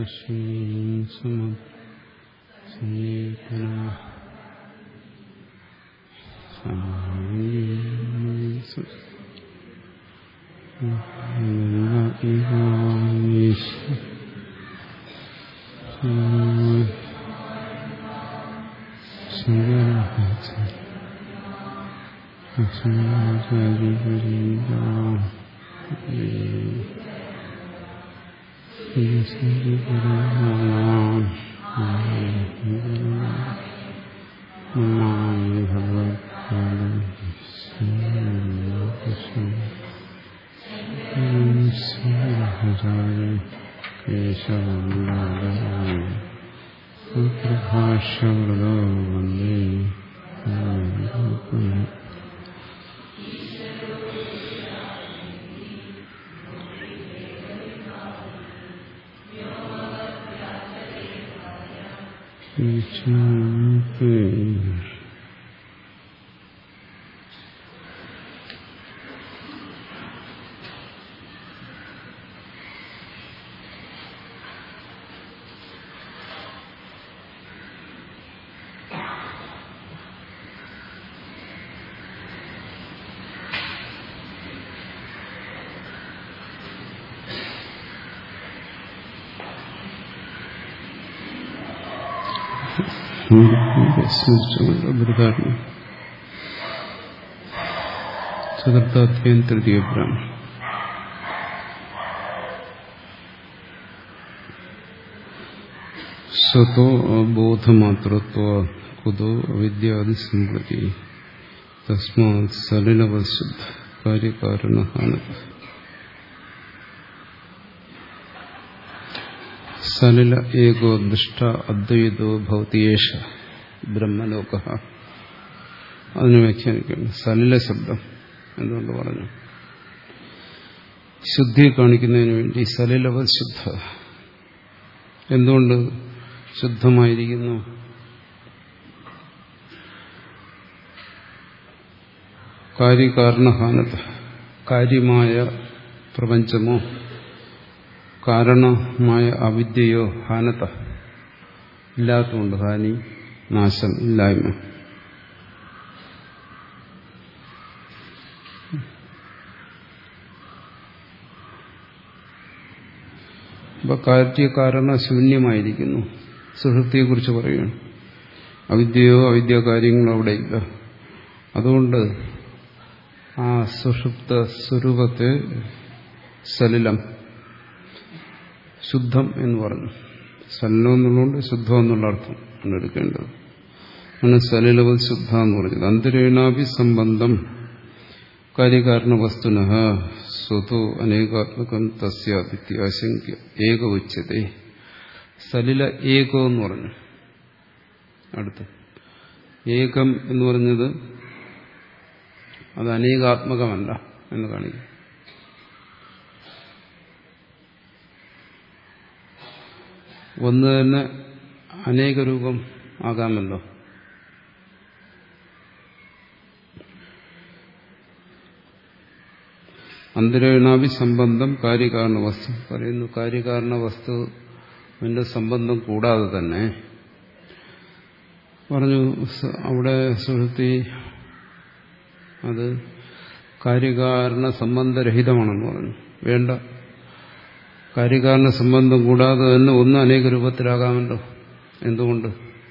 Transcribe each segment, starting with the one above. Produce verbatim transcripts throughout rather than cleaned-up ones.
ചതുർത്ഥാധ്യായം തൃതീയ ബ്രാഹ്മണം. സ്വതോ ബോധമാതൃത്വ കുതോ അവിദ്യാദി സംപ്രതി തസ്മാത് സലിലവശുദ്ധ കാര്യകാരണഹാനത. സലില ഏകോ ദുഷ്ട അദ്വൈതോ ഭൗതിയേഷ ബ്രഹ്മലോക. അതിനെ വ്യാഖ്യാനിക്കുന്നു. സലില ശബ്ദം എന്തുകൊണ്ട് പറഞ്ഞു? ശുദ്ധിയെ കാണിക്കുന്നതിന് വേണ്ടി സലിലവ ശുദ്ധ. എന്തുകൊണ്ട് ശുദ്ധമായിരിക്കുന്നു? കാര്യകാരണഹാനത. കാര്യമായ പ്രപഞ്ചമോ കാരണമായ അവിദ്യയോ ഹാനത ഇല്ലാത്തതുകൊണ്ട്, ഹാനി, നാശം, ഇല്ലായ്മ. അപ്പൊ കാര്യകാരണ ശൂന്യമായിരിക്കുന്നു. സുഷുപ്തിയെക്കുറിച്ച് പറയുകയാണ്. അവിദ്യയോ അവിദ്യ കാര്യങ്ങളോ അവിടെ ഇല്ല. അതുകൊണ്ട് ആ സുഷുപ്ത സ്വരൂപത്തെ സലിലം, ശുദ്ധം എന്ന് പറഞ്ഞു. സലിലം എന്നുള്ളതുകൊണ്ട് ശുദ്ധം എന്നുള്ള അർത്ഥം ആണ് എടുക്കേണ്ടത്. ആണ് സലിലവ ശുദ്ധ എന്ന് പറഞ്ഞത്. അന്തരേണാഭി സംബന്ധം കാര്യകാരണ വസ്തുന സ്വതോ അനേകാത്മകം തസ്യാദിത്യാശങ്ക ഏക ഉച്യത്തെ. സലില ഏകോ എന്ന് പറഞ്ഞു. അടുത്ത് ഏകം എന്ന് പറഞ്ഞത് അത് അനേകാത്മകമല്ല എന്ന് കാണിക്കും. ഒന്ന് തന്നെ അനേക രൂപം ആകാമല്ലോ. അന്തരേണാഭി സംബന്ധം കാര്യകാരണ വസ്തു പറയുന്നു. കാര്യകാരണ വസ്തുവിന്റെ സംബന്ധം കൂടാതെ തന്നെ പറഞ്ഞു അവിടെ സുഷുപ്തി അത് കാര്യകാരണ സംബന്ധരഹിതമാണെന്ന് പറഞ്ഞു. വേണ്ട, കാര്യകാരണ സംബന്ധം കൂടാതെ തന്നെ ഒന്ന് അനേക രൂപത്തിലാകാമല്ലോ. എന്തുകൊണ്ട്?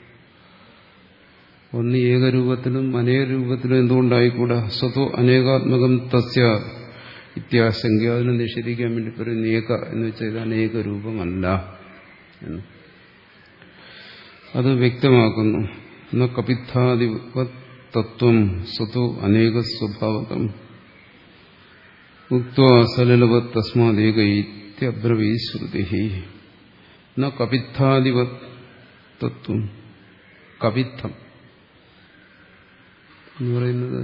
ഒന്ന് ഏകരൂപത്തിലും അനേക രൂപത്തിലും എന്തുകൊണ്ടായിക്കൂടാ? സ്വതോ അനേകാത്മകം തസ്യ ഇത്യാശങ്ക. അതിനെ നിഷേധിക്കാൻ വേണ്ടി പറയുന്നു ഏക എന്ന് വെച്ചാൽ ഇത് അനേക രൂപമല്ല എന്ന് അത് വ്യക്തമാക്കുന്നു. എന്ന കപിത്ഥാദിവത് തത്വം സ്വതോ അനേക സ്വഭാവകം ഉക്ത്വാ സലിലവത് തസ്മാദേക ഇത്യബ്രവീത് ശ്രുതി. ന കപിത്ഥാദിവത് തത്വം. കപിത്ഥം എന്ന് പറയുന്നത്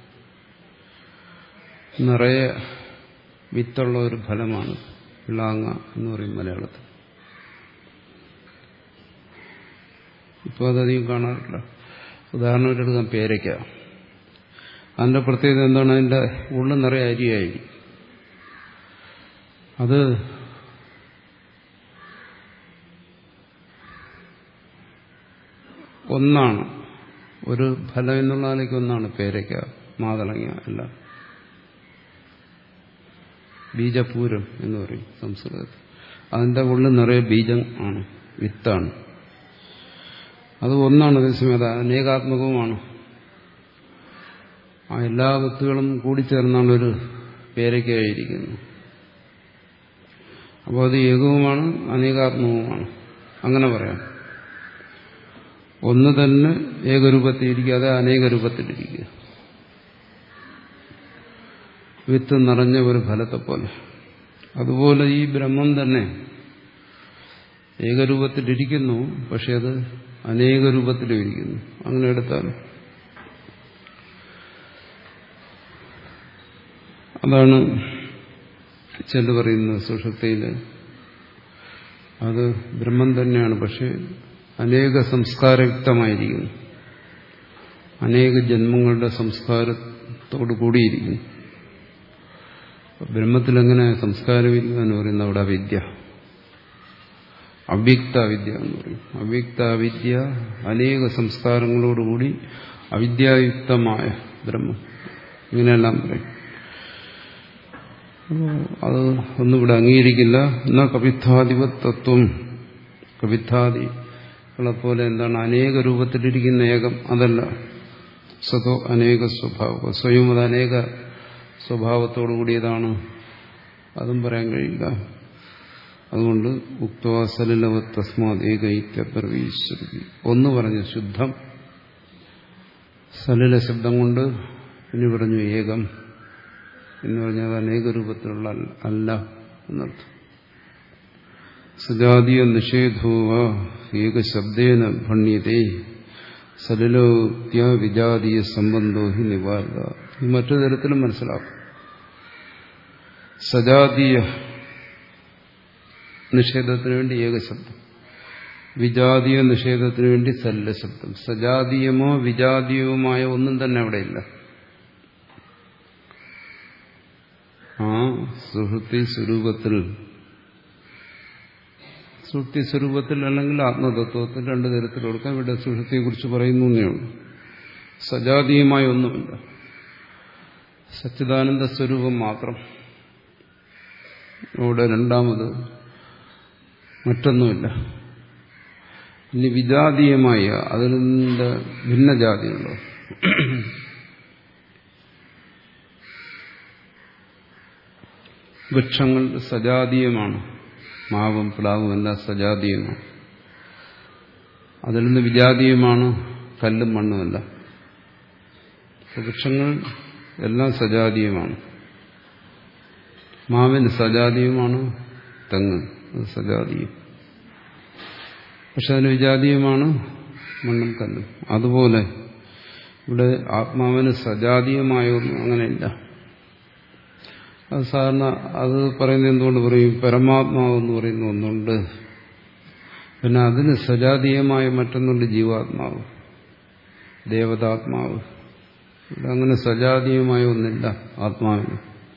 നിറയെ വിത്തുള്ള ഒരു ഫലമാണ്. പിള്ളാങ്ങ എന്ന് പറയും മലയാളത്തിൽ. ഇപ്പോൾ അതധികം കാണാറില്ല. ഉദാഹരണമായിട്ട് എടുക്കാം പേരയ്ക്ക. അതിൻ്റെ പ്രത്യേകത എന്താണ്? അതിൻ്റെ ഉള്ളിൽ നിറയെ അരിയായിരിക്കും. അത് ഒന്നാണ്. ഒരു ഫലം എന്നുള്ള നിലയ്ക്ക് ഒന്നാണ് പേരയ്ക്ക, മാതളങ്ങ എല്ലാം. ബീജപൂരം എന്ന് പറയും സംസ്കൃതത്തിൽ. അതിൻ്റെ ഉള്ളിൽ നിറയെ ബീജം ആണ്, വിത്താണ്. അത് ഒന്നാണ്, അതേസമയം അത് അനേകാത്മകവുമാണ്. ആ എല്ലാ വിത്തുകളും കൂടിച്ചേർന്നാണ് ഒരു പേരയ്ക്കായിരിക്കുന്നത്. അപ്പോൾ അത് ഏകവുമാണ് അനേകാത്മകവുമാണ്, അങ്ങനെ പറയാം. ഒന്ന് തന്നെ ഏകരൂപത്തിലിരിക്കുക, അത് അനേക രൂപത്തിലിരിക്കുക. വിത്ത് നിറഞ്ഞ ഒരു ഫലത്തെ പോലെ. അതുപോലെ ഈ ബ്രഹ്മം തന്നെ ഏകരൂപത്തിലിരിക്കുന്നു, പക്ഷെ അത് അനേക രൂപത്തിലും ഇരിക്കുന്നു. അങ്ങനെ എടുത്താൽ അതാണ് ചില പറയുന്നത് സുഷുപ്തിയിൽ അത് ബ്രഹ്മം തന്നെയാണ്, പക്ഷെ അനേക സംസ്കാരയുക്തമായിരിക്കുന്നു, അനേക ജന്മങ്ങളുടെ സംസ്കാരത്തോടു കൂടിയിരിക്കുന്നു. ബ്രഹ്മത്തിലെങ്ങനെ സംസ്കാരമില്ല എന്ന് പറയുന്നത് അവിടെ അവിദ്യ, അവ്യക്ത അവിദ്യ എന്ന് പറയും. അവ്യക്ത അവിദ്യ അനേക സംസ്കാരങ്ങളോടുകൂടി അവിദ്യായുക്തമായ ബ്രഹ്മം, ഇങ്ങനെയെല്ലാം പറയും. അത് ഒന്നും ഇവിടെ അംഗീകരിക്കില്ല. എന്നാൽ കവിത്താധിപതത്വം, കവിത്താദികളെപ്പോലെ എന്താണ് അനേക രൂപത്തിലിരിക്കുന്ന ഏകം, അതല്ല. സ്വതോ അനേക സ്വഭാവം, സ്വയം അത് അനേക സ്വഭാവത്തോടു കൂടിയതാണ്, അതും പറയാൻ കഴിയില്ല. അതുകൊണ്ട് ഉക്ത്വാ സലിലവത് തസ്മാത് ഏകൈത്യബ്രവീശ്വരി, ഒന്ന് പറഞ്ഞു ശുദ്ധം, സലില ശബ്ദം കൊണ്ട് ഇനി പറഞ്ഞു ഏകം എന്ന് പറഞ്ഞാൽ അനേക രൂപത്തിലുള്ള അല്ല എന്നർത്ഥം. സജാതീയ നിഷേധോവ ഏകശബ്ദേന ഭണ്യതേ സലിലോക്ത്യ വിജാതീയ സംബന്ധോ ഹി നിവാര്യ. ഇത് മറ്റൊരു തരത്തിലും മനസ്സിലാക്കും. സജാതീയ നിഷേധത്തിന് വേണ്ടി ഏകശബ്ദം, വിജാതീയ നിഷേധത്തിന് വേണ്ടി സലില ശബ്ദം. സജാതീയമോ വിജാതീയവുമായ ഒന്നും തന്നെ അവിടെയില്ല. ആ സുഹൃത്തി സ്വരൂപത്തിൽ, സുഹൃത്തി സ്വരൂപത്തിൽ അല്ലെങ്കിൽ ആത്മതത്വത്തിൽ രണ്ടു തരത്തിൽ കൊടുക്കാം. ഇവിടെ സുഹൃത്തിയെ കുറിച്ച് പറയുന്നു എന്നേ ഉള്ളൂ. സജാതീയമായ ഒന്നുമില്ല, സച്ചിദാനന്ദ സ്വരൂപം മാത്രം. ഇവിടെ രണ്ടാമത് മറ്റൊന്നുമില്ല. ഇനി വിജാതീയമായ അതിൽ നിന്ന് ഭിന്നജാതിയുള്ളൂ. വൃക്ഷങ്ങൾ സജാതീയമാണ്, മാവും പ്ലാവും എല്ലാം സജാതീയമാണ്. അതിൽ നിന്ന് വിജാതീയമാണ് കല്ലും മണ്ണുമല്ല. വൃക്ഷങ്ങൾ എല്ലാം സജാതീയമാണ്. മാവിന് സജാതീയമാണ് തെങ്ങ്, അത് സജാതീയം. പക്ഷെ അതിന് വിജാതീയമാണ് മണ്ണും കല്ലും. അതുപോലെ ഇവിടെ ആത്മാവിന് സജാതീയമായൊന്നും അങ്ങനെയില്ല. അത് സാധാരണ അത് പറയുന്നത് എന്തുകൊണ്ട് പറയും? പരമാത്മാവെന്ന് പറയുന്ന ഒന്നുണ്ട്, പിന്നെ അതിന് സജാതീയമായ മറ്റൊന്നുണ്ട്, ജീവാത്മാവ്, ദേവതാത്മാവ്. ഇവിടെ അങ്ങനെ സജാതീയമായ ഒന്നില്ല ആത്മാവിന്.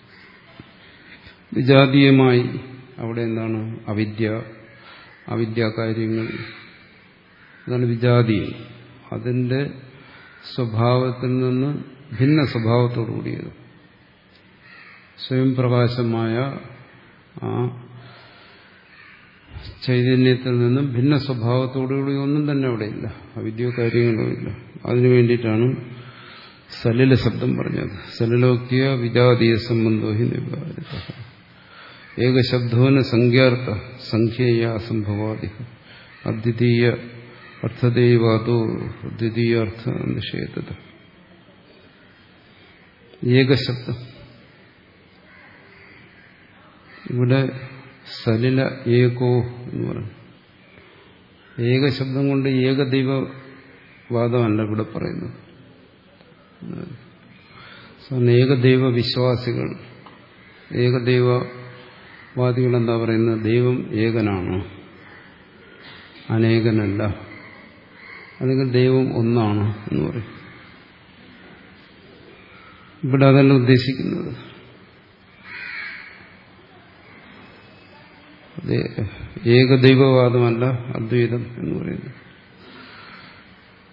വിജാതീയമായി അവിടെ എന്താണ്? അവിദ്യ, അവിദ്യാകാര്യങ്ങൾ, അതാണ് വിജാതീയം. അതിന്റെ സ്വഭാവത്തിൽ നിന്ന് ഭിന്ന സ്വഭാവത്തോടു കൂടിയത്, സ്വയം പ്രകാശമായ ആ ചൈതന്യത്തിൽ നിന്നും ഭിന്ന സ്വഭാവത്തോടുകൂടി ഒന്നും തന്നെ അവിടെയില്ല, അവിദ്യ കാര്യങ്ങളും ഇല്ല. അതിനു വേണ്ടിയിട്ടാണ് സലില ശബ്ദം പറഞ്ഞത്. സലിലോക്തിയ വിജാതീയ സംബന്ധോ ഹി നിവാരിത. ഏകശബ്ദോന സംഖ്യാർത്ഥ സംഖ്യേയ അസംഭവാദി അദ്വിതീയ അർത്ഥദൈവാദോ ദ്വിതീയാർത്ഥ നിഷേധത. ഏകശബ്ദം ഇവിടെ സലില ഏകോ എന്ന് പറയും. ഏകശബ്ദം കൊണ്ട് ഏകദൈവവാദമല്ല ഇവിടെ പറയുന്നത്. ഏകദൈവ വിശ്വാസികൾ, ഏകദൈവവാദികൾ എന്താ പറയുന്നത്? ദൈവം ഏകനാണ്, അനേകനല്ല, അല്ലെങ്കിൽ ദൈവം ഒന്നാണ് എന്ന് പറയും. ഇവിടെ അതല്ല ഉദ്ദേശിക്കുന്നത്. ഏകദൈവവാദമല്ല അദ്വൈതം എന്ന് പറയുന്നത്.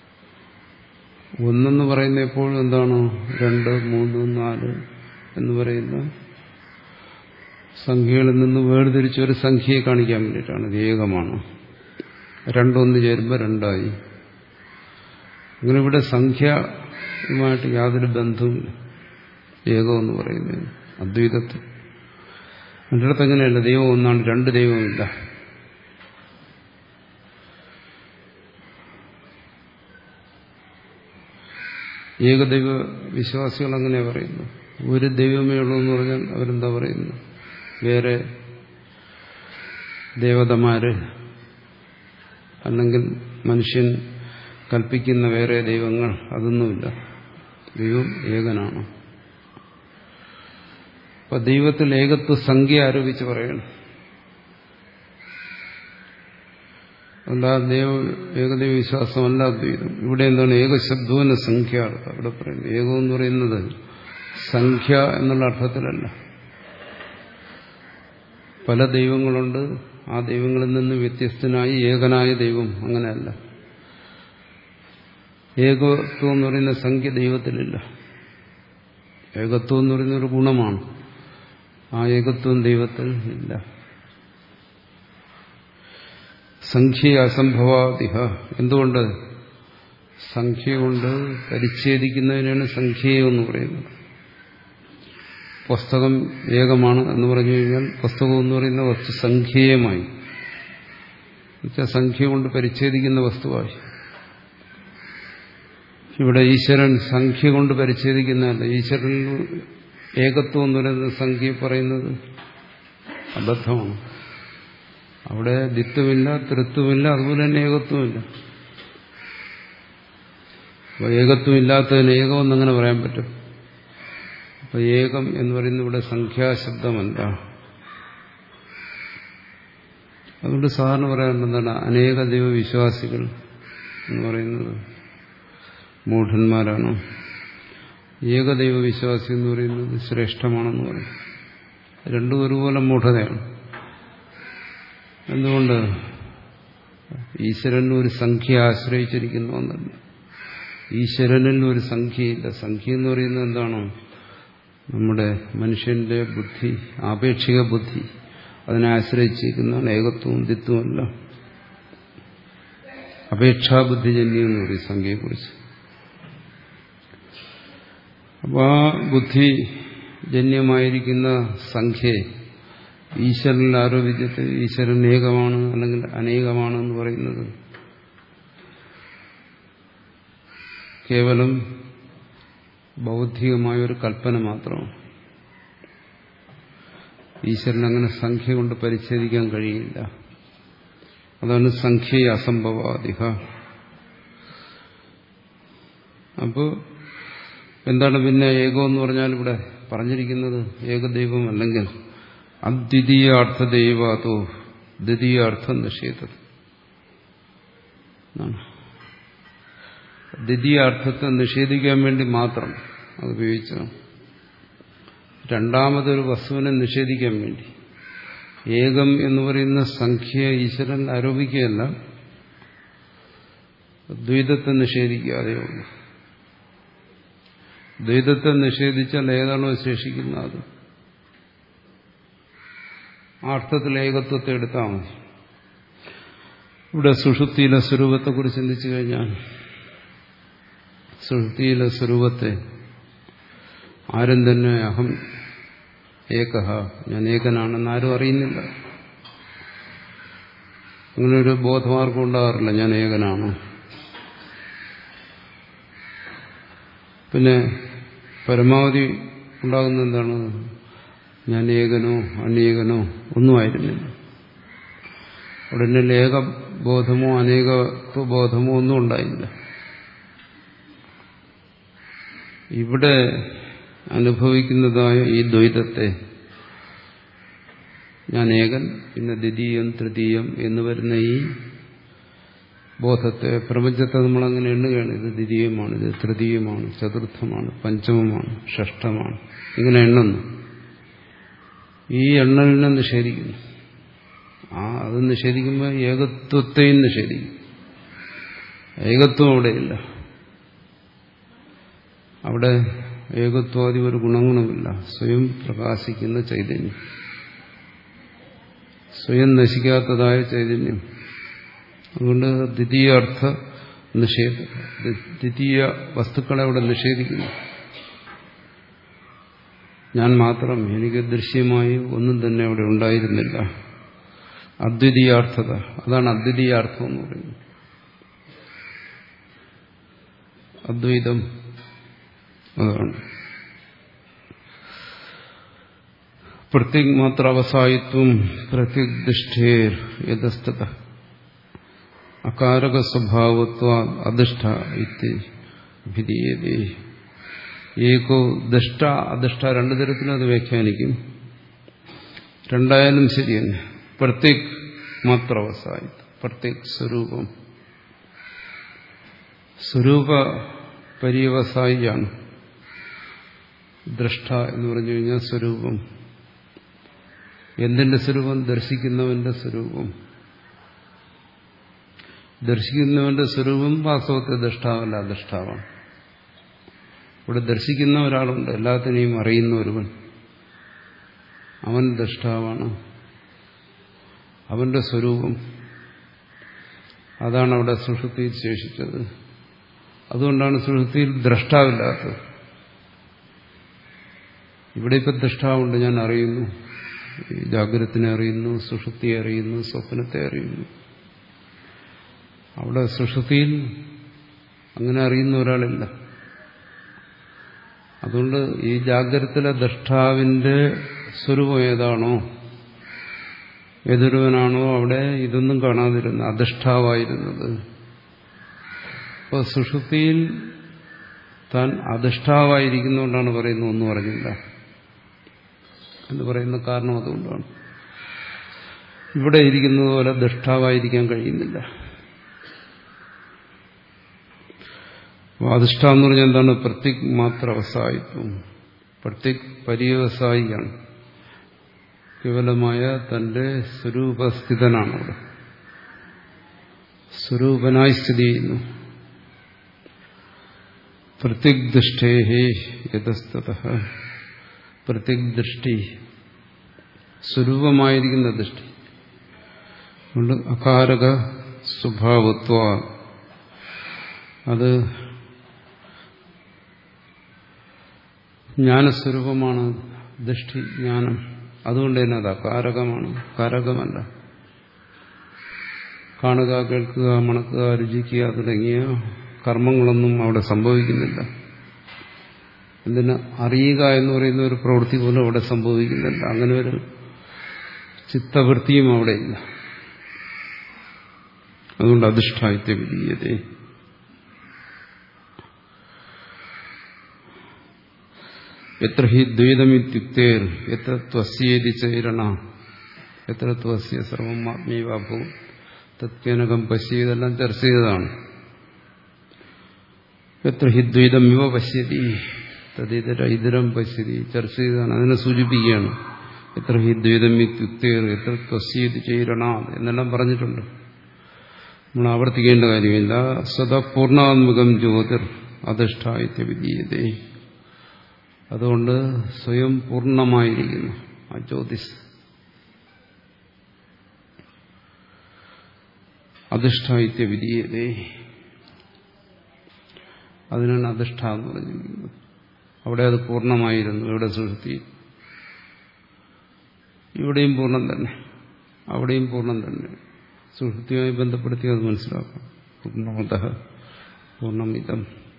ഒന്നെന്ന് പറയുന്ന എപ്പോഴും എന്താണ് രണ്ട് മൂന്ന് നാല് എന്ന് പറയുന്ന സംഖ്യകളിൽ നിന്ന് വേർതിരിച്ച് ഒരു സംഖ്യയെ കാണിക്കാൻ വേണ്ടിയിട്ടാണ്. ഇത് ഏകമാണ്. രണ്ടൊന്ന് ചേരുമ്പോൾ രണ്ടായി. അങ്ങനെ ഇവിടെ സംഖ്യയുമായിട്ട് യാതൊരു ബന്ധവുമില്ല ഏകമെന്ന് പറയുന്നത് അദ്വൈതത്തിൽ. എൻ്റെ അടുത്ത് അങ്ങനെയല്ല, ദൈവം ഒന്നാണ്, രണ്ട് ദൈവമില്ല. ഏകദൈവ വിശ്വാസികൾ അങ്ങനെ പറയുന്നു. ഒരു ദൈവമേ ഉള്ളൂ എന്ന് പറഞ്ഞാൽ അവരെന്താ പറയുന്നു? വേറെ ദേവതമാര് അല്ലെങ്കിൽ മനുഷ്യൻ കൽപ്പിക്കുന്ന വേറെ ദൈവങ്ങൾ അതൊന്നുമില്ല. ദൈവം ഏകനാണ്. അപ്പൊ ദൈവത്തിൽ ഏകത്വ സംഖ്യ ആരോപിച്ച് പറയണം. അല്ല ദൈവ ഏകദൈവ വിശ്വാസമല്ല അദ്വൈതം. ഇവിടെ എന്താണ് ഏകശബ്ദവും സംഖ്യ. അവിടെ പറയുന്നത് ഏകം എന്ന് പറയുന്നത് സംഖ്യ എന്നുള്ള അർത്ഥത്തിലല്ല. പല ദൈവങ്ങളുണ്ട്, ആ ദൈവങ്ങളിൽ നിന്ന് വ്യത്യസ്തനായി ഏകനായ ദൈവം, അങ്ങനെയല്ല. ഏകത്വം എന്ന് പറയുന്ന സംഖ്യ ദൈവത്തിലില്ല. ഏകത്വം എന്ന് പറയുന്ന ഒരു ഗുണമാണ്, ആ ഏകത്വം ദൈവത്തിൽ ഇല്ല. സംഖ്യ അസംഭവാദിഹ. എന്തുകൊണ്ട്? സംഖ്യ കൊണ്ട് പരിച്ഛേദിക്കുന്നതിനാണ് സംഖ്യയെന്ന് പറയുന്നത്. പുസ്തകം ഏകമാണ് എന്ന് പറഞ്ഞു കഴിഞ്ഞാൽ പുസ്തകം എന്ന് പറയുന്ന വസ്തു സംഖ്യേയമായി, എന്നുവെച്ചാൽ സംഖ്യ കൊണ്ട് പരിച്ഛേദിക്കുന്ന വസ്തുവായി. ഇവിടെ ഈശ്വരൻ സംഖ്യ കൊണ്ട് പരിച്ഛേദിക്കുന്നതല്ല. ഈശ്വരനിൽ ഏകത്വം എന്ന് പറയുന്നത് സംഖ്യ പറയുന്നത് അബദ്ധമാണ്. അവിടെ ദ്വിത്വമില്ല, തൃത്വമില്ല, അതുപോലെ തന്നെ ഏകത്വമില്ല. അപ്പോൾ ഏകത്വം ഇല്ലാത്തതിന് ഏകമെന്ന് അങ്ങനെ പറയാൻ പറ്റും. അപ്പൊ ഏകം എന്ന് പറയുന്നത് ഇവിടെ സംഖ്യാശബ്ദമല്ല. അതുകൊണ്ട് സാധാരണ പറയാറുണ്ട് എന്താണ്, അനേക ദൈവ വിശ്വാസികൾ എന്ന് പറയുന്നത് മൂഢന്മാരാണ്. ഏകദൈവ വിശ്വാസി എന്ന് പറയുന്നത് ശ്രേഷ്ഠമാണെന്ന് പറയും. രണ്ടും ഒരുപോലെ മൂഢതയാണ്. എന്തുകൊണ്ട്? ഈശ്വരൻ ഒരു സംഖ്യ ആശ്രയിച്ചിരിക്കുന്ന ഒന്നല്ല. ഈശ്വരനിൽ ഒരു സംഖ്യയില്ല. സംഖ്യ എന്ന് പറയുന്നത് എന്താണ്? നമ്മുടെ മനുഷ്യന്റെ ബുദ്ധി, ആപേക്ഷിക ബുദ്ധി, അതിനെ ആശ്രയിച്ചിരിക്കുന്നതാണ് ഏകത്വവും ദ്വിത്വമല്ല. അപേക്ഷാബുദ്ധിജന്യം എന്ന് പറയും സംഖ്യയെക്കുറിച്ച്. അപ്പോൾ ആ ബുദ്ധിജന്യമായിരിക്കുന്ന സംഖ്യയെ ഈശ്വരനിൽ ആരോപിച്ചിട്ട് ഈശ്വരൻ ഏകമാണ് അല്ലെങ്കിൽ അനേകമാണ് എന്ന് പറയുന്നത് കേവലം ബൗദ്ധികമായ ഒരു കൽപ്പന മാത്രമാണ്. ഈശ്വരൻ അങ്ങനെ സംഖ്യ കൊണ്ട് പരിച്ഛേദിക്കാൻ കഴിയില്ല. അതാണ് സംഖ്യ അസംഭവാദിഹ. അപ്പോൾ എന്താണ് പിന്നെ ഏകം എന്ന് പറഞ്ഞാൽ ഇവിടെ പറഞ്ഞിരിക്കുന്നത്? ഏകദൈവം അല്ലെങ്കിൽ അദ്വിതീയാർത്ഥദൈവാതോ ദ്വിതീയാർത്ഥം നിഷേധം. ദ്വിതീയാർത്ഥത്തെ നിഷേധിക്കാൻ വേണ്ടി മാത്രം അത് ഉപയോഗിച്ചതാണ്. രണ്ടാമതൊരു വസ്തുവിനെ നിഷേധിക്കാൻ വേണ്ടി. ഏകം എന്ന് പറയുന്ന സംഖ്യ ഈശ്വരൻ ആരോപിക്കുകയല്ല, ദ്വൈതത്തെ നിഷേധിക്കാതെ ഉള്ളൂ. ദ്വൈതത്തെ നിഷേധിച്ചാൽ ഏതാണോ ശേഷിക്കുന്നത് അത് ആ അർത്ഥത്തിൽ ഏകത്വത്തെ എടുത്താൽ മതി. ഇവിടെ സുഷുപ്തിയിലെ സ്വരൂപത്തെക്കുറിച്ച് ചിന്തിച്ചു കഴിഞ്ഞാൽ സുഷുപ്തിയിലെ സ്വരൂപത്തെ ആരും തന്നെ അഹം ഏകഹ, ഞാൻ ഏകനാണെന്ന് ആരും അറിയുന്നില്ല. അങ്ങനെയൊരു ബോധമാർഗം ഉണ്ടാകാറില്ല ഞാൻ ഏകനാണ്. പിന്നെ പരമാവധി ഉണ്ടാകുന്ന എന്താണ്? ഞാൻ ഏകനോ അനേകനോ ഒന്നുമായിരുന്നില്ല. ഉടനെ ഏകബോധമോ അനേകത്വബോധമോ ഒന്നും ഉണ്ടായില്ല. ഇവിടെ അനുഭവിക്കുന്നതായ ഈ ദ്വൈതത്തെ, ഞാൻ ഏകൻ പിന്നെ ദ്വിതീയം തൃതീയം എന്ന് വരുന്ന ഈ ബോധത്തെ, പ്രപഞ്ചത്തെ നമ്മളങ്ങനെ എണ്ണുകയാണ്. ഇത് ദ്വിതീയമാണ്, ഇത് തൃതീയമാണ്, ചതുർത്ഥമാണ്, പഞ്ചമമാണ്, ഷഷ്ഠമാണ്, ഇങ്ങനെ എണ്ണുന്നു. ഈ എണ്ണലിനെ നിഷേധിക്കുന്നു. ആ അത് നിഷേധിക്കുമ്പോൾ ഏകത്വത്തെയും നിഷേധിക്കും. ഏകത്വം അവിടെയില്ല. അവിടെ ഏകത്വാദി ഒരു ഗുണങ്ങളുമില്ല. സ്വയം പ്രകാശിക്കുന്ന ചൈതന്യം, സ്വയം നശിക്കാത്തതായ ചൈതന്യം. അതുകൊണ്ട് ദ്വിതീയാർത്ഥ നിഷേധ, ദ്വിതീയ വസ്തുക്കളെ അവിടെ നിഷേധിക്കുന്നു. ഞാൻ മാത്രം, എനിക്ക് ദൃശ്യമായി ഒന്നും തന്നെ അവിടെ ഉണ്ടായിരുന്നില്ല. അദ്വിതീയാർത്ഥത, അതാണ് അദ്വിതീയാർത്ഥം എന്ന് പറയുന്നത്. അദ്വൈതം അതാണ്. പ്രത്യേക് മാത്ര അവസായിത്വം പ്രത്യേക് ദൃഷ്ടേർ യഥസ്ഥത അകാരക സ്വഭാവത്വ അധിഷ്ഠ ഇത്യഭിധീയതേ. ഏകോ ദൃഷ്ട അധിഷ്ഠ രണ്ടു തരത്തിലും അത് വ്യാഖ്യാനിക്കും. രണ്ടായാലും ശരി തന്നെ. പ്രത്യേക് മാത്ര അവസായിത്വം, പ്രത്യേക് സ്വരൂപം, സ്വരൂപ പര്യവസായിയാണ്. ദ്രഷ്ട എന്ന് പറഞ്ഞു കഴിഞ്ഞാൽ സ്വരൂപം. എന്തിന്റെ സ്വരൂപം? ദർശിക്കുന്നവന്റെ സ്വരൂപം. ദർശിക്കുന്നവന്റെ സ്വരൂപം വാസ്തവത്തെ ദൃഷ്ടാവല്ല, അദൃഷ്ടാവാണ്. ഇവിടെ ദർശിക്കുന്ന ഒരാളുണ്ട്, എല്ലാത്തിനെയും അറിയുന്ന ഒരുവൻ, അവൻ ദൃഷ്ടാവാണ്. അവന്റെ സ്വരൂപം അതാണ് അവിടെ സുഷുപ്തിയിൽ ശേഷിച്ചത്. അതുകൊണ്ടാണ് സുഷുപ്തിയിൽ ദ്രഷ്ടാവില്ലാത്തത്. ഇവിടെ ഇപ്പം ദൃഷ്ടാവുണ്ട്, ഞാൻ അറിയുന്നു, ജാഗ്രതത്തിനെ അറിയുന്നു, സുഷുപ്തിയെ അറിയുന്നു, സ്വപ്നത്തെ അറിയുന്നു. അവിടെ സുഷുപ്തിയിൽ അങ്ങനെ അറിയുന്ന ഒരാളില്ല. അതുകൊണ്ട് ഈ ജാഗ്രതത്തിലെ ദ്രഷ്ടാവിന്റെ സ്വരൂപം ഏതാണോ, ഏതൊരുവനാണോ അവിടെ ഇതൊന്നും കാണാതിരുന്നത്, അധിഷ്ഠാവായിരുന്നത്. അപ്പോൾ സുഷുപ്തിയിൽ താൻ അധിഷ്ഠാവായിരിക്കുന്നതുകൊണ്ടാണ് പറയുന്നത് ഒന്നും അറിഞ്ഞില്ല എന്ന് പറയുന്ന കാരണം അതുകൊണ്ടാണ്. ഇവിടെ ഇരിക്കുന്നത് പോലെ ദൃഷ്ടാവായിരിക്കാൻ കഴിയുന്നില്ല. അധിഷ്ഠ എന്ന് പറഞ്ഞാൽ എന്താണ്? പ്രത്യേക് മാത്ര അവസായിത്വം, പ്രത്യേക് പര്യവസായിയാണ്. കേവലമായ തന്റെ സ്വരൂപസ്ഥിതനാണ് അവിടെ, സ്വരൂപനായി സ്ഥിതി ചെയ്യുന്നു. പ്രത്യേക് ദൃഷ്ടേഹേ യഥസ്ഥത, പ്രത്യേക് ദൃഷ്ടി, സ്വരൂപമായിരിക്കുന്ന ദൃഷ്ടി. അതുകൊണ്ട് അകാരക സ്വഭാവത്വ, അത് ജ്ഞാനസ്വരൂപമാണ്. ദൃഷ്ടി ജ്ഞാനം, അതുകൊണ്ട് തന്നെ അത് അകാരകമാണ്, കാരകമല്ല. കാണുക, കേൾക്കുക, മണക്കുക, രുചിക്കുക തുടങ്ങിയ കർമ്മങ്ങളൊന്നും അവിടെ സംഭവിക്കുന്നില്ല. എന്തിനാ? അറിയുക എന്ന് പറയുന്ന ഒരു പ്രവൃത്തി പോലും അവിടെ സംഭവിക്കുന്നില്ല. അങ്ങനെ ഒരു ചിത്തവൃത്തിയും അവിടെ ഇല്ല. അതുകൊണ്ട് അധിഷ്ഠായിത്യ വിധീയതേ. എത്ര ഹി ദ്വൈതമിത്യുക്തേർ എത്ര ത്വസ്യേതി ചൈരണ എത്ര ത്വസ്യ സർവം ആത്മീവാഭൂ തത്കേനകം പശ്യ, ഇതെല്ലാം ചർച്ച ചെയ്തതാണ്. എത്ര ഹി ദ്വൈതം ഇവ പശ്യതി തദിതര ഇതരം പശ്യതി, ചർച്ച ചെയ്തതാണ്. അതിനെ സൂചിപ്പിക്കുകയാണ്. എത്ര ഹി ദ്വൈതമിത്യുക്തേർ എത്ര ത്വസ്യേതി ചൈരണ എന്നെല്ലാം പറഞ്ഞിട്ടുണ്ട്. നമ്മൾ ആവർത്തിക്കേണ്ട കാര്യമില്ല. സദാ പൂർണ്ണാത്മകം ജ്യോതിർ അധിഷ്ഠായിത്യ വിധീയതേ. അതുകൊണ്ട് സ്വയം പൂർണ്ണമായിരിക്കുന്നു ആ ജ്യോതിസ്. അധിഷ്ഠായിത്യ വിധീയതേ, അതിനാണ് അധിഷ്ഠ എന്ന് പറഞ്ഞിരിക്കുന്നത്. അവിടെ അത് പൂർണ്ണമായിരുന്നു. ഇവിടെ സുഷുപ്തി, ഇവിടെയും പൂർണ്ണം തന്നെ, അവിടെയും പൂർണ്ണം തന്നെ. സുഷുപ്തിയുമായി ബന്ധപ്പെടുത്തി അത് മനസ്സിലാക്കാം. പൂർണ്ണമത പൂർണ്ണമിതം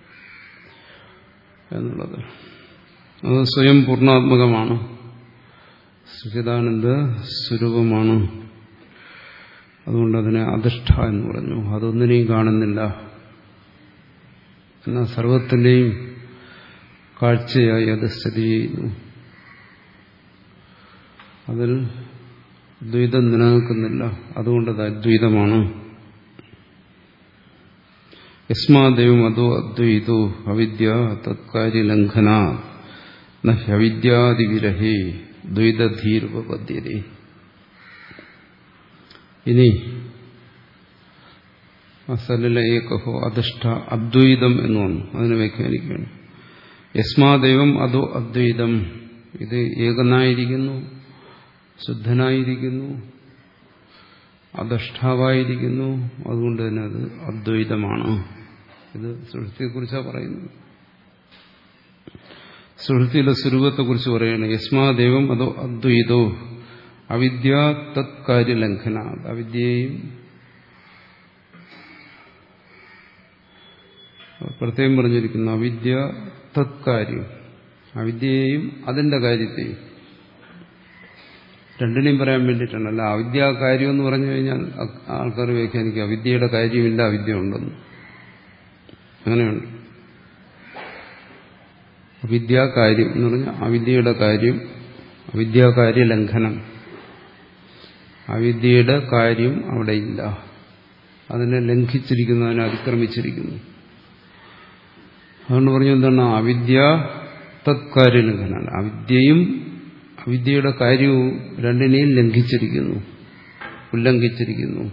എന്നുള്ളത് അത് സ്വയം പൂർണ്ണാത്മകമാണ്, സച്ചിദാനന്ദ സ്വരൂപമാണ്. അതുകൊണ്ട് അതിനെ അധിഷ്ഠ എന്ന് പറഞ്ഞു. അതൊന്നിനെയും കാണുന്നില്ല, എന്നാൽ സർവത്തിൻ്റെയും കാഴ്ചയായി അത് സ്ഥിതി ചെയ്യുന്നു. അതിൽ ദ്വൈതം നിലനിൽക്കുന്നില്ല. അതുകൊണ്ട് അത് അദ്വൈതമാണ്. യസ്മാദേവം അതോ അദ്വൈതോ അവിദ്യ തത്കാര്യലംഘന നഹ്യവിദ്യാദിവിരഹേ ദ്വൈതധീരുപപദ്യതേ. ഇനി അസലിലെ ഏകഹോ അധിഷ്ഠ അദ്വൈതം എന്ന് വന്നു. അതിനെ വ്യാഖ്യാനിക്കുകയാണ്. യസ്മാദൈവം അതോ അദ്വൈതം, ഇത് ഏകനായിരിക്കുന്നു, ശുദ്ധനായിരിക്കുന്നു, അദഷ്ടാവായിരിക്കുന്നു, അതുകൊണ്ട് തന്നെ അത് അദ്വൈതമാണ്. ഇത് സുഷുപ്തിയെക്കുറിച്ചാണ് പറയുന്നത്. സുഷുപ്തിയിലെ സ്വരൂപത്തെക്കുറിച്ച് പറയുകയാണ്. യസ്മാദൈവം അതോ അദ്വൈതോ അവിദ്യ തത്കാര്യലംഘന, അവിദ്യയെയും പ്രത്യേകം പറഞ്ഞിരിക്കുന്നു. അവിദ്യ തത്കാര്യം, അവിദ്യയെയും അതിന്റെ കാര്യത്തെയും രണ്ടിനെയും പറയാൻ വേണ്ടിയിട്ടാണ്. അല്ല അവിദ്യാ കാര്യം എന്ന് പറഞ്ഞു കഴിഞ്ഞാൽ ആൾക്കാർ വ്യാഖ്യാനിക്കും അവിദ്യയുടെ കാര്യമില്ല, അവിദ്യ ഉണ്ടെന്ന്. അങ്ങനെയുണ്ട്. അവിദ്യാകാര്യം എന്ന് പറഞ്ഞാൽ അവിദ്യയുടെ കാര്യം, അവിദ്യാകാര്യ ലംഘനം, അവിദ്യയുടെ കാര്യം അവിടെ ഇല്ല, അതിനെ ലംഘിച്ചിരിക്കുന്നു, അതിനെ അതിക്രമിച്ചിരിക്കുന്നു. അതുകൊണ്ട് പറഞ്ഞു എന്താണ് അവിദ്യ തത്കാര്യ ലംഘനം, അവിദ്യയും അവിദ്യയുടെ കാര്യവും രണ്ടിനെയും ലംഘിച്ചിരിക്കുന്നു, ഉല്ലംഘിച്ചിരിക്കുന്നു.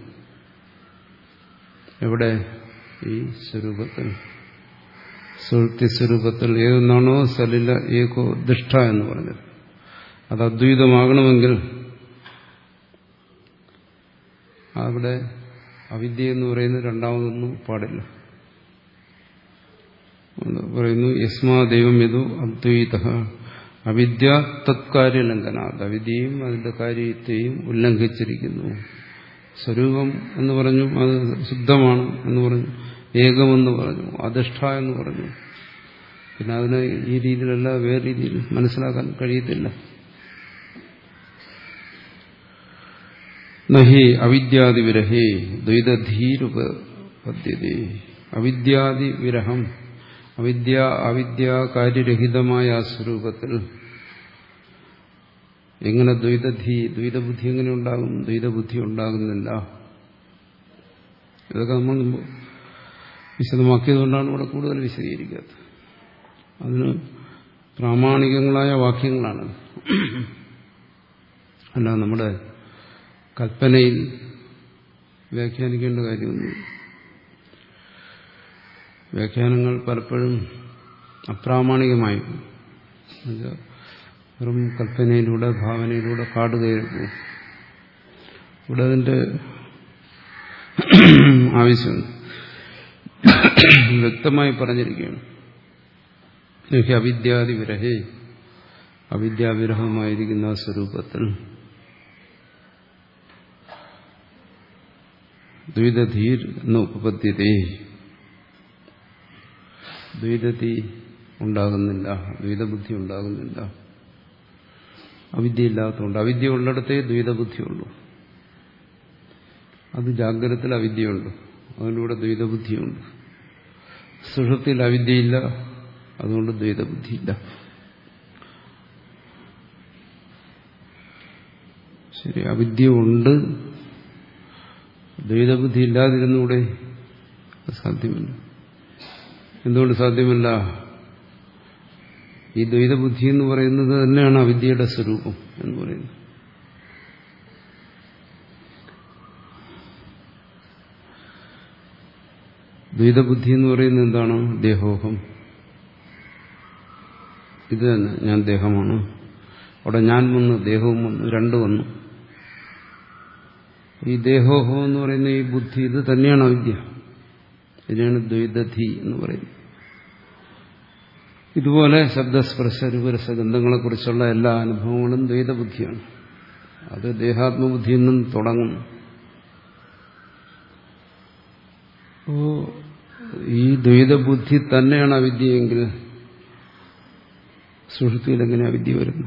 എവിടെ? ഈ സ്വരൂപത്തിൽ, സുഷുപ്തി സ്വരൂപത്തിൽ. ഏതെന്നാണോ സലില ഏകോ ദുഷ്ട എന്ന് പറഞ്ഞത്, അത് അദ്വൈതമാകണമെങ്കിൽ അവിടെ അവിദ്യ എന്ന് പറയുന്നത് രണ്ടാമതൊന്നും പാടില്ല. പറയുന്നു യസ്മാദൈവം യദോ അദ്വൈത അവിദ്യ തത്കാര്യ ലംഘന, അവിദ്യയും അതിന്റെ കാര്യത്തെയും ഉല്ലംഘിച്ചിരിക്കുന്നു. സ്വരൂപം എന്ന് പറഞ്ഞു, അത് ശുദ്ധമാണ് എന്ന് പറഞ്ഞു, ഏകമെന്ന് പറഞ്ഞു, അധിഷ്ഠ എന്ന് പറഞ്ഞു. പിന്നെ അതിനെ ഈ രീതിയിലല്ല വേറെ രീതിയിൽ മനസ്സിലാക്കാൻ കഴിയത്തില്ല. നഹി അവിദ്യാദി വിരഹേ ദ്വൈതധീരുപദ്ധ്യതേ, അവിദ്യാദി വിരഹം, അവിദ്യ അവിദ്യാകാര്യരഹിതമായ ആ സ്വരൂപത്തിൽ എങ്ങനെ ദ്വൈതധീ, ദ്വൈതബുദ്ധി എങ്ങനെ ഉണ്ടാകും? ദ്വൈതബുദ്ധി ഉണ്ടാകുന്നില്ല. ഇതൊക്കെ നമ്മൾ വിശദമാക്കിയതുകൊണ്ടാണ് ഇവിടെ കൂടുതൽ വിശദീകരിക്കാത്തത്. അതിന് പ്രാമാണികങ്ങളായ വാക്യങ്ങളാണ്. അല്ല നമ്മുടെ കൽപ്പനയിൽ വ്യാഖ്യാനിക്കേണ്ട കാര്യമൊന്നും. വ്യാഖ്യാനങ്ങൾ പലപ്പോഴും അപ്രാമാണികമായി വെറും കൽപ്പനയിലൂടെ ഭാവനയിലൂടെ കാട് കയറി പോകും. ഇവിടെ അതിന്റെ ആവശ്യമുണ്ട്. വ്യക്തമായി പറഞ്ഞിരിക്കുകയാണ്. അവിദ്യാദി വിരഹേ, അവിദ്യാവിരഹമായിരിക്കുന്ന സ്വരൂപത്തിൽ ദ്വൈതധീർ എന്ന ഉപപദ്ധ്യതേ, ദ്വൈതത്തി ഉണ്ടാകുന്നില്ല, ദ്വൈതബുദ്ധി ഉണ്ടാകുന്നില്ല. അവിദ്യ ഇല്ലാത്തതുകൊണ്ട്, അവിദ്യ ഉള്ളിടത്തേ ദ്വൈതബുദ്ധിയുള്ളൂ. അത് ജാഗ്രതത്തിൽ അവിദ്യയുണ്ട്, അതിലൂടെ ദ്വൈതബുദ്ധിയുണ്ട്. സുഷുപ്തിയിൽ അവിദ്യയില്ല, അതുകൊണ്ട് ദ്വൈതബുദ്ധിയില്ല. ശരി, അവിദ്യ ഉണ്ട്, ദ്വൈതബുദ്ധി ഇല്ലാതിരുന്നൂടെ? സാധ്യമല്ല. എന്തുകൊണ്ട് സാധ്യമല്ല? ഈ ദ്വൈതബുദ്ധി എന്ന് പറയുന്നത് തന്നെയാണ് അവിദ്യയുടെ സ്വരൂപം എന്ന് പറയുന്നത്. ദ്വൈതബുദ്ധി എന്ന് പറയുന്നത് എന്താണ്? ദേഹോഹം, ഇത് തന്നെ, ഞാൻ ദേഹമാണ്. അവിടെ ഞാൻ വന്നു, ദേഹവും വന്നു, രണ്ടു വന്നു. ഈ ദേഹോഹം എന്ന് പറയുന്ന ഈ ബുദ്ധി, ഇത് തന്നെയാണ് അവിദ്യ. ഇതിനാണ് ദ്വൈതധി എന്ന് പറയുന്നത്. ഇതുപോലെ ശബ്ദസ്പർശ രൂപരസഗന്ധങ്ങളെക്കുറിച്ചുള്ള എല്ലാ അനുഭവങ്ങളും ദ്വൈതബുദ്ധിയാണ്. അത് ദേഹാത്മബുദ്ധിയിൽ നിന്നും തുടങ്ങുന്നു. ഓ ഈ ദ്വൈതബുദ്ധി തന്നെയാണ് അവിദ്യയെങ്കിൽ സുഷുപ്തിയിൽ എങ്ങനെ അവിദ്യ വരുന്നു?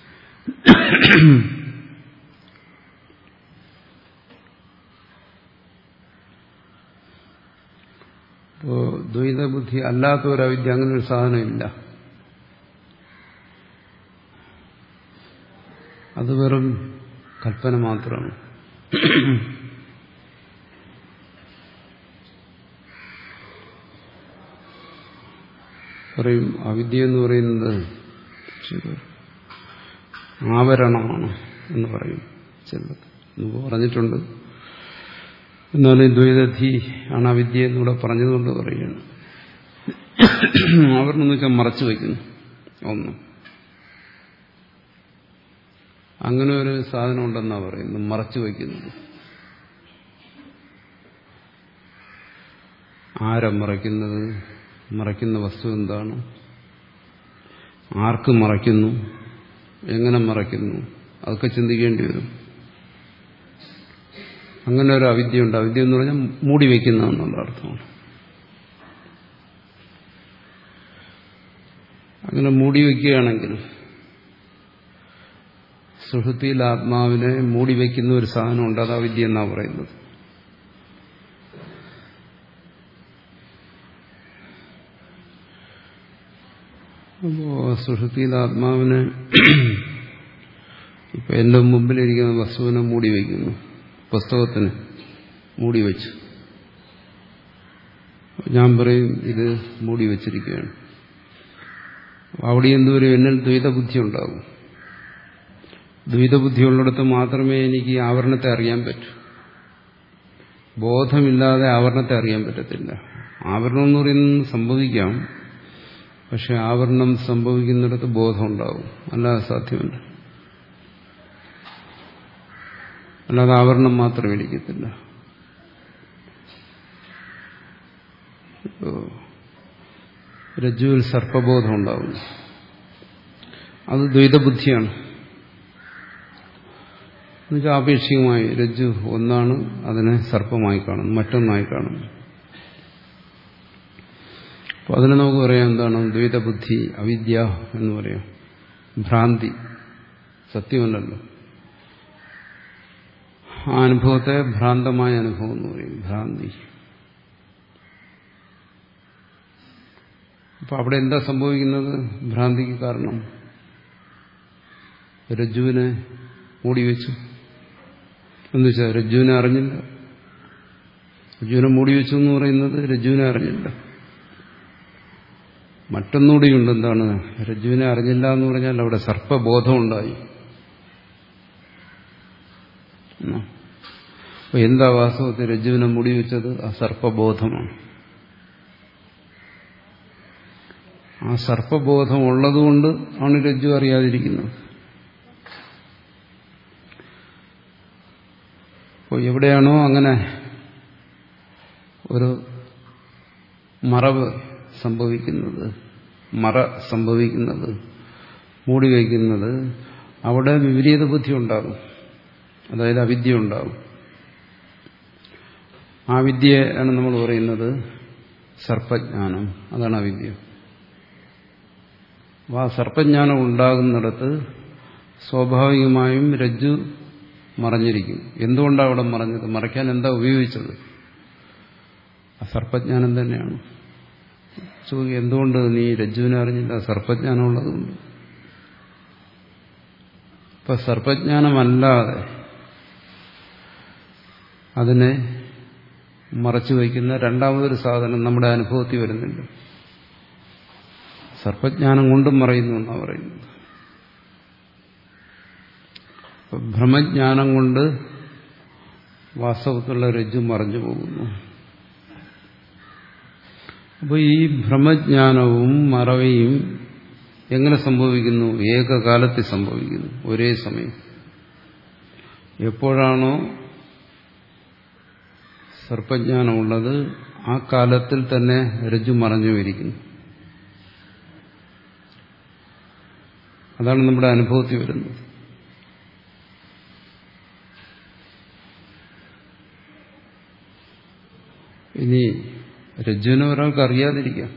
അപ്പോ ദ്വൈതബുദ്ധി അല്ലാത്ത ഒരു അവിദ്യ, അങ്ങനെ ഒരു സാധനമില്ല. അത് വെറും കൽപ്പന മാത്രമാണ്. പറയും അവിദ്യ എന്ന് പറയുന്നത് ആവരണമാണ് എന്ന് പറയും ചിലത്. മുമ്പ് പറഞ്ഞിട്ടുണ്ട്. എന്നാലും ദ്വൈതധി ആണ് അവിദ്യ എന്നിവിടെ പറഞ്ഞതുകൊണ്ട് പറയുകയാണ്. ആവരണം എന്ന് വെച്ചാൽ മറച്ചു വയ്ക്കുന്നു ഒന്ന്. അങ്ങനെ ഒരു സാധനം ഉണ്ടെന്നാണ് പറയുന്നത്, മറച്ചു വയ്ക്കുന്നത്. ആരാ മറയ്ക്കുന്നത്? മറയ്ക്കുന്ന വസ്തു എന്താണ്? ആർക്ക് മറയ്ക്കുന്നു? എങ്ങനെ മറയ്ക്കുന്നു? അതൊക്കെ ചിന്തിക്കേണ്ടി വരും. അങ്ങനെ ഒരു അവിദ്യയുണ്ട്. അവിദ്യ എന്ന് പറഞ്ഞാൽ മൂടി വയ്ക്കുന്ന എന്നുള്ള അർത്ഥമാണ്. അങ്ങനെ മൂടി വയ്ക്കുകയാണെങ്കിൽ സുഷുപ്തിയിൽ ആത്മാവിനെ മൂടി വയ്ക്കുന്ന ഒരു സാധനമുണ്ട്, അത് അവിദ്യ എന്നാണ് പറയുന്നത്. അപ്പോ സുഷുപ്തിയിൽ ആത്മാവിനെ ഇപ്പൊ എന്റെ മുമ്പിലിരിക്കുന്ന വസ്തുവിനെ മൂടി വയ്ക്കുന്നു, പുസ്തകത്തിന് മൂടി വെച്ചു. ഞാൻ പറയും ഇത് മൂടി വച്ചിരിക്കുകയാണ്. അവിടെ എന്തുവരും എന്നിൽ ദ്വൈതബുദ്ധി ഉണ്ടാകും. ദ്വൈതബുദ്ധിയുള്ളിടത്ത് മാത്രമേ എനിക്ക് ഈ ആവരണത്തെ അറിയാൻ പറ്റൂ. ബോധമില്ലാതെ ആവരണത്തെ അറിയാൻ പറ്റത്തില്ല. ആവരണം എന്ന് പറയുന്നത് സംഭവിക്കാം, പക്ഷെ ആവരണം സംഭവിക്കുന്നിടത്ത് ബോധം ഉണ്ടാവും, അല്ലാതെ സാധ്യമല്ല. അല്ലാതെ ആവരണം മാത്രം ഇരിക്കത്തില്ല. രജ്ജുവിൽ സർപ്പബോധം ഉണ്ടാവും, അത് ദ്വൈതബുദ്ധിയാണ്. എന്നുവെച്ചാൽ ആപേക്ഷികമായി രജ്ജു ഒന്നാണ്, അതിനെ സർപ്പമായി കാണുന്നു, മറ്റൊന്നായി കാണുന്നു. അപ്പൊ അതിനെ നമുക്ക് പറയാം എന്താണ്? ദ്വൈതബുദ്ധി, അവിദ്യ എന്ന് പറയാം. ഭ്രാന്തി, സത്യമല്ലല്ലോ. ആ അനുഭവത്തെ ഭ്രാന്തമായ അനുഭവം എന്ന് പറയും, ഭ്രാന്തി. അപ്പൊ അവിടെ എന്താ സംഭവിക്കുന്നത്? ഭ്രാന്തിക്ക് കാരണം രജ്ജുവിനെ മൂടിവെച്ചു എന്ന് വെച്ചാൽ രജ്ജുവിനെ അറിഞ്ഞില്ല. രജ്ജുവിനെ മൂടിവെച്ചു എന്ന് പറയുന്നത് രജ്ജുവിനെ അറിഞ്ഞില്ല. മറ്റൊന്നുകൂടിയുണ്ട്, എന്താണ്? രജ്ജുവിനെ അറിഞ്ഞില്ല എന്ന് പറഞ്ഞാൽ അവിടെ സർപ്പബോധം ഉണ്ടായി. അപ്പൊ എന്താ വാസ്തവത്തിൽ രജ്ജുവിനെ മൂടിവെച്ചത്? ആ സർപ്പബോധമാണ്. ആ സർപ്പബോധം ഉള്ളതുകൊണ്ട് ആണ് രജ്ജു അറിയാതിരിക്കുന്നത്. അപ്പോൾ എവിടെയാണോ അങ്ങനെ ഒരു മറവ് സംഭവിക്കുന്നത്, മറ സംഭവിക്കുന്നത്, മൂടി വയ്ക്കുന്നത്, അവിടെ വിപരീത ബുദ്ധി ഉണ്ടാകും, അതായത് അവിദ്യ ഉണ്ടാകും. ആ വിദ്യയാണ് നമ്മൾ പറയുന്നത് സർപ്പജ്ഞാനം, അതാണ് അവിദ്യ. ആ സർപ്പജ്ഞാനം ഉണ്ടാകുന്നിടത്ത് സ്വാഭാവികമായും രജ്ജു മറഞ്ഞിരിക്കും. എന്തുകൊണ്ടാണ് അവിടെ മറഞ്ഞത്? മറയ്ക്കാൻ എന്താ ഉപയോഗിച്ചത്? ആ സർപ്പജ്ഞാനം തന്നെയാണ്. ചോദിക്കുക, എന്തുകൊണ്ട് നീ രജ്ജുവിനെ അറിഞ്ഞില്ല? സർപ്പജ്ഞാനം ഉള്ളതുകൊണ്ട്. ഇപ്പൊ സർപ്പജ്ഞാനമല്ലാതെ അതിനെ മറച്ചു വയ്ക്കുന്ന രണ്ടാമതൊരു സാധനം നമ്മുടെ അനുഭവത്തിൽ വരുന്നില്ല. സർപ്പജ്ഞാനം കൊണ്ടും മറയുന്നു എന്നാണ് പറയുന്നത്. ഭ്രമജ്ഞാനം കൊണ്ട് വാസ്തവത്തിലുള്ള രജ്ജു മറഞ്ഞു പോകുന്നു. അപ്പോൾ ഈ ഭ്രമജ്ഞാനവും മറവയും എങ്ങനെ സംഭവിക്കുന്നു? ഏകകാലത്തിൽ സംഭവിക്കുന്നു, ഒരേ സമയം. എപ്പോഴാണോ സർപ്പജ്ഞാനമുള്ളത് ആ കാലത്തിൽ തന്നെ രജ്ജു മറഞ്ഞുമിരിക്കുന്നു. അതാണ് നമ്മുടെ അനുഭവത്തിൽ വരുന്നത്. ഇനി രജ്ജുവിനെ ഒരാൾക്ക് അറിയാതിരിക്കാം.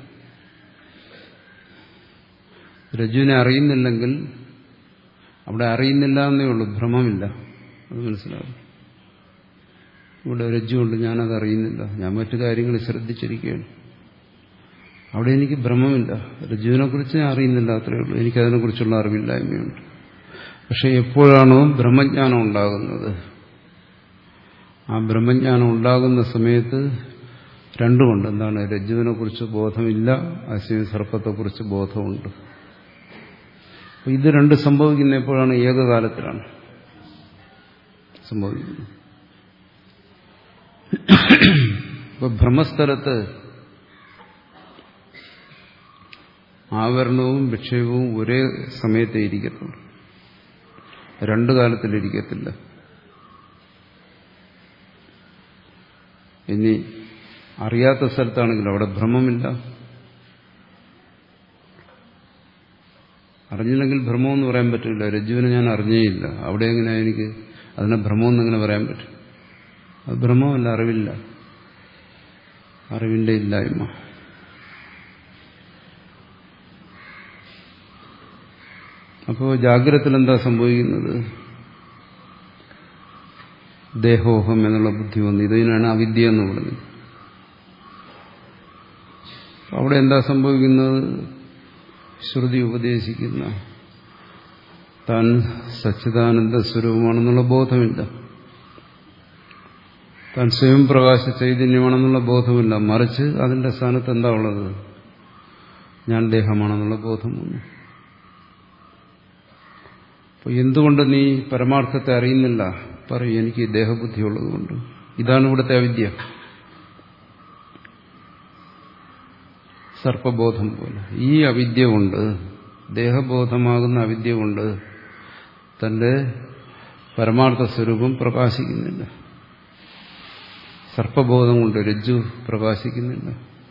രജ്ജുവിനെ അറിയുന്നില്ലെങ്കിൽ അവിടെ അറിയുന്നില്ല എന്നേ ഉള്ളൂ, ഭ്രമമില്ല. അത് മനസ്സിലാവും. ഇവിടെ രജ്ജുണ്ട്, ഞാനത് അറിയുന്നില്ല, ഞാൻ മറ്റു കാര്യങ്ങൾ ശ്രദ്ധിച്ചിരിക്കുകയാണ്. അവിടെ എനിക്ക് ഭ്രമമില്ല, രജ്ജുവിനെ കുറിച്ച് ഞാൻ അറിയുന്നില്ല, അത്രയേ ഉള്ളൂ. എനിക്കതിനെക്കുറിച്ചുള്ള അറിവില്ലായ്മയുണ്ട്. പക്ഷെ എപ്പോഴാണോ ബ്രഹ്മജ്ഞാനം ഉണ്ടാകുന്നത്, ആ ബ്രഹ്മജ്ഞാനം ഉണ്ടാകുന്ന സമയത്ത് രണ്ടുമുണ്ട്. എന്താണ്? രജ്ജുവിനെ കുറിച്ച് ബോധമില്ല, അശ്വിനി സർപ്പത്തെക്കുറിച്ച് ബോധമുണ്ട്. ഇത് രണ്ട് സംഭവിക്കുന്ന എപ്പോഴാണ്? ഏകകാലത്തിലാണ് സംഭവിക്കുന്നത്. ഇപ്പൊ ഭ്രമസ്ഥലത്ത് ആവരണവും വിക്ഷേപവും ഒരേ സമയത്തേ ഇരിക്കത്തുള്ളൂ, രണ്ടു കാലത്തിലിരിക്കത്തില്ല. ഇനി അറിയാത്ത സ്ഥലത്താണെങ്കിൽ അവിടെ ഭ്രമമില്ല. അറിഞ്ഞില്ലെങ്കിൽ ഭ്രമമെന്ന് പറയാൻ പറ്റില്ല. രജ്ജുവിനെ ഞാൻ അറിഞ്ഞേയില്ല, അവിടെ എങ്ങനെ എനിക്ക് അതിനെ ഭ്രമമെന്ന് എങ്ങനെ പറയാൻ പറ്റും? അത് ഭ്രമമല്ല, അറിവില്ല, അറിവിന്റെ ഇല്ലായ്മ. അപ്പോൾ ജാഗ്രതത്തിൽ എന്താ സംഭവിക്കുന്നത്? ദേഹോഹം എന്നുള്ള ബുദ്ധി വന്നു. ഇതിനാണ് അവിദ്യ എന്ന് പറയുന്നത്. അവിടെ എന്താ സംഭവിക്കുന്നത്? ശ്രുതി ഉപദേശിക്കുന്ന താൻ സച്ചിദാനന്ദ സ്വരൂപമാണെന്നുള്ള ബോധമില്ല, താൻ സ്വയം പ്രകാശ ചൈതന്യമാണെന്നുള്ള ബോധമില്ല. മറിച്ച് അതിന്റെ സ്ഥാനത്ത് എന്താ ഉള്ളത്? ഞാൻ ദേഹമാണെന്നുള്ള ബോധം വന്നു. അപ്പോൾ എന്തുകൊണ്ട് നീ പരമാർത്ഥത്തെ അറിയുന്നില്ല? പറയും, എനിക്ക് ദേഹബുദ്ധി ഉള്ളതുകൊണ്ട്. ഇതാണ് ഇവിടുത്തെ അവിദ്യ. സർപ്പബോധം പോലെ ഈ അവിദ്യ കൊണ്ട്, ദേഹബോധമാകുന്ന അവിദ്യ കൊണ്ട് തന്റെ പരമാർത്ഥ സ്വരൂപം പ്രകാശിക്കുന്നില്ല. സർപ്പബോധം കൊണ്ട് രജ്ജു പ്രകാശിക്കുന്നില്ല.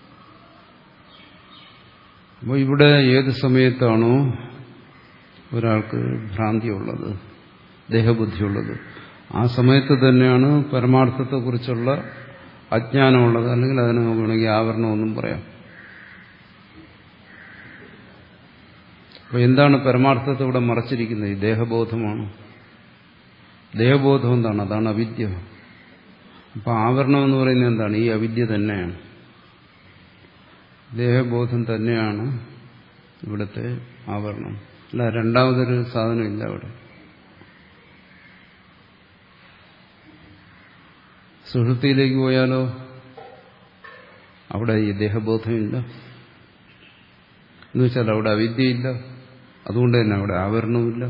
അപ്പോൾ ഇവിടെ ഏത് സമയത്താണോ ഒരാൾക്ക് ഭ്രാന്തിയുള്ളത്, ദേഹബുദ്ധിയുള്ളത്, ആ സമയത്ത് തന്നെയാണ് പരമാർത്ഥത്തെക്കുറിച്ചുള്ള അജ്ഞാനമുള്ളത്. അല്ലെങ്കിൽ അതിനെ നമുക്ക് വേണമെങ്കിൽ ആവരണമെന്നും പറയാം. അപ്പോൾ എന്താണ് പരമാർത്ഥത്തെ ഇവിടെ മറച്ചിരിക്കുന്നത്? ഈ ദേഹബോധമാണ്. ദേഹബോധം എന്താണ്? അതാണ് അവിദ്യ. അപ്പോൾ ആവരണം എന്ന് പറയുന്നത് എന്താണ്? ഈ അവിദ്യ തന്നെയാണ്. ദേഹബോധം തന്നെയാണ് ഇവിടുത്തെ ആവരണം. അല്ല, രണ്ടാമതൊരു സാധനമില്ല അവിടെ. സുഷുപ്തിയിലേക്ക് പോയാലോ അവിടെ ഈ ദേഹബോധമില്ല. എന്ന് വെച്ചാൽ അവിടെ അവിദ്യയില്ല, അതുകൊണ്ട് തന്നെ അവിടെ ആവരണവുമില്ല.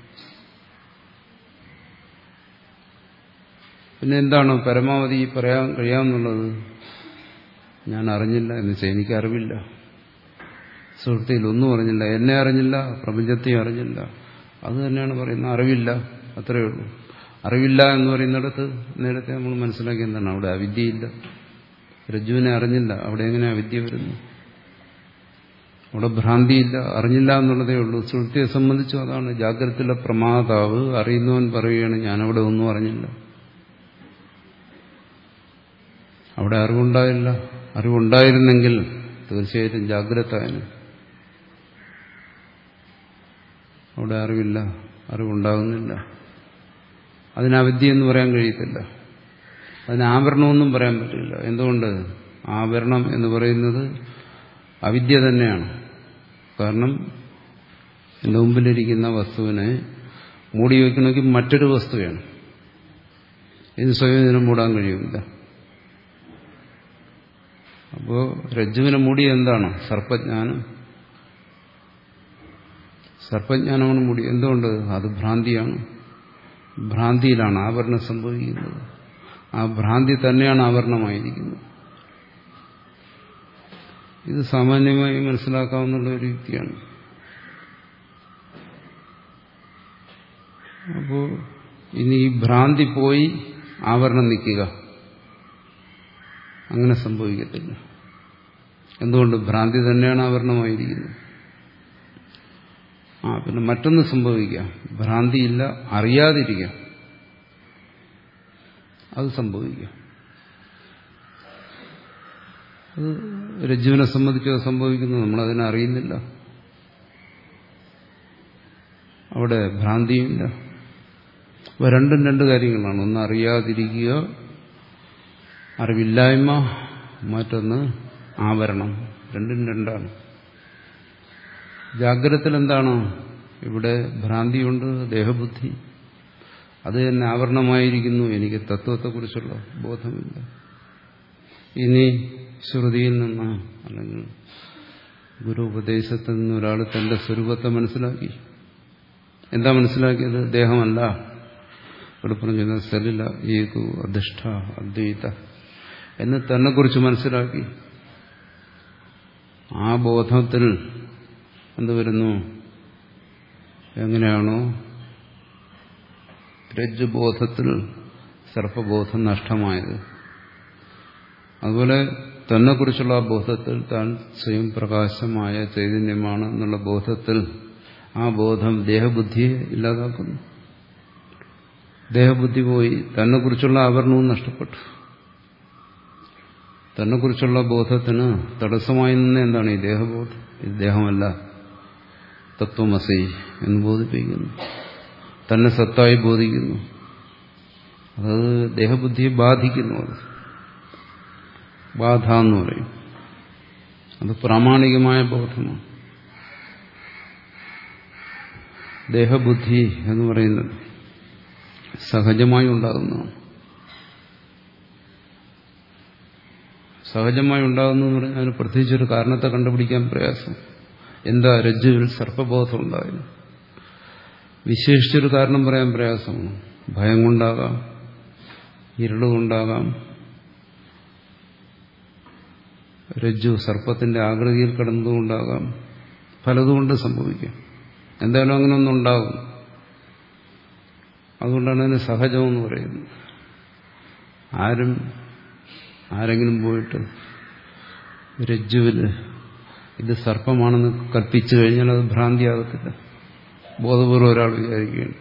പിന്നെ എന്താണ് പരമാവധി പറയാൻ കഴിയാമെന്നുള്ളത്? ഞാൻ അറിഞ്ഞില്ല എന്ന് വെച്ചാൽ എനിക്ക് അറിവില്ല. സുഹൃത്തിയിൽ ഒന്നും അറിഞ്ഞില്ല, എന്നെ അറിഞ്ഞില്ല, പ്രപഞ്ചത്തെയും അറിഞ്ഞില്ല. അത് തന്നെയാണ് പറയുന്നത്, അറിവില്ല, അത്രയേ ഉള്ളൂ. അറിവില്ല എന്ന് പറയുന്നിടത്ത് നേരത്തെ നമ്മൾ മനസ്സിലാക്കി എന്താണ്? അവിടെ അവിദ്യയില്ല. രജ്ജുവിനെ അറിഞ്ഞില്ല, അവിടെ എങ്ങനെ അവിദ്യ വരുന്നു? അവിടെ ഭ്രാന്തിയില്ല, അറിഞ്ഞില്ല എന്നുള്ളതേ ഉള്ളൂ. സുഹൃത്തിയെ സംബന്ധിച്ചും അതാണ്. ജാഗ്രതയിലെ പ്രമാതാവ് അറിയുന്നവൻ പറയുകയാണ്, ഞാനവിടെ ഒന്നും അറിഞ്ഞില്ല, അവിടെ അറിവുണ്ടായില്ല. അറിവുണ്ടായിരുന്നെങ്കിൽ തീർച്ചയായിട്ടും ജാഗ്രത ആയിരുന്നു. അവിടെ അറിവില്ല, അറിവുണ്ടാകുന്നില്ല. അതിന് അവിദ്യ എന്ന് പറയാൻ കഴിയത്തില്ല, അതിന് ആവരണമെന്നും പറയാൻ പറ്റില്ല. എന്തുകൊണ്ട്? ആവരണം എന്ന് പറയുന്നത് അവിദ്യ തന്നെയാണ്. കാരണം എൻ്റെ മുമ്പിലിരിക്കുന്ന വസ്തുവിനെ മൂടി വയ്ക്കണമെങ്കിൽ മറ്റൊരു വസ്തു വേണം. ഇത് സ്വയം ഇതിനെ മൂടാൻ കഴിയില്ല. അപ്പോൾ രജ്ജുവിനെ മൂടി എന്താണ്? സർപ്പജ്ഞാനം. സർപ്പജ്ഞാനമാണ് മൂടി. എന്തുകൊണ്ട്? അത് ഭ്രാന്തിയാണ്. ഭ്രാന്തിയിലാണ് ആവരണം സംഭവിക്കുന്നത്. ആ ഭ്രാന്തി തന്നെയാണ് ആവരണമായിരിക്കുന്നത്. ഇത് സാമാന്യമായി മനസ്സിലാക്കാവുന്ന ഒരു യുക്തിയാണ്. അപ്പോൾ ഇനി ഈ ഭ്രാന്തി പോയി ആവരണം നിൽക്കുക, അങ്ങനെ സംഭവിക്കത്തില്ല. എന്തുകൊണ്ട്? ഭ്രാന്തി തന്നെയാണ് ആവരണമായിരിക്കുന്നത്. ആ പിന്നെ മറ്റൊന്ന് സംഭവിക്കാം, ഭ്രാന്തിയില്ല, അറിയാതിരിക്കാം, അത് സംഭവിക്കാം. അത് രജ്ജുവിനെ സംബന്ധിച്ച് സംഭവിക്കുന്നു, നമ്മളതിനെ അറിയുന്നില്ല, അവിടെ ഭ്രാന്തിയുമില്ല. അപ്പോൾ രണ്ടും രണ്ട് കാര്യങ്ങളാണ്. ഒന്ന് അറിയാതിരിക്കുക, അറിവില്ലായ്മ, മറ്റൊന്ന് ആവരണം. രണ്ടും രണ്ടാണ്. ജാഗ്രതത്തിൽ എന്താണ്? ഇവിടെ ഭ്രാന്തിയുണ്ട്, ദേഹബുദ്ധി, അത് തന്നെ ആവരണമായിരിക്കുന്നു. എനിക്ക് തത്വത്തെക്കുറിച്ചുള്ള ബോധമില്ല. ഇനി ശ്രുതിയിൽ നിന്ന് അല്ലെങ്കിൽ ഗുരു ഉപദേശത്തിൽ നിന്ന് ഒരാൾ തന്റെ സ്വരൂപത്തെ മനസ്സിലാക്കി. എന്താ മനസ്സിലാക്കിയത്? ദേഹമല്ല, ഇവിടെ പറഞ്ഞ സലില ഏകു അധിഷ്ഠ അദ്വൈത എന്ന് തന്നെ കുറിച്ച് മനസ്സിലാക്കി. ആ ബോധത്തിൽ എന്ത് വരുന്നു? എങ്ങനെയാണോ രജ്ജുബോധത്തിൽ സർപ്പബോധം നഷ്ടമായത്, അതുപോലെ തന്നെക്കുറിച്ചുള്ള ആ ബോധത്തിൽ താൻ സ്വയം പ്രകാശമായ ചൈതന്യമാണ് എന്നുള്ള ബോധത്തിൽ ആ ബോധം ദേഹബുദ്ധിയെ ഇല്ലാതാക്കുന്നു. ദേഹബുദ്ധി പോയി, തന്നെക്കുറിച്ചുള്ള ആവരണവും നഷ്ടപ്പെട്ടു. തന്നെക്കുറിച്ചുള്ള ബോധത്തിന് തടസ്സമായി നിന്ന് എന്താണ് ഈ ദേഹബോധം? ഇത് ദേഹമല്ല, തത്വമസി എന്ന് ബോധിപ്പിക്കുന്നു, തന്നെ സത്തായി ബോധിക്കുന്നു. അത് ദേഹബുദ്ധിയെ ബാധിക്കുന്നു. അത് ബാധ എന്ന് പറയും. അത് പ്രാമാണികമായ ബോധമാണ്. ദേഹബുദ്ധി എന്ന് പറയുന്നത് സഹജമായി ഉണ്ടാകുന്നതാണ്. സഹജമായി ഉണ്ടാകുന്നു എന്ന് പറഞ്ഞാൽ അതിന് പ്രത്യേകിച്ചൊരു കാരണത്തെ കണ്ടുപിടിക്കാൻ പ്രയാസം. എന്താ രജ്ജുവിൽ സർപ്പബോധം ഉണ്ടായത്? വിശേഷിച്ചൊരു കാരണം പറയാൻ പ്രയാസമാണ്. ഭയം കൊണ്ടാകാം, ഇരുളുകൊണ്ടാകാം, രജ്ജു സർപ്പത്തിന്റെ ആകൃതിയിൽ കിടന്നതുകൊണ്ടാകാം, പലതുകൊണ്ട് സംഭവിക്കാം. എന്തായാലും അങ്ങനെ ഒന്നും ഉണ്ടാകും. അതുകൊണ്ടാണ് അതിന് സഹജമെന്ന് പറയുന്നത്. ആരും ആരെങ്കിലും പോയിട്ട് രജ്ജുവിൽ ഇത് സർപ്പമാണെന്ന് കൽപ്പിച്ചു കഴിഞ്ഞാൽ അത് ഭ്രാന്തിയാകത്തില്ല. ബോധപൂർവ്വം ഒരാൾ വിചാരിക്കുകയാണ്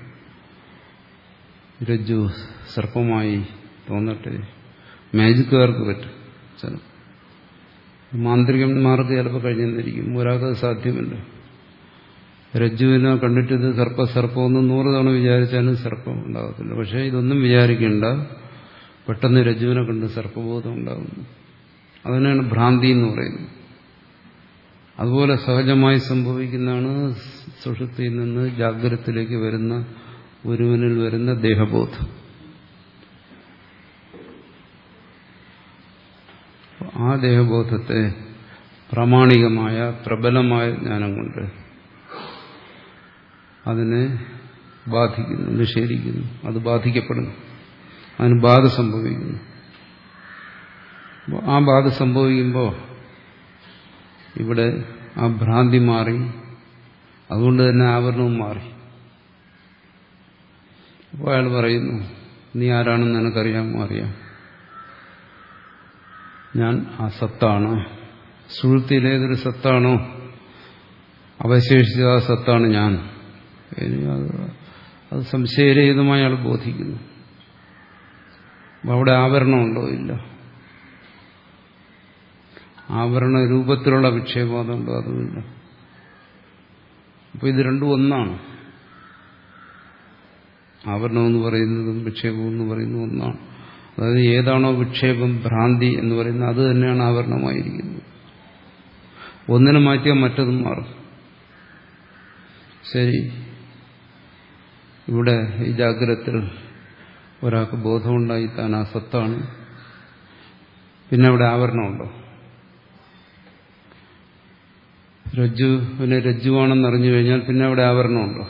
രജ്ജു സർപ്പമായി തോന്നട്ടെ. മാജിക്കുകാർക്ക് പറ്റും, ചില മാന്ത്രികന്മാർക്ക് ചിലപ്പോൾ കഴിഞ്ഞെന്നിരിക്കും. ഒരാൾക്ക് സാധ്യമല്ല. രജ്ജുവിനെ കണ്ടിട്ട് ഇത് സർപ്പ സർപ്പമെന്ന് നൂറ് തവണ വിചാരിച്ചാലും സർപ്പം ഉണ്ടാകത്തില്ല. പക്ഷേ ഇതൊന്നും വിചാരിക്കേണ്ട, പെട്ടെന്ന് രജ്ജുവിനെ കണ്ട് സർപ്പബോധം ഉണ്ടാകുന്നു. അതിനാണ് ഭ്രാന്തി എന്ന് പറയുന്നത്. അതുപോലെ സഹജമായി സംഭവിക്കുന്നതാണ് സുഷുപ്തിയിൽ നിന്ന് ജാഗ്രതത്തിലേക്ക് വരുന്ന ഒരുവനിൽ വരുന്ന ദേഹബോധം. ആ ദേഹബോധത്തെ പ്രാമാണികമായ പ്രബലമായ ജ്ഞാനം കൊണ്ട് അതിനെ ബാധിക്കുന്നു, നിഷേധിക്കുന്നു. അത് ബാധിക്കപ്പെടുന്നു, അതിന് ബാധ സംഭവിക്കുന്നു. ആ ബാധ സംഭവിക്കുമ്പോൾ ഇവിടെ ആ ഭ്രാന്തി മാറി, അതുകൊണ്ട് തന്നെ ആവരണവും മാറി. അപ്പോൾ അയാൾ പറയുന്നു, നീ ആരാണെന്ന് എനിക്കറിയാമോ? അറിയാം, ഞാൻ ആ സത്താണ്. സുഷുപ്തിയിലേതൊരു സത്താണോ അവശേഷിച്ച ആ സത്താണ് ഞാൻ. അത് സംശയരഹിതമായി അയാൾ ബോധിക്കുന്നു. അവിടെ ആവരണമുണ്ടോ? ഇല്ല. ആവരണ രൂപത്തിലുള്ള വിക്ഷേപമുണ്ടോ? അതുമില്ല. അപ്പോൾ ഇത് രണ്ടും ഒന്നാണ്. ആവരണം എന്ന് പറയുന്നതും വിക്ഷേപം എന്ന് പറയുന്നതും ഒന്നാണ്. അതായത് ഏതാണോ വിക്ഷേപം, ഭ്രാന്തി എന്ന് പറയുന്നത്, അത് തന്നെയാണ് ആവരണമായിരിക്കുന്നത്. ഒന്നിനെ മാറ്റിയാൽ മറ്റതും മാറും. ശരി, ഇവിടെ ഈ ജാഗ്രതത്തിൽ ഒരാൾക്ക് ബോധമുണ്ടായി താൻ ആ സത്താണ്. പിന്നെ അവിടെ ആവരണമുണ്ടോ? രജ്ജുവിനെ രജ്ജുവാണെന്ന് അറിഞ്ഞു കഴിഞ്ഞാൽ പിന്നെ അവിടെ ആവരണമുണ്ടോ?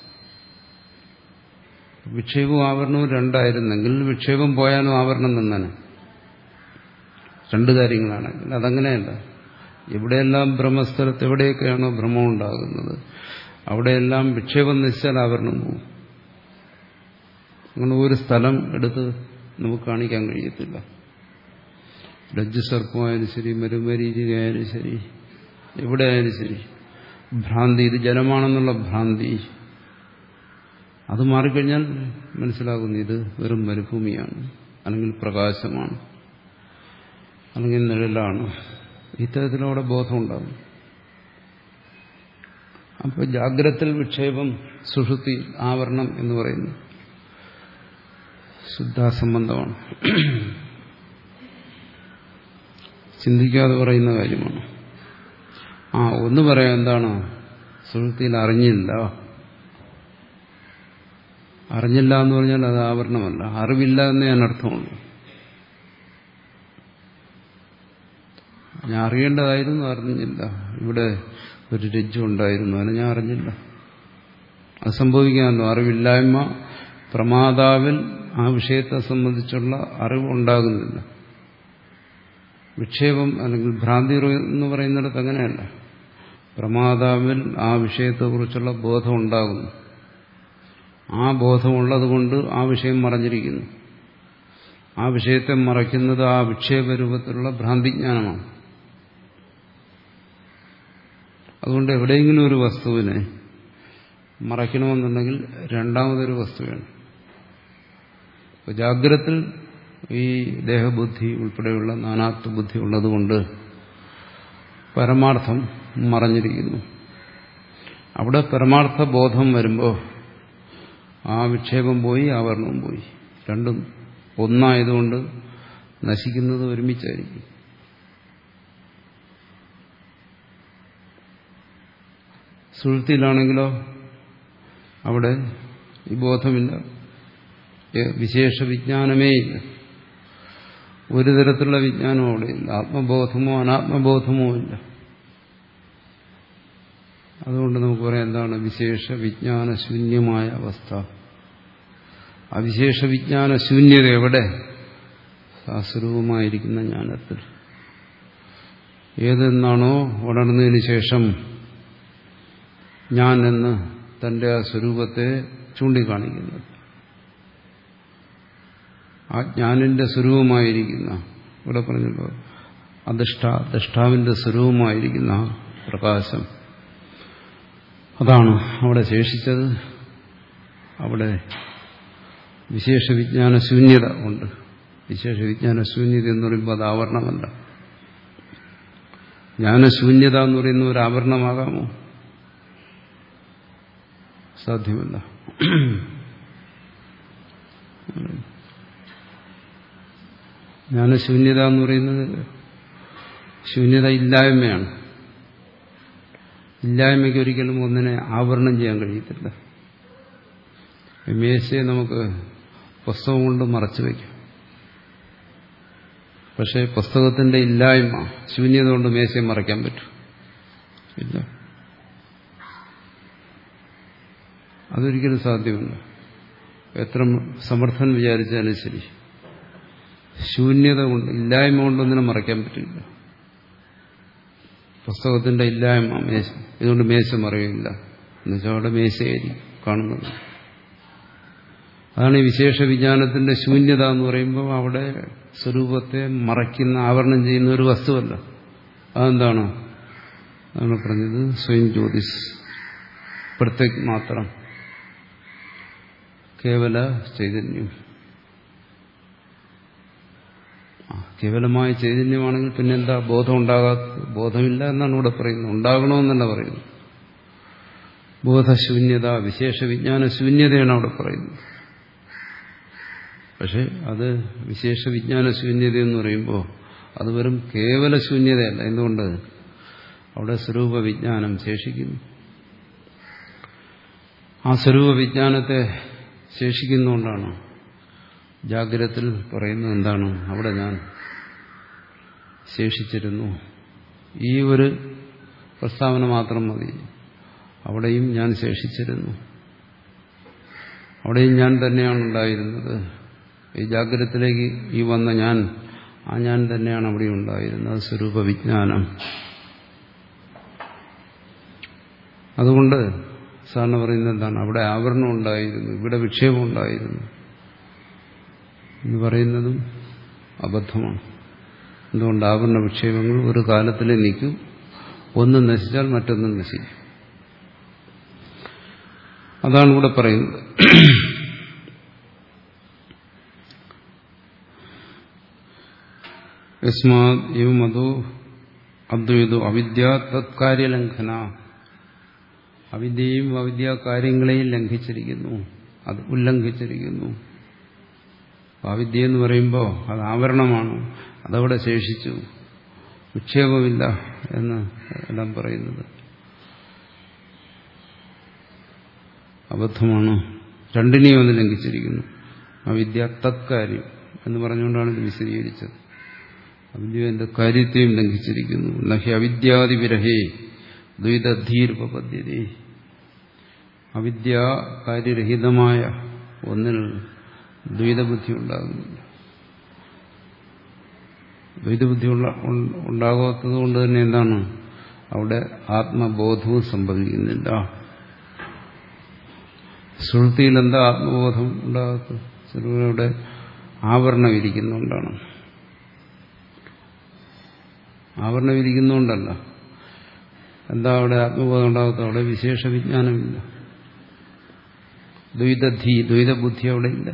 വിക്ഷേപവും ആവരണവും രണ്ടായിരുന്നെങ്കിൽ വിക്ഷേപം പോയാലും ആവരണം നിന്നനെ. രണ്ടു കാര്യങ്ങളാണെങ്കിൽ അതങ്ങനെയല്ല. എവിടെയെല്ലാം ബ്രഹ്മസ്ഥലത്ത് എവിടെയൊക്കെയാണോ ഭ്രമം ഉണ്ടാകുന്നത് അവിടെയെല്ലാം വിക്ഷേപം നശിച്ചാൽ ആവരണം പോകും. അങ്ങനെ ഒരു സ്ഥലം എടുത്ത് നമുക്ക് കാണിക്കാൻ കഴിയത്തില്ല. രജ്ജു സർപ്പമായാലും ശരി, മരുമരീചികയായാലും ശരി, എവിടെയായാലും ശരി, ഭ്രാന്തി, ഇത് ജലമാണെന്നുള്ള ഭ്രാന്തി അത് മാറിക്കഴിഞ്ഞാൽ മനസ്സിലാകുന്നു ഇത് വെറും മരുഭൂമിയാണ്, അല്ലെങ്കിൽ പ്രകാശമാണ്, അല്ലെങ്കിൽ നിഴലാണ്. ഇത്തരത്തിലൂടെ ബോധമുണ്ടാകും. അപ്പോൾ ജാഗ്രതത്തിൽ വിക്ഷേപം, സുഷുപ്തി ആവരണം എന്ന് പറയുന്നു ശുദ്ധാസംബന്ധമാണ്. ചിന്തിക്കാതെ പറയുന്ന കാര്യമാണ്. ആ ഒന്ന് പറയാം, എന്താണ്? സുഷുപ്തിയിൽ അറിഞ്ഞില്ല. അറിഞ്ഞില്ല എന്ന് പറഞ്ഞാൽ അത് ആവരണമല്ല, അറിവില്ല എന്ന് ഞാൻ അർത്ഥമുള്ളൂ. ഞാൻ അറിയേണ്ടതായിരുന്നു, അറിഞ്ഞില്ല. ഇവിടെ ഒരു രജ്ജു ഉണ്ടായിരുന്നു, അതിനെ ഞാൻ അറിഞ്ഞില്ല. അത് സംഭവിക്കാമല്ലോ. അറിവില്ലായ്മ പ്രമാതാവിൽ ആ വിഷയത്തെ സംബന്ധിച്ചുള്ള അറിവുണ്ടാകുന്നില്ല. വിക്ഷേപം അല്ലെങ്കിൽ ഭ്രാന്തി എന്ന് പറയുന്നിടത്ത് അങ്ങനെയല്ല. പ്രമാതാവിൽ ആ വിഷയത്തെക്കുറിച്ചുള്ള ബോധം ഉണ്ടാകുന്നു. ആ ബോധമുള്ളതുകൊണ്ട് ആ വിഷയം മറഞ്ഞിരിക്കുന്നു. ആ വിഷയത്തെ മറയ്ക്കുന്നത് ആ വിക്ഷേപരൂപത്തിലുള്ള ഭ്രാന്തിജ്ഞാനമാണ്. അതുകൊണ്ട് എവിടെയെങ്കിലും ഒരു വസ്തുവിനെ മറയ്ക്കണമെന്നുണ്ടെങ്കിൽ രണ്ടാമതൊരു വസ്തു വേണം. അപ്പോൾ ജാഗ്രത്തിൽ ഈ ദേഹബുദ്ധി ഉൾപ്പെടെയുള്ള നാനാത്വ ബുദ്ധി ഉള്ളതുകൊണ്ട് പരമാർത്ഥം മറഞ്ഞിരിക്കുന്നു. അവിടെ പരമാർത്ഥ ബോധം വരുമ്പോൾ ആ വിക്ഷേപം പോയി, ആവരണവും പോയി. രണ്ടും ഒന്നായതുകൊണ്ട് നശിക്കുന്നത് ഒരുമിച്ചായിരിക്കും. സുഴുത്തിയിലാണെങ്കിലോ അവിടെ ഈ ബോധമില്ല, വിശേഷ വിജ്ഞാനമേ ഇല്ല. ഒരു തരത്തിലുള്ള വിജ്ഞാനവും അവിടെയില്ല. ആത്മബോധമോ അനാത്മബോധമോ ഇല്ല. അതുകൊണ്ട് നമുക്ക് പറയാം എന്താണ് വിശേഷ വിജ്ഞാന ശൂന്യമായ അവസ്ഥ. അവിശേഷ വിജ്ഞാന ശൂന്യത എവിടെ? സ്വരൂപമായിരിക്കുന്ന ജ്ഞാനത്തിൽ. ഏതെന്നാണോ ഉണർന്നതിന് ശേഷം ഞാൻ എന്ന് തന്റെ ആ സ്വരൂപത്തെ ചൂണ്ടിക്കാണിക്കുന്നത്, ആ ജ്ഞാനിന്റെ സ്വരൂപമായിരിക്കുന്ന, ഇവിടെ പറഞ്ഞല്ലോ അധിഷ്ഠ ദൃഷ്ടാവിന്റെ സ്വരൂപമായിരിക്കുന്ന പ്രകാശം, അതാണ് അവിടെ ശേഷിച്ചത്. അവിടെ വിശേഷ വിജ്ഞാന ശൂന്യത ഉണ്ട്. വിശേഷ വിജ്ഞാന ശൂന്യത എന്ന് പറയുമ്പോൾ അത് ആവരണമല്ല. ജ്ഞാനശൂന്യത എന്ന് പറയുന്ന ഒരു ആവരണമാകാമോ? സാധ്യമല്ല. ജ്ഞാനശൂന്യത എന്ന് പറയുന്നത് ശൂന്യത ഇല്ലായ്മയാണ്. ഇല്ലായ്മയ്ക്ക് ഒരിക്കലും ഒന്നിനെ ആവരണം ചെയ്യാൻ കഴിയത്തില്ല. മേശയെ നമുക്ക് പുസ്തകം കൊണ്ട് മറച്ചു വയ്ക്കും. പക്ഷെ പുസ്തകത്തിന്റെ ഇല്ലായ്മ, ശൂന്യത കൊണ്ട് മേശയെ മറയ്ക്കാൻ പറ്റും? ഇല്ല, അതൊരിക്കലും സാധ്യമല്ല. എത്ര സമർത്ഥൻ വിചാരിച്ചാലും ശരി, ശൂന്യത കൊണ്ട്, ഇല്ലായ്മ കൊണ്ടൊന്നിനെ മറയ്ക്കാൻ പറ്റില്ല. പുസ്തകത്തിന്റെ ഇല്ലായ്മ മേശ, ഇതുകൊണ്ട് മേശ മറയില്ല എന്നുവെച്ചാൽ അവിടെ മേശയായിരിക്കും കാണുന്നത്. അതാണ് ഈ വിശേഷ വിജ്ഞാനത്തിന്റെ ശൂന്യത എന്ന് പറയുമ്പോൾ അവിടെ സ്വരൂപത്തെ മറയ്ക്കുന്ന, ആവരണം ചെയ്യുന്ന ഒരു വസ്തുവല്ല. അതെന്താണ്? അതാണ് പറഞ്ഞത് സ്വയം ജ്യോതിസ്, പ്രത്യേക മാത്രം, കേവല ചൈതന്യം. കേവലമായ ചൈതന്യമാണെങ്കിൽ പിന്നെന്താ ബോധം ഉണ്ടാകാത്തത്? ബോധമില്ല എന്നാണ് ഇവിടെ പറയുന്നത്, ഉണ്ടാകണമെന്നല്ല പറയുന്നു. ബോധശൂന്യത, വിശേഷ വിജ്ഞാന ശൂന്യതയാണ് അവിടെ പറയുന്നത്. പക്ഷെ അത് വിശേഷ വിജ്ഞാന ശൂന്യത എന്ന് പറയുമ്പോൾ അത് വെറും കേവല ശൂന്യതയല്ല. എന്തുകൊണ്ട്? അവിടെ സ്വരൂപ വിജ്ഞാനം ശേഷിക്കുന്നു. ആ സ്വരൂപ വിജ്ഞാനത്തെ ശേഷിക്കുന്നതുകൊണ്ടാണ് ജാഗ്രതത്തിൽ പറയുന്നത് എന്താണ്? അവിടെ ഞാൻ ശേഷിച്ചിരുന്നു. ഈ ഒരു പ്രസ്താവന മാത്രം മതി. അവിടെയും ഞാൻ ശേഷിച്ചിരുന്നു, അവിടെയും ഞാൻ തന്നെയാണ് ഉണ്ടായിരുന്നത്. ഈ ജാഗ്രതത്തിലേക്ക് ഈ വന്ന ഞാൻ, ആ ഞാൻ തന്നെയാണ് അവിടെ ഉണ്ടായിരുന്നത്. സ്വരൂപ വിജ്ഞാനം. അതുകൊണ്ട് സാറിന് പറയുന്നത് എന്താണ്? അവിടെ ആവരണം ഉണ്ടായിരുന്നു, ഇവിടെ വിക്ഷേപം ഉണ്ടായിരുന്നു എന്ന് പറയുന്നതും അബദ്ധമാണ്. എന്തുകൊണ്ട്? ആവരണ വിക്ഷേപങ്ങൾ ഒരു കാലത്തിലേ നിൽക്കും. ഒന്ന് നശിച്ചാൽ മറ്റൊന്നും നശിക്കും. അതാണ് ഇവിടെ പറയുന്നത്. യസ്മാത് എവം അതോ അദ്വൈതോ അവിദ്യ തത്കാര്യലംഘന. അവിദ്യയും അവിദ്യാ കാര്യങ്ങളെയും ലംഘിച്ചിരിക്കുന്നു, അത് ഉല്ലംഘിച്ചിരിക്കുന്നു. അവിദ്യ എന്ന് പറയുമ്പോൾ അത് ആവരണമാണ്, അതവിടെ ശേഷിച്ചു, വിക്ഷേപമില്ല എന്ന് എല്ലാം പറയുന്നത് അബദ്ധമാണ്. രണ്ടിനെയും ഒന്ന് ലംഘിച്ചിരിക്കുന്നു. അവിദ്യ തത്കാര്യം എന്ന് പറഞ്ഞുകൊണ്ടാണ് ഇത് വിശദീകരിച്ചത്. അവിദ്യന്റെ കാര്യത്തെയും ലംഘിച്ചിരിക്കുന്നു. നഹി അവിദ്യാദിവിരഹേ ദ്വൈതധീരുപപദ്ധ്യതേ. അവിദ്യ കാര്യരഹിതമായ ഒന്നിൽ ദ്വൈതബുദ്ധി ഉണ്ടാകുന്നില്ല. ദ്വൈതബുദ്ധി ഉണ്ടാകാത്തത് കൊണ്ട് തന്നെ എന്താണ്? അവിടെ ആത്മബോധവും സംഭവിക്കുന്നില്ല. ശ്രുതിയിൽ എന്താ ആത്മബോധം ഉണ്ടാകാത്തത്? ചിലവിടെ ആവരണം ഇരിക്കുന്നുകൊണ്ടാണ്. ആവരണം ഇരിക്കുന്നുകൊണ്ടല്ല. എന്താ അവിടെ ആത്മബോധം ഉണ്ടാകാത്തത്? അവിടെ വിശേഷ വിജ്ഞാനമില്ല. ദ്വൈതധി ദ്വൈതബുദ്ധി അവിടെ ഇല്ല.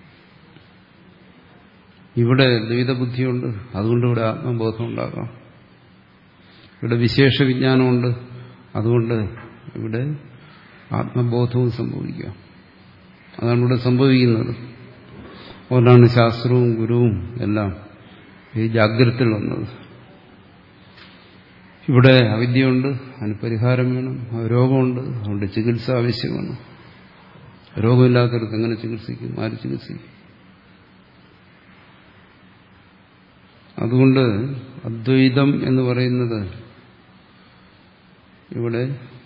ഇവിടെ ദ്വൈതബുദ്ധിയുണ്ട്, അതുകൊണ്ട് ഇവിടെ ആത്മബോധം ഉണ്ടാകാം. ഇവിടെ വിശേഷ വിജ്ഞാനമുണ്ട്, അതുകൊണ്ട് ഇവിടെ ആത്മബോധവും സംഭവിക്കാം. അതാണ് ഇവിടെ സംഭവിക്കുന്നത്. അതുകൊണ്ടാണ് ശാസ്ത്രവും ഗുരുവും എല്ലാം ഈ ജാഗ്രതയിൽ വന്നത്. ഇവിടെ അവിദ്യയുണ്ട്, അതിന് പരിഹാരം വേണം. രോഗമുണ്ട്, അതുകൊണ്ട് ചികിത്സ ആവശ്യമാണ്. രോഗമില്ലാത്തവർക്ക് എങ്ങനെ ചികിത്സിക്കും? ആര് ചികിത്സിക്കും? അതുകൊണ്ട് അദ്വൈതം എന്ന് പറയുന്നത് ഇവിടെ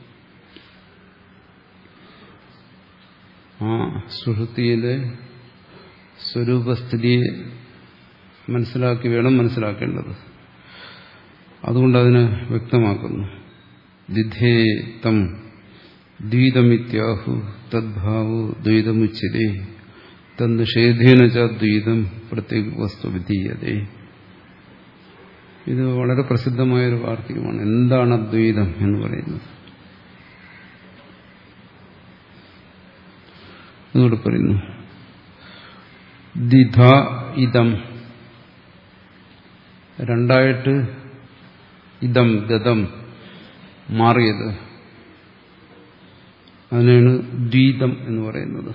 ആ സുഷുപ്തിയിലെ സ്വരൂപസ്ഥിതിയെ മനസ്സിലാക്കി വേണം മനസ്സിലാക്കേണ്ടത്. അതുകൊണ്ട് അതിനെ വ്യക്തമാക്കുന്നു. ദിധേതം ദ്വൈതമിത്യാഹു തദ്ഭാവോ ദ്വൈതമുച്യതേ തന്നിഷേധേന ച ദ്വൈതം പ്രത്യേക വസ്തു വിധീയതേ. ഇത് വളരെ പ്രസിദ്ധമായൊരു വാർത്തകമാണ്. എന്താണ് അദ്വൈതം എന്ന് പറയുന്നത്? എന്നോട് പറയുന്നു, ദിധ ഇതം, രണ്ടായിട്ട് ഇതം ഗതം മാറിയത്, അതിനാണ് ദ്വൈതം എന്ന് പറയുന്നത്.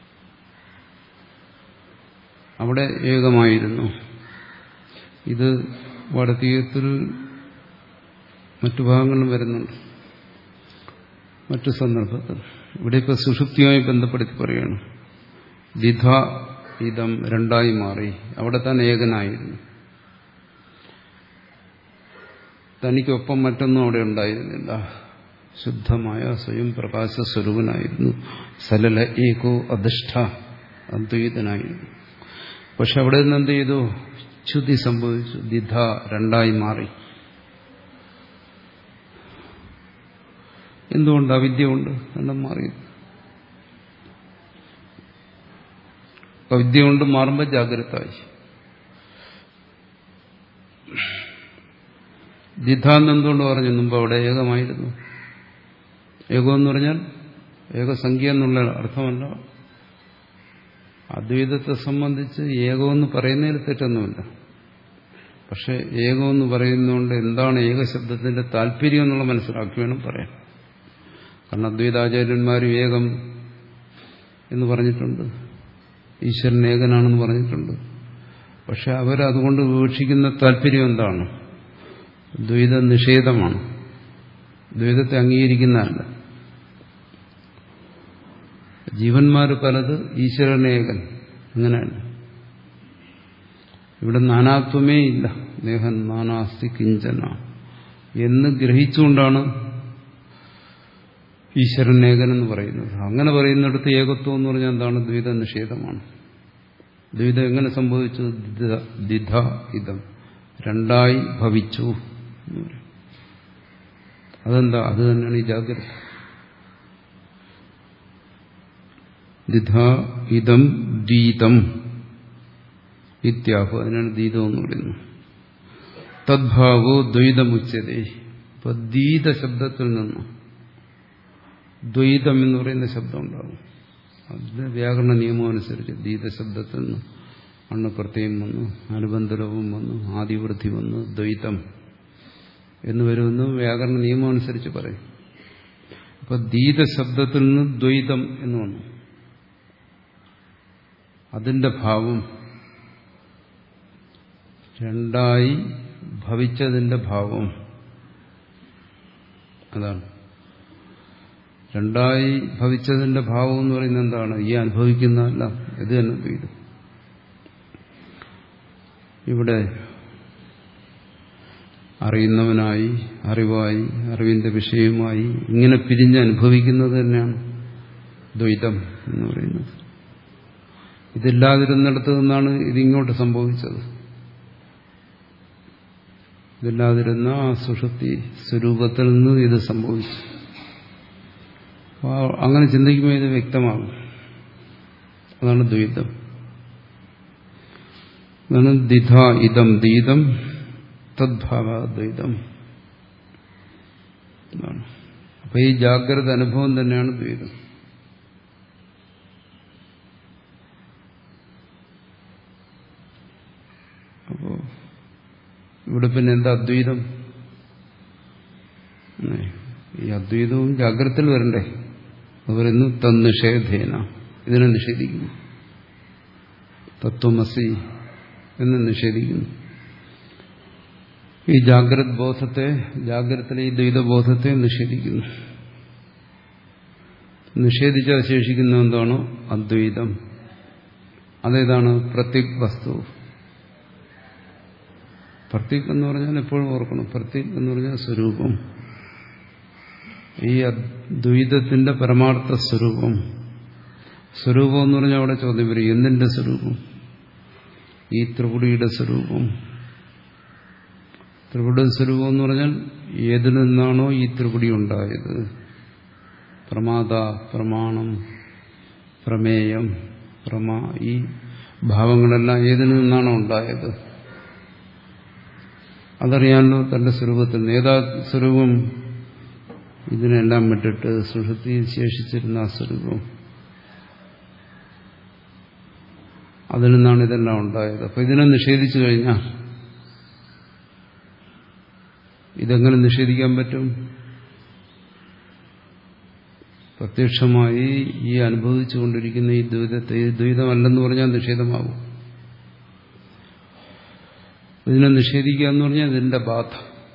അവിടെ ഏകമായിരുന്നു. ഇത് വടതീയത്തിൽ മറ്റു ഭാഗങ്ങളിലും വരുന്നുണ്ട്, മറ്റു സന്ദർഭത്തിൽ. ഇവിടെ ഇപ്പോൾ സുഷുപ്തിയുമായി ബന്ധപ്പെടുത്തി പറയുകയാണ്. ദിധ ഇതം രണ്ടായി മാറി. അവിടെ താൻ ഏകനായിരുന്നു. തനിക്കൊപ്പം മറ്റൊന്നും അവിടെ ഉണ്ടായിരുന്നില്ല. ശുദ്ധമായ സ്വയം പ്രകാശ സ്വരൂപനായിരുന്നു. സലല ഏകോ അധിഷ്ഠ അദ്വൈതനായിരുന്നു. പക്ഷെ അവിടെ നിന്ന് എന്ത് ചെയ്തു? ച്യുതി സംഭവിച്ചു. ദിധ രണ്ടായി മാറി. എന്തുകൊണ്ട്? അവിദ്യ കൊണ്ട് എല്ലാം മാറിയത്. അവിദ്യ കൊണ്ട് മാറുമ്പോൾ ജാഗ്രതായി. ദിധ എന്നെന്തുകൊണ്ട് പറഞ്ഞു? മുമ്പ് അവിടെ ഏകമായിരുന്നു. ഏകം എന്ന് പറഞ്ഞാൽ ഏകസംഖ്യ എന്നുള്ള അർത്ഥമല്ല. അദ്വൈതത്തെ സംബന്ധിച്ച് ഏകമെന്ന് പറയുന്നതിൽ തെറ്റൊന്നുമില്ല. പക്ഷെ ഏകമെന്ന് പറയുന്നതുകൊണ്ട് എന്താണ് ഏകശബ്ദത്തിന്റെ താല്പര്യം എന്നുള്ള മനസ്സിലാക്കി വേണം പറയാൻ. കാരണം അദ്വൈതാചാര്യന്മാരും ഏകം എന്ന് പറഞ്ഞിട്ടുണ്ട്, ഈശ്വരൻ ഏകനാണെന്ന് പറഞ്ഞിട്ടുണ്ട്. പക്ഷെ അവരതുകൊണ്ട് വീക്ഷിക്കുന്ന താല്പര്യം എന്താണ്? ദ്വൈത നിഷേധമാണ്. ദ്വൈതത്തെ അംഗീകരിക്കുന്നതല്ല. ജീവന്മാർ പലത്, ഈശ്വരനേകൻ അങ്ങനെയല്ല. ഇവിടെ നാനാത്വമേ ഇല്ല. ദേഹൻ നാനാസ്തി കിഞ്ചന എന്ന് ഗ്രഹിച്ചുകൊണ്ടാണ് ഈശ്വരനേകൻ എന്ന് പറയുന്നത്. അങ്ങനെ പറയുന്നിടത്ത് ഏകത്വം എന്ന് പറഞ്ഞാൽ എന്താണ്? ദ്വൈത നിഷേധമാണ്. ദ്വൈതം എങ്ങനെ സംഭവിച്ചു? ദിധ ഇതം രണ്ടായി ഭവിച്ചു. അതെന്താ? അത് തന്നെയാണ് ഈ ജാഗ്രത. ദിധ ഇതം ദ്വൈതം ഇത്യാഹു, അതിനാണ് ദ്വൈതം എന്ന് പറയുന്നത്. തദ്ഭാവോ ദ്വൈതമുച്യതേ. ഇപ്പൊ ദ്വൈത ശബ്ദത്തിൽ നിന്ന് ദ്വൈതം എന്ന് പറയുന്ന ശബ്ദം ഉണ്ടാകും. അത് വ്യാകരണ നിയമം അനുസരിച്ച് ദ്വൈത ശബ്ദത്തിൽ നിന്ന് അണ്ണപ്രത്യയം വന്നു, അനുബന്ധരവും വന്നു, ആദിവൃദ്ധി വന്നു, ദ്വൈതം എന്ന് വരുമെന്ന് വ്യാകരണ നിയമം അനുസരിച്ച് പറയും. അപ്പൊ ദ്വൈത ശബ്ദത്തിൽ നിന്ന് ദ്വൈതം എന്ന് വന്നു. അതിന്റെ ഭാവം രണ്ടായി ഭവിച്ചതിന്റെ ഭാവം അതാണ്. രണ്ടായി ഭവിച്ചതിന്റെ ഭാവം എന്ന് പറയുന്നത് എന്താണ്? ഈ അനുഭവിക്കുന്നതല്ല, ഇത് തന്നെ ദ്വൈതം. ഇവിടെ അറിയുന്നവനായി, അറിവായി, അറിവിന്റെ വിഷയമായി ഇങ്ങനെ പിരിഞ്ഞ് അനുഭവിക്കുന്നത് തന്നെയാണ് ദ്വൈതം എന്ന് പറയുന്നത്. ഇതില്ലാതിരുന്നിടത്ത് നിന്നാണ് ഇതിങ്ങോട്ട് സംഭവിച്ചത്. ഇതില്ലാതിരുന്ന ആ സുഷുപ്തി സ്വരൂപത്തിൽ നിന്ന് ഇത് സംഭവിച്ചു. അങ്ങനെ ചിന്തിക്കുമ്പോൾ ഇത് വ്യക്തമാകും. അതാണ് ദ്വൈതം. അതാണ് ദിധ ഇതം ദീതം തദ്ഭാവദ്വൈതം. അപ്പൊ ഈ ജാഗ്രത അനുഭവം തന്നെയാണ് ദ്വൈതം. അപ്പോ ഇവിടെ പിന്നെ എന്താ അദ്വൈതം? ഈ അദ്വൈതവും ജാഗ്രതയിൽ വരണ്ടേ? അത് പറയുന്നു തന്നിഷേധേന, ഇതിനെ നിഷേധിക്കുന്നു. തത്വമസി എന്ന് നിഷേധിക്കുന്നു. ഈ ജാഗ്രത് ബോധത്തെ, ജാഗ്രതത്തിലെ ഈ ദ്വൈതബോധത്തെ നിഷേധിക്കുന്നു. നിഷേധിച്ചാൽ ശേഷിക്കുന്ന എന്താണോ അദ്വൈതം. അതേതാണ്? പ്രത്യക് വസ്തു. പ്രത്യക് എന്ന് പറഞ്ഞാൽ എപ്പോഴും ഓർക്കണം, പ്രത്യക് എന്ന് പറഞ്ഞാൽ സ്വരൂപം. ഈ അദ്വൈതത്തിന്റെ പരമാർത്ഥ സ്വരൂപം. സ്വരൂപം എന്ന് പറഞ്ഞാൽ അവിടെ ചോദ്യം വരും, എന്തിന്റെ സ്വരൂപം? ഈ ത്രിപുടിയുടെ സ്വരൂപം. ത്രിപുടി സ്വരൂപം എന്ന് പറഞ്ഞാൽ ഏതിൽ നിന്നാണോ ഈ ത്രിപുടി ഉണ്ടായത്? പ്രമാദ, പ്രമാണം, പ്രമേയം, പ്രമാ, ഈ ഭാവങ്ങളെല്ലാം ഏതിൽ നിന്നാണോ ഉണ്ടായത്? അതറിയാമല്ലോ തന്റെ സ്വരൂപത്തിൽ. ഏതാ സ്വരൂപം? ഇതിനെല്ലാം വിട്ടിട്ട് സുഷുപ്തിയിൽ ശേഷിച്ചിരുന്ന ആ സ്വരൂപം, അതിൽ നിന്നാണ് ഇതെല്ലാം ഉണ്ടായത്. അപ്പൊ ഇതിനെ നിഷേധിച്ചു കഴിഞ്ഞാൽ ഇതെങ്ങനെ നിഷേധിക്കാൻ പറ്റും? പ്രത്യക്ഷമായി ഈ അനുഭവിച്ചുകൊണ്ടിരിക്കുന്ന ഈ ദ്വൈതത്തെ, ഈ ദ്വൈതമല്ലെന്ന് പറഞ്ഞാൽ നിഷേധമാകും. ഇതിനെ നിഷേധിക്കുക എന്ന് പറഞ്ഞാൽ ഇതിന്റെ ബാധ.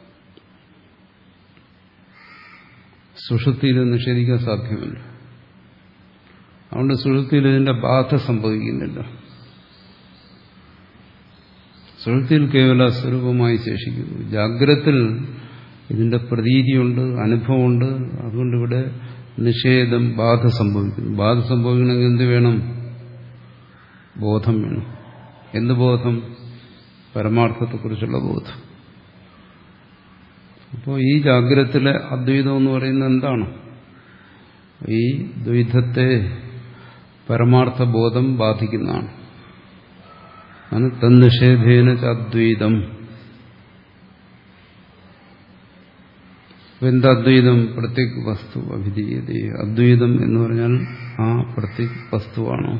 സുഷുപ്തിയിൽ നിഷേധിക്കാൻ സാധ്യമല്ല. അതുകൊണ്ട് സുഷുപ്തിയിൽ ഇതിന്റെ ബാധ സംഭവിക്കുന്നില്ല. സുഷുപ്തിയിൽ കേവല സ്വരൂപമായി ശേഷിക്കുന്നു. ജാഗ്രതത്തിൽ ഇതിന്റെ പ്രതീതിയുണ്ട്, അനുഭവമുണ്ട്. അതുകൊണ്ട് ഇവിടെ നിഷേധം, ബാധ സംഭവിക്കുന്നു. ബാധ സംഭവിക്കണമെങ്കിൽ എന്ത് വേണം? ബോധം വേണം. എന്ത് ബോധം? പരമാർത്ഥത്തെക്കുറിച്ചുള്ള ബോധം. അപ്പോൾ ഈ ജാഗ്രതത്തിലെ അദ്വൈതം എന്ന് പറയുന്നത് എന്താണ്? ഈ ദ്വൈതത്തെ പരമാർത്ഥ ബോധം ബാധിക്കുന്നതാണ്. ആണ് തന്നിഷേധേന അദ്വൈതം. എന്താ അദ്വൈതം? പ്രത്യക് വസ്തു അഭിധീയത. അദ്വൈതം എന്ന് പറഞ്ഞാൽ ആ പ്രത്യക് വസ്തുവാണോ?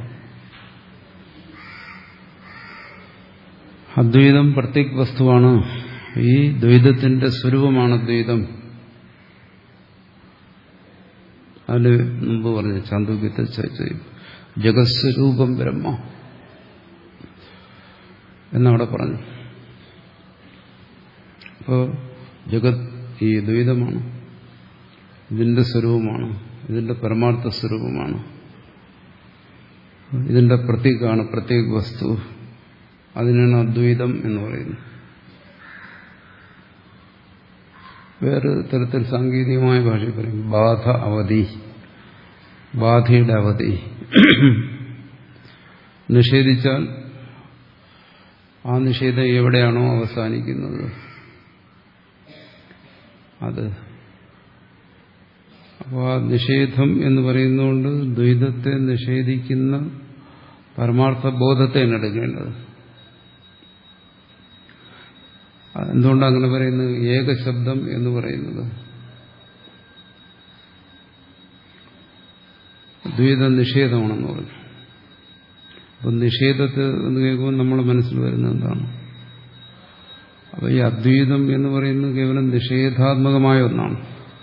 അദ്വൈതം പ്രത്യക് വസ്തുവാണ്. ഈ ദ്വൈതത്തിന്റെ സ്വരൂപമാണ് അദ്വൈതം. അതിന് മുമ്പ് പറഞ്ഞു ചാന്തോക്യത്തെ ചർച്ച ചെയ്യും. ജഗത്സ്വരൂപം ബ്രഹ്മ എന്നവിടെ പറഞ്ഞു. അപ്പോൾ ജഗത് ഈ ദ്വൈതമാണ്, ഇതിന്റെ സ്വരൂപമാണ്, ഇതിന്റെ പരമാർത്ഥ സ്വരൂപമാണ്, ഇതിന്റെ പ്രതീകാണ്, പ്രത്യേക വസ്തു. അതിനാണ് അദ്വൈതം എന്ന് പറയുന്നത്. വേറെ തരത്തിൽ സാങ്കേതികമായ ഭാഷയിൽ പറയും ബാധ അവധി, ബാധയുടെ അവധി. നിഷേധിച്ചാൽ ആ നിഷേധം എവിടെയാണോ അവസാനിക്കുന്നത് അത്. അപ്പോൾ ആ നിഷേധം എന്ന് പറയുന്നതുകൊണ്ട് ദ്വൈതത്തെ നിഷേധിക്കുന്ന പരമാർത്ഥ ബോധത്തെ എടുക്കേണ്ടത്. എന്തുകൊണ്ടാണ് അങ്ങനെ പറയുന്നത്? ഏകശബ്ദം എന്ന് പറയുന്നത് ദ്വൈത നിഷേധമാണെന്ന് പറഞ്ഞു. അപ്പം നിഷേധത്തെ എന്ന് കേൾക്കുമ്പോൾ നമ്മുടെ മനസ്സിൽ വരുന്നത് എന്താണ്? അപ്പോൾ ഈ അദ്വൈതം എന്ന് പറയുന്നത് കേവലം നിഷേധാത്മകമായ ഒന്നാണ്.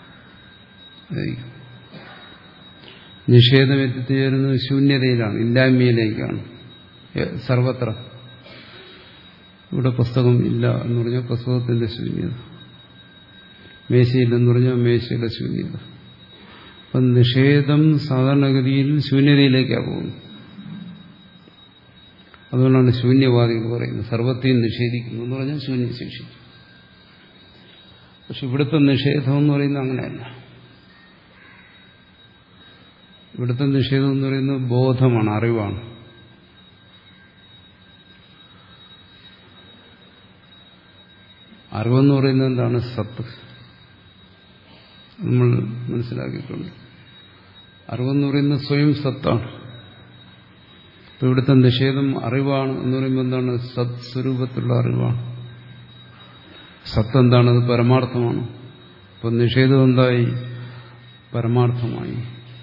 നിഷേധം എത്തിച്ചേരുന്നത് ശൂന്യതയിലാണ്, ഇല്ലായ്മയിലേക്കാണ്. സർവത്ര ഇവിടെ പുസ്തകം ഇല്ല എന്ന് പറഞ്ഞാൽ പുസ്തകത്തിന്റെ ശൂന്യത, മേശയില്ലെന്ന് പറഞ്ഞാൽ മേശയുടെ ശൂന്യത. അപ്പം നിഷേധം സാധാരണഗതിയിൽ ശൂന്യതയിലേക്കാണ് പോകുന്നത്. അതുകൊണ്ടാണ് ശൂന്യവാദികൾ പറയുന്നത് സർവത്തെയും നിഷേധിക്കുന്നു എന്ന് പറഞ്ഞാൽ ശൂന്യം ശേഷിക്കും. പക്ഷെ ഇവിടുത്തെ നിഷേധം എന്ന് പറയുന്നത് അങ്ങനെയല്ല. ഇവിടുത്തെ നിഷേധം എന്ന് പറയുന്നത് ബോധമാണ്, അറിവാണ്. അറിവെന്ന് പറയുന്നത് എന്താണ്? സത്ത്. നമ്മൾ മനസ്സിലാക്കിയിട്ടുണ്ട്. അറിവെന്ന് പറയുന്നത് സ്വയം സത്താണ്. ഇപ്പം ഇവിടുത്തെ നിഷേധം അറിവാണ് എന്ന് പറയുമ്പോൾ എന്താണ്? സത് സ്വരൂപത്തിലുള്ള അറിവാണ്. സത്ത് എന്താണത്? പരമാർത്ഥമാണ്. അപ്പം നിഷേധം എന്തായി? പരമാർത്ഥമായി.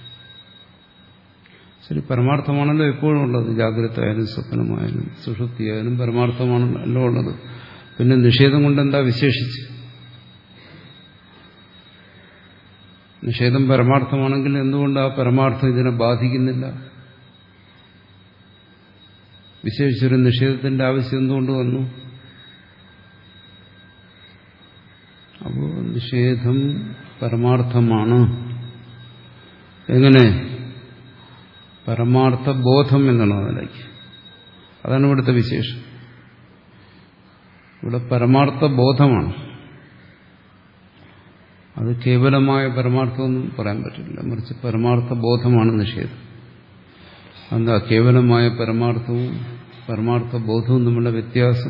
ശരി, പരമാർത്ഥമാണല്ലോ എപ്പോഴും ഉള്ളത്. ജാഗ്രത ആയാലും സ്വപ്നമായാലും സുഷുപ്തിയായാലും പരമാർത്ഥമാണല്ലോ ഉള്ളത്. പിന്നെ നിഷേധം കൊണ്ട് എന്താ വിശേഷിച്ച്? നിഷേധം പരമാർത്ഥമാണെങ്കിൽ എന്തുകൊണ്ട് ആ പരമാർത്ഥം ഇതിനെ ബാധിക്കുന്നില്ല? വിശേഷിച്ചൊരു നിഷേധത്തിന്റെ ആവശ്യം എന്തുകൊണ്ട് വന്നു? അപ്പോൾ നിഷേധം പരമാർത്ഥമാണ്. എങ്ങനെ? പരമാർത്ഥ ബോധം എന്നുള്ള നിലയ്ക്ക്. അതാണ് ഇവിടുത്തെ വിശേഷം. ഇവിടെ പരമാർത്ഥ ബോധമാണ്. അത് കേവലമായ പരമാർത്ഥമൊന്നും പറയാൻ പറ്റില്ല. മറിച്ച് പരമാർത്ഥ ബോധമാണ് നിഷേധം. എന്താ കേവലമായ പരമാർത്ഥവും പരമാർത്ഥ ബോധവും തമ്മിലുള്ള വ്യത്യാസം?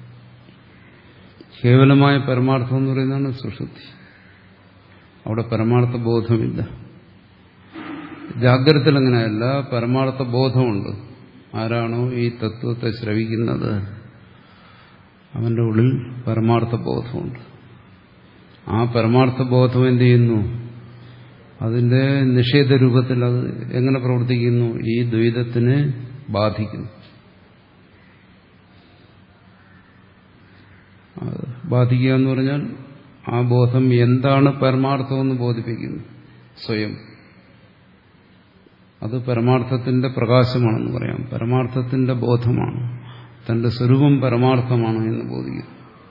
കേവലമായ പരമാർത്ഥം എന്ന് പറയുന്നതാണ് സുഷുപ്തി. അവിടെ പരമാർത്ഥ ബോധമില്ല. ജാഗ്രതയിൽ അങ്ങനെയല്ല, പരമാർത്ഥ ബോധമുണ്ട്. ആരാണോ ഈ തത്വത്തെ ശ്രവിക്കുന്നത് അവന്റെ ഉള്ളിൽ പരമാർത്ഥ ബോധമുണ്ട്. ആ പരമാർത്ഥ ബോധം എന്ത് ചെയ്യുന്നു? അതിന്റെ നിഷേധ രൂപത്തിൽ അത് എങ്ങനെ പ്രവർത്തിക്കുന്നു? ഈ ദ്വൈതത്തിനെ ബാധിക്കുന്നു. ബാധിക്കുക എന്ന് പറഞ്ഞാൽ ആ ബോധം എന്താണ് പരമാർത്ഥമെന്ന് ബോധിപ്പിക്കുന്നു സ്വയം. അത് പരമാർത്ഥത്തിന്റെ പ്രകാശമാണെന്ന് പറയാം. പരമാർത്ഥത്തിന്റെ ബോധമാണ്. തന്റെ സ്വരൂപം പരമാർത്ഥമാണ് എന്ന് ബോധിക്കുന്നു.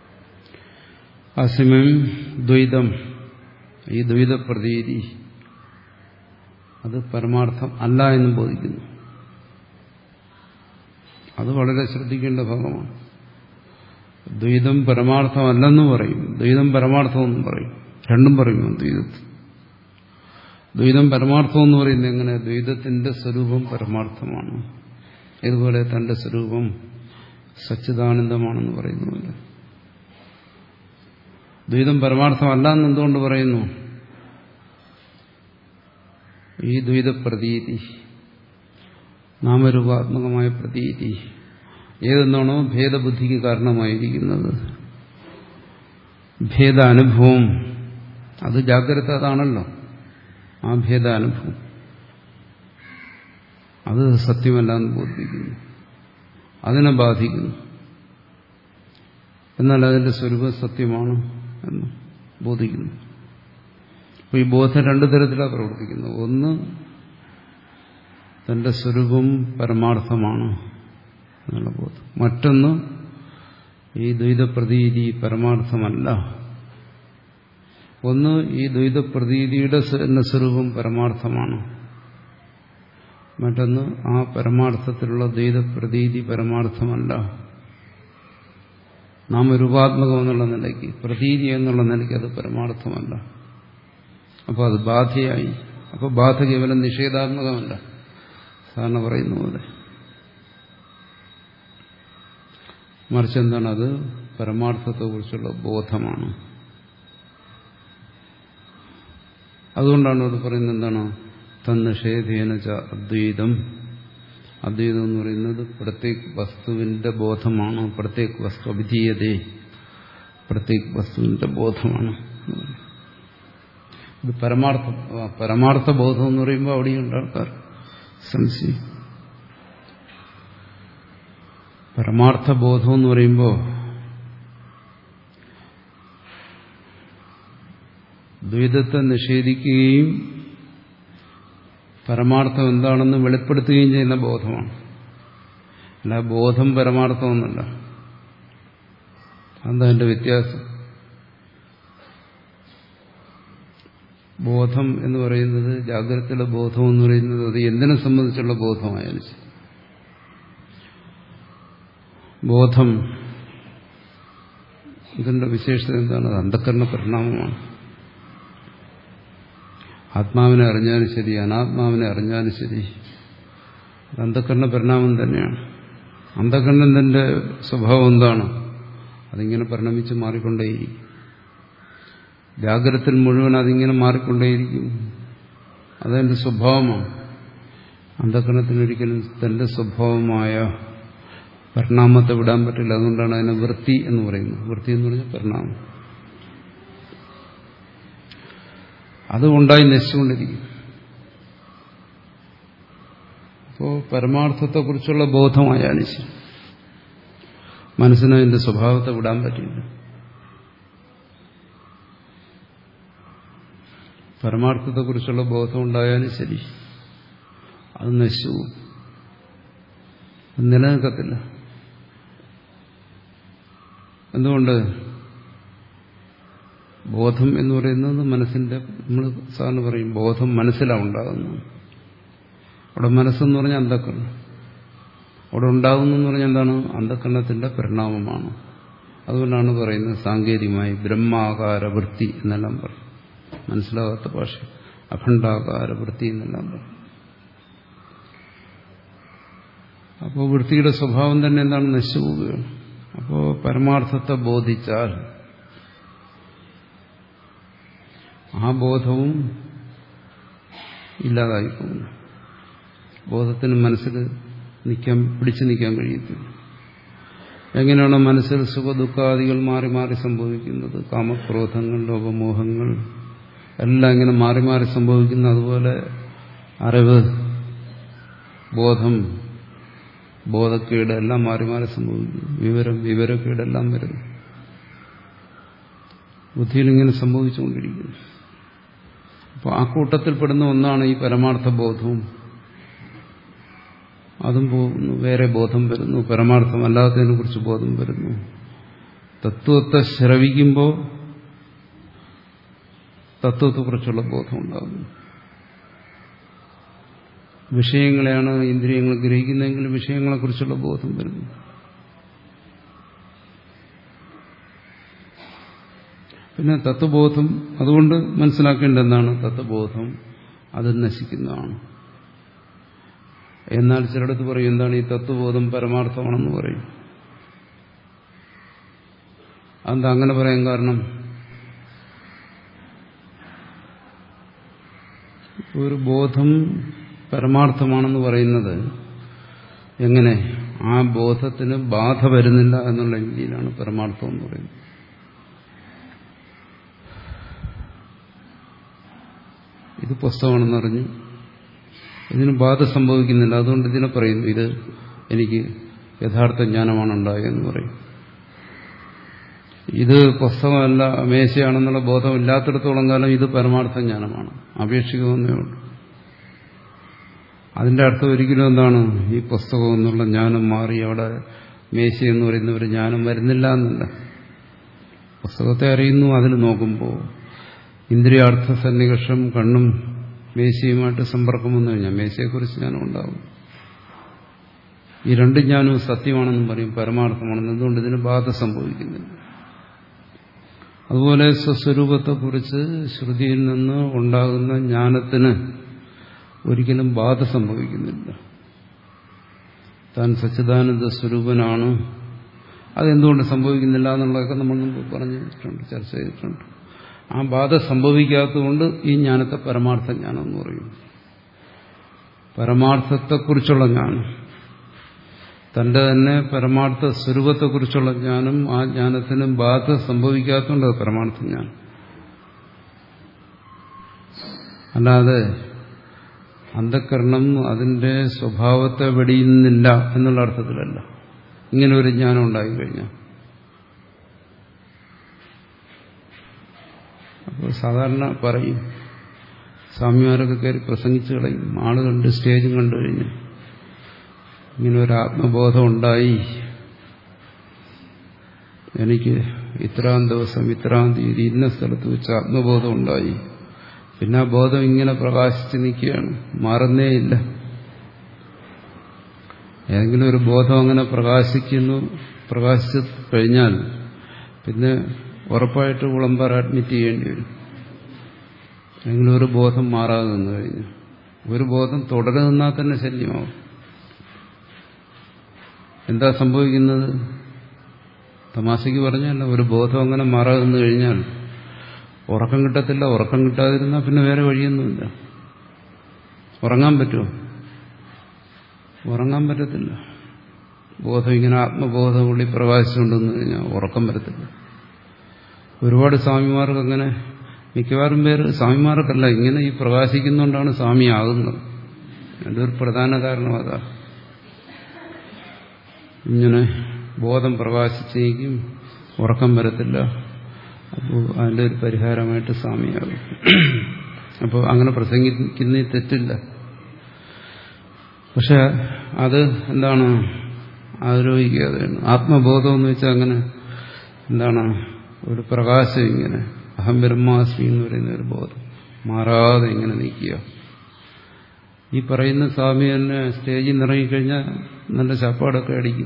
അസമയം ദ്വൈതം, ഈ ദ്വൈത പ്രതീതി അത് പരമാർത്ഥം അല്ല എന്ന് ബോധിക്കുന്നു. അത് വളരെ ശ്രദ്ധിക്കേണ്ട ഭാഗമാണ്. ദ്വൈതം പരമാർത്ഥമല്ലെന്ന് പറയും, ദ്വൈതം പരമാർത്ഥമെന്നും പറയും. രണ്ടും പറയുന്നു ദ്വൈതത്തിൽ. ദ്വൈതം പരമാർത്ഥം എന്ന് പറയുന്നത് എങ്ങനെ? ദ്വൈതത്തിന്റെ സ്വരൂപം പരമാർത്ഥമാണ്. ഇതുപോലെ തന്റെ സ്വരൂപം സച്ചിദാനന്ദമാണെന്ന് പറയുന്നുണ്ട്. ദ്വൈതം പരമാർത്ഥമല്ല എന്ന് എന്തുകൊണ്ട് പറയുന്നു? ഈ ദ്വൈത പ്രതീതി, നാമരൂപാത്മകമായ പ്രതീതി ഏതെന്നാണോ ഭേദബുദ്ധിക്ക് കാരണമായിരിക്കുന്നത്, ഭേദാനുഭവം, അത് ജാഗ്രത അതാണല്ലോ. ആ ഭേദാനുഭവം അത് സത്യമല്ല എന്ന് ബോധിപ്പിക്കുന്നു, അതിനെ ബാധിക്കുന്നു. എന്നാൽ അതിന്റെ സ്വരൂപം സത്യമാണ് എന്ന് ബോധിക്കുന്നു. അപ്പോൾ ഈ ബോധം രണ്ടു തരത്തിലാണ് പ്രവർത്തിക്കുന്നത്. ഒന്ന്, തന്റെ സ്വരൂപം പരമാർത്ഥമാണ് എന്നുള്ള ബോധം. മറ്റൊന്ന്, ഈ ദ്വൈതപ്രതീതി പരമാർത്ഥമല്ല. ഒന്ന്, ഈ ദ്വൈതപ്രതീതിയുടെ സ്വരൂപം പരമാർത്ഥമാണ്. മറ്റൊന്ന്, ആ പരമാർത്ഥത്തിലുള്ള ദ്വൈതപ്രതീതി പരമാർത്ഥമല്ല. നാമരൂപാത്മകം എന്നുള്ള നിലയ്ക്ക്, പ്രതീതി എന്നുള്ള നിലയ്ക്ക് അത് പരമാർത്ഥമല്ല. അപ്പോൾ അത് ബാധയായി. അപ്പോൾ ബാധ കേവലം നിഷേധാത്മകമല്ല, സാധാരണ പറയുന്ന പോലെ. മറിച്ച് എന്താണ്? അത് പരമാർത്ഥത്തെക്കുറിച്ചുള്ള ബോധമാണ്. അതുകൊണ്ടാണ് അത് പറയുന്നത് എന്താണ്? തന്നിഷേധേന ച അദ്വൈതം. അദ്വൈതം എന്ന് പറയുന്നത് പ്രത്യേക വസ്തുവിന്റെ ബോധമാണ്. പ്രത്യേക വസ്തു അഭിധീയതേ, പ്രത്യേക വസ്തുവിന്റെ ബോധമാണ്. ഇത് പരമാർത്ഥ പരമാർത്ഥ ബോധം എന്ന് പറയുമ്പോൾ അവിടെയുണ്ട് ആൾക്കാർ സംശയം. പരമാർത്ഥ ബോധം എന്ന് പറയുമ്പോൾ ദ്വൈതത്തെ നിഷേധിക്കുകയും പരമാർത്ഥം എന്താണെന്ന് വെളിപ്പെടുത്തുകയും ചെയ്യുന്ന ബോധമാണ്. അല്ല ബോധം പരമാർത്ഥമൊന്നുമല്ല. എന്താ അതിന്റെ വ്യത്യാസം? ബോധം എന്ന് പറയുന്നത്, ജാഗ്രതയിലെ ബോധം എന്ന് പറയുന്നത് അത് എന്തിനെ സംബന്ധിച്ചുള്ള ബോധമായാലും ശരി, ബോധം ഇതിന്റെ വിശേഷത എന്താണ്? അത് അന്ധക്കരണ പരിണാമമാണ്. ആത്മാവിനെ അറിഞ്ഞാലും ശരി, അനാത്മാവിനെ അറിഞ്ഞാലും ശരി, അന്ധക്കരണ പരിണാമം തന്നെയാണ്. അന്ധക്കരണത്തിന്റെ സ്വഭാവം എന്താണ്? അതിങ്ങനെ പരിണമിച്ച് മാറിക്കൊണ്ടേയിരിക്കും. ജാഗ്രതത്തിൽ മുഴുവൻ അതിങ്ങനെ മാറിക്കൊണ്ടേയിരിക്കും. അതെന്റെ സ്വഭാവമാണ്. അന്ധകരണത്തിനൊരിക്കലും തന്റെ സ്വഭാവമായ പരിണാമത്തെ വിടാൻ പറ്റില്ല. അതുകൊണ്ടാണ് അതിനെ വൃത്തി എന്ന് പറയുന്നത്. വൃത്തി എന്ന് പറഞ്ഞാൽ പരിണാമം. അത് ഉണ്ടായി നശിച്ചുകൊണ്ടിരിക്കും. അപ്പോൾ പരമാർത്ഥത്തെക്കുറിച്ചുള്ള ബോധമായാലും ശരി, മനസ്സിന് അതിന്റെ സ്വഭാവത്തെ വിടാൻ പറ്റില്ല. പരമാർത്ഥത്തെക്കുറിച്ചുള്ള ബോധം ഉണ്ടായാലും ശരി, അത് നശിച്ചു, അത് നിലനിൽക്കത്തില്ല. എന്തുകൊണ്ട്? ബോധം എന്ന് പറയുന്നത് മനസ്സിന്റെ, നമ്മൾ സാറിന് പറയും ബോധം മനസ്സിലാണ് ഉണ്ടാകുന്നത്. അവിടെ മനസ്സെന്ന് പറഞ്ഞാൽ അന്ധകരണം. അവിടെ ഉണ്ടാകുന്നു എന്ന് പറഞ്ഞാൽ എന്താണ്? അന്ധകരണത്തിന്റെ പരിണാമമാണ്. അതുകൊണ്ടാണ് പറയുന്നത് സാങ്കേതികമായി ബ്രഹ്മാകാര വൃത്തി എന്നെല്ലാം പറയും. മനസ്സിലാകാത്ത ഭാഷ അഖണ്ഡാകാര വൃത്തി എന്നെല്ലാം പറയും. അപ്പോൾ വൃത്തിയുടെ സ്വഭാവം തന്നെ എന്താണ്? നശിച്ചു പോവുകയാണ്. അപ്പോൾ പരമാർത്ഥത്തെ ബോധിച്ചാൽ ആ ബോധവും ഇല്ലാതായി പോകുന്നു. ബോധത്തിന് മനസ്സിൽ നിൽക്കാൻ, പിടിച്ചു നിൽക്കാൻ കഴിയത്തില്ല. എങ്ങനെയാണ് മനസ്സിൽ സുഖദുഃഖാദികൾ മാറി മാറി സംഭവിക്കുന്നത്? കാമക്രോധങ്ങൾ, ലോപമോഹങ്ങൾ എല്ലാം ഇങ്ങനെ മാറി മാറി സംഭവിക്കുന്നു. അതുപോലെ അറിവ്, ബോധം, ബോധക്കേട് എല്ലാം മാറി മാറി സംഭവിക്കുന്നു. വിവരം, വിവരക്കേടെല്ലാം വരുന്നു. ബുദ്ധിയിൽ ഇങ്ങനെ സംഭവിച്ചുകൊണ്ടിരിക്കുന്നു. അപ്പോൾ ആ കൂട്ടത്തിൽപ്പെടുന്ന ഒന്നാണ് ഈ പരമാർത്ഥ ബോധവും. അതും പോകുന്നു, വേറെ ബോധം വരുന്നു, പരമാർത്ഥമല്ലാത്തതിനെ കുറിച്ച് ബോധം വരുന്നു. തത്വത്തെ ശ്രവിക്കുമ്പോൾ തത്വത്തെക്കുറിച്ചുള്ള ബോധം ഉണ്ടാകുന്നു. വിഷയങ്ങളെയാണ് ഇന്ദ്രിയങ്ങൾ ഗ്രഹിക്കുന്നതെങ്കിൽ വിഷയങ്ങളെക്കുറിച്ചുള്ള ബോധം വരുന്നു. പിന്നെ തത്വബോധം, അതുകൊണ്ട് മനസ്സിലാക്കേണ്ടത് എന്താണ്? തത്വബോധം അത് നശിക്കുന്നതാണ്. എന്നാൽ ചിലടത്ത് പറയും എന്താണ് ഈ തത്വബോധം പരമാർത്ഥമാണെന്ന് പറയും. അതെന്താ അങ്ങനെ പറയാൻ കാരണം? ഒരു ബോധം പരമാർത്ഥമാണെന്ന് പറയുന്നത് എങ്ങനെ? ആ ബോധത്തിന് ബാധ വരുന്നില്ല എന്നുള്ള രീതിയിലാണ് പരമാർത്ഥം എന്ന് പറയുന്നത്. ഇത് പുസ്തകമാണെന്നറിഞ്ഞു, ഇതിന് ബാധ സംഭവിക്കുന്നില്ല, അതുകൊണ്ട് ഇതിനെ പറയുന്നു ഇത് എനിക്ക് യഥാർത്ഥ ജ്ഞാനമാണ് ഉണ്ടായെന്ന് പറയും. ഇത് പുസ്തകമല്ല മേശയാണെന്നുള്ള ബോധം ഇല്ലാത്തിടത്തോളം കാലം ഇത് പരമാർത്ഥ ജ്ഞാനമാണ്, അപേക്ഷിക്കുമെന്നേ ഉള്ളൂ. അതിന്റെ അർത്ഥം ഒരിക്കലും എന്താണ്? ഈ പുസ്തകം എന്നുള്ള ജ്ഞാനം മാറി അവിടെ മേശ എന്ന് പറയുന്ന ഒരു ജ്ഞാനം വരുന്നില്ല എന്നല്ല. പുസ്തകത്തെ അറിയുന്നു, അതിൽ നോക്കുമ്പോൾ ഇന്ദ്രിയാർത്ഥ സന്നികർഷം കണ്ണും മേശയുമായിട്ട് സമ്പർക്കം വന്നു കഴിഞ്ഞാൽ മേശയെക്കുറിച്ച് ജ്ഞാനം ഉണ്ടാകും. ഈ രണ്ട് ജ്ഞാനവും സത്യമാണെന്നും പറയും, പരമാർത്ഥമാണെന്ന്. എന്തുകൊണ്ട്? ഇതിന് ബാധ സംഭവിക്കുന്നില്ല. അതുപോലെ സ്വസ്വരൂപത്തെക്കുറിച്ച് ശ്രുതിയിൽ നിന്ന് ഉണ്ടാകുന്ന ജ്ഞാനത്തിന് ഒരിക്കലും ബാധ സംഭവിക്കുന്നില്ല. താൻ സച്ചിദാനന്ദ സ്വരൂപനാണ്, അതെന്തുകൊണ്ട് സംഭവിക്കുന്നില്ല എന്നുള്ളതൊക്കെ നമ്മൾ മുമ്പ് പറഞ്ഞിട്ടുണ്ട്, ചർച്ച ചെയ്തിട്ടുണ്ട്. ആ ബാധ സംഭവിക്കാത്തതുകൊണ്ട് ഈ ജ്ഞാനത്തെ പരമാർത്ഥ ജ്ഞാനം എന്ന് പറയും. പരമാർത്ഥത്തെക്കുറിച്ചുള്ള ജ്ഞാനം, തന്റെ തന്നെ പരമാർത്ഥ സ്വരൂപത്തെക്കുറിച്ചുള്ള ജ്ഞാനം, ആ ജ്ഞാനത്തിന് ബാധ സംഭവിക്കാത്തതുകൊണ്ട് അത് പരമാർത്ഥ ജ്ഞാനം. അല്ലാതെ അന്ധകരണം അതിന്റെ സ്വഭാവത്തെ വെടിയുന്നില്ല എന്നുള്ള അർത്ഥത്തിലല്ല ഇങ്ങനെ ഒരു ജ്ഞാനം ഉണ്ടായിക്കഴിഞ്ഞാൽ. അപ്പോൾ സാധാരണ പറയും, സ്വാമിമാരൊക്കെ കയറി പ്രസംഗിച്ചു കളയും, ആള് കണ്ട് സ്റ്റേജും കണ്ടു കഴിഞ്ഞു ഇങ്ങനെ ഒരു ആത്മബോധം ഉണ്ടായി, എനിക്ക് ഇത്രാം ദിവസം ഇത്രാം തീയതി ഇന്ന സ്ഥലത്ത് വെച്ച് ആത്മബോധം ഉണ്ടായി. പിന്നെ ആ ബോധം ഇങ്ങനെ പ്രകാശിച്ച് നിൽക്കുകയാണ്, മാറുന്നേയില്ല. ഏതെങ്കിലും ഒരു ബോധം അങ്ങനെ പ്രകാശിക്കുന്നു, പ്രകാശിച്ചു കഴിഞ്ഞാൽ പിന്നെ ഉറപ്പായിട്ട് വിളംബർ അഡ്മിറ്റ് ചെയ്യേണ്ടി വരും. ഏതെങ്കിലും ഒരു ബോധം മാറാതെ നിന്ന് കഴിഞ്ഞു, ഒരു ബോധം തുടരെ നിന്നാൽ തന്നെ ശല്യമാവും. എന്താ സംഭവിക്കുന്നത്? തമാശയ്ക്ക് പറഞ്ഞല്ല, ഒരു ബോധം അങ്ങനെ മാറാതെന്ന് കഴിഞ്ഞാൽ ഉറക്കം കിട്ടത്തില്ല. ഉറക്കം കിട്ടാതിരുന്നാൽ പിന്നെ വേറെ വഴിയൊന്നുമില്ല. ഉറങ്ങാൻ പറ്റുമോ? ഉറങ്ങാൻ പറ്റത്തില്ല. ബോധം ഇങ്ങനെ ആത്മബോധം ഉള്ളിൽ പ്രകാശിച്ചുകൊണ്ടെന്ന് കഴിഞ്ഞാൽ ഉറക്കം വരത്തില്ല. ഒരുപാട് സ്വാമിമാർക്ക് അങ്ങനെ, മിക്കവാറും പേര് സ്വാമിമാർക്കല്ല, ഇങ്ങനെ ഈ പ്രകാശിക്കുന്നുകൊണ്ടാണ് സ്വാമി ആകുന്നത്. അതിൻ്റെ ഒരു പ്രധാന കാരണം അതാ. ഇങ്ങനെ ബോധം പ്രകാശിച്ചേക്കും ഉറക്കം വരത്തില്ല. അപ്പോൾ അതിൻ്റെ ഒരു പരിഹാരമായിട്ട് സ്വാമിയാകും. അപ്പോൾ അങ്ങനെ പ്രസംഗിക്കുന്ന തെറ്റില്ല. പക്ഷെ അത് എന്താണ് ആരോപിക്കാതെയാണ്. ആത്മബോധം എന്ന് വെച്ചാൽ അങ്ങനെ എന്താണ്, ഒരു പ്രകാശം ഇങ്ങനെ അഹം ബ്രഹ്മാസ്മി എന്ന് പറയുന്ന ഒരു ബോധം മാറാതെ ഇങ്ങനെ നീക്കുക. ഈ പറയുന്ന സ്വാമി തന്നെ സ്റ്റേജിൽ നിറങ്ങിക്കഴിഞ്ഞാൽ നല്ല ചപ്പാടൊക്കെ അടിക്കും,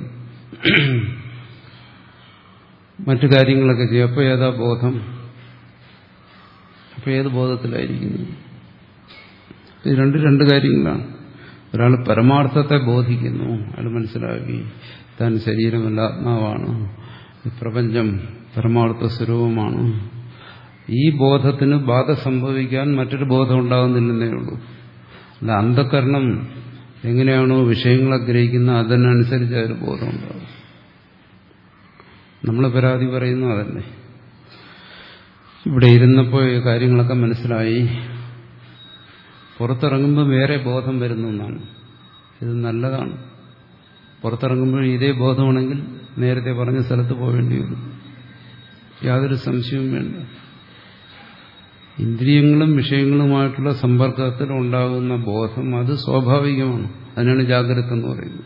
മറ്റു കാര്യങ്ങളൊക്കെ ചെയ്യും. അപ്പോൾ ഏതാ ബോധം? അപ്പോൾ ഏത് ബോധത്തിലായിരിക്കുന്നു? ഇത് രണ്ട് രണ്ട് കാര്യങ്ങളാണ്. ഒരാൾ പരമാർത്ഥത്തെ ബോധിക്കുന്നു, അയാൾ മനസ്സിലാക്കി താൻ ശരീരമല്ല ആത്മാവാണ്, ഈ പ്രപഞ്ചം പരമാർത്ഥ സ്വരൂപമാണ്. ഈ ബോധത്തിന് ബാധ സംഭവിക്കാൻ മറ്റൊരു ബോധം ഉണ്ടാകുന്നില്ലെന്നേ ഉള്ളൂ. അല്ല, അന്ധകരണം എങ്ങനെയാണോ വിഷയങ്ങളെ ഗ്രഹിക്കുന്നത് അതിനനുസരിച്ച് ഒരു ബോധം ഉണ്ടാകും. നമ്മൾ പരാതി പറയുന്നു അതന്നെ. ഇവിടെ ഇരുന്നപ്പോൾ ഈ കാര്യങ്ങളൊക്കെ മനസ്സിലായി, പുറത്തിറങ്ങുമ്പോൾ വേറെ ബോധം വരുന്നു എന്നാണ്. ഇത് നല്ലതാണ്. പുറത്തിറങ്ങുമ്പോൾ ഇതേ ബോധമാണെങ്കിൽ നേരത്തെ പറഞ്ഞ സ്ഥലത്ത് പോകേണ്ടി വരും, യാതൊരു സംശയവും വേണ്ട. ഇന്ദ്രിയങ്ങളും വിഷയങ്ങളുമായിട്ടുള്ള സമ്പർക്കത്തിൽ ഉണ്ടാകുന്ന ബോധം അത് സ്വാഭാവികമാണ്. അതിനാണ് ജാഗ്രത എന്ന് പറയുന്നത്.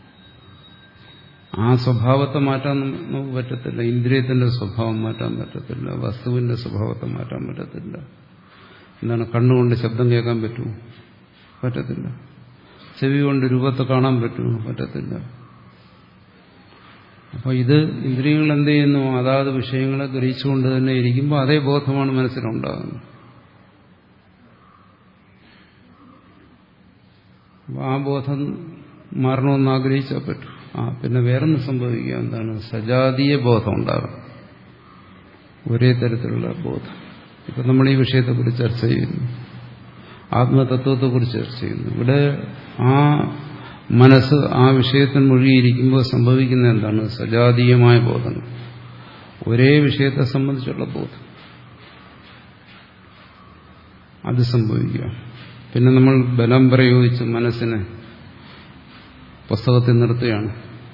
ആ സ്വഭാവത്തെ മാറ്റാൻ നമുക്ക് പറ്റത്തില്ല. ഇന്ദ്രിയത്തിന്റെ സ്വഭാവം മാറ്റാൻ പറ്റത്തില്ല, വസ്തുവിന്റെ സ്വഭാവത്തെ മാറ്റാൻ പറ്റത്തില്ല. എന്താണ്, കണ്ണുകൊണ്ട് ശബ്ദം കേൾക്കാൻ പറ്റുമോ? പറ്റത്തില്ല. ചെവി കൊണ്ട് രൂപത്തെ കാണാൻ പറ്റുമോ? പറ്റത്തില്ല. അപ്പോൾ ഇത് ഇന്ദ്രിയങ്ങൾ എന്ത് ചെയ്യുന്നു? അതാത് വിഷയങ്ങളെ ഗ്രഹിച്ചുകൊണ്ട് തന്നെ ഇരിക്കുമ്പോൾ അതേ ബോധമാണ് മനസ്സിലുണ്ടാകുന്നത്. അപ്പോൾ ആ ബോധം മാറണമെന്ന് ആഗ്രഹിച്ചാൽ പറ്റൂ. ആ പിന്നെ വേറൊന്നും സംഭവിക്കുക, എന്താണ്, സജാതീയ ബോധം ഉണ്ടാകും, ഒരേ തരത്തിലുള്ള ബോധം. ഇപ്പം നമ്മൾ ഈ വിഷയത്തെക്കുറിച്ച് ചർച്ച ചെയ്യുന്നു, ആത്മതത്വത്തെക്കുറിച്ച് ചർച്ച ചെയ്യുന്നു. ഇവിടെ ആ മനസ്സ് ആ വിഷയത്തിൽ മുഴുകിയിരിക്കുമ്പോൾ സംഭവിക്കുന്ന എന്താണ്? സജാതീയമായ ബോധം, ഒരേ വിഷയത്തെ സംബന്ധിച്ചുള്ള ബോധം, അത് സംഭവിക്കുക. പിന്നെ നമ്മൾ ബലം പ്രയോഗിച്ച് മനസ്സിനെ പുസ്തകത്തിൽ നിർത്തുകയാണ്,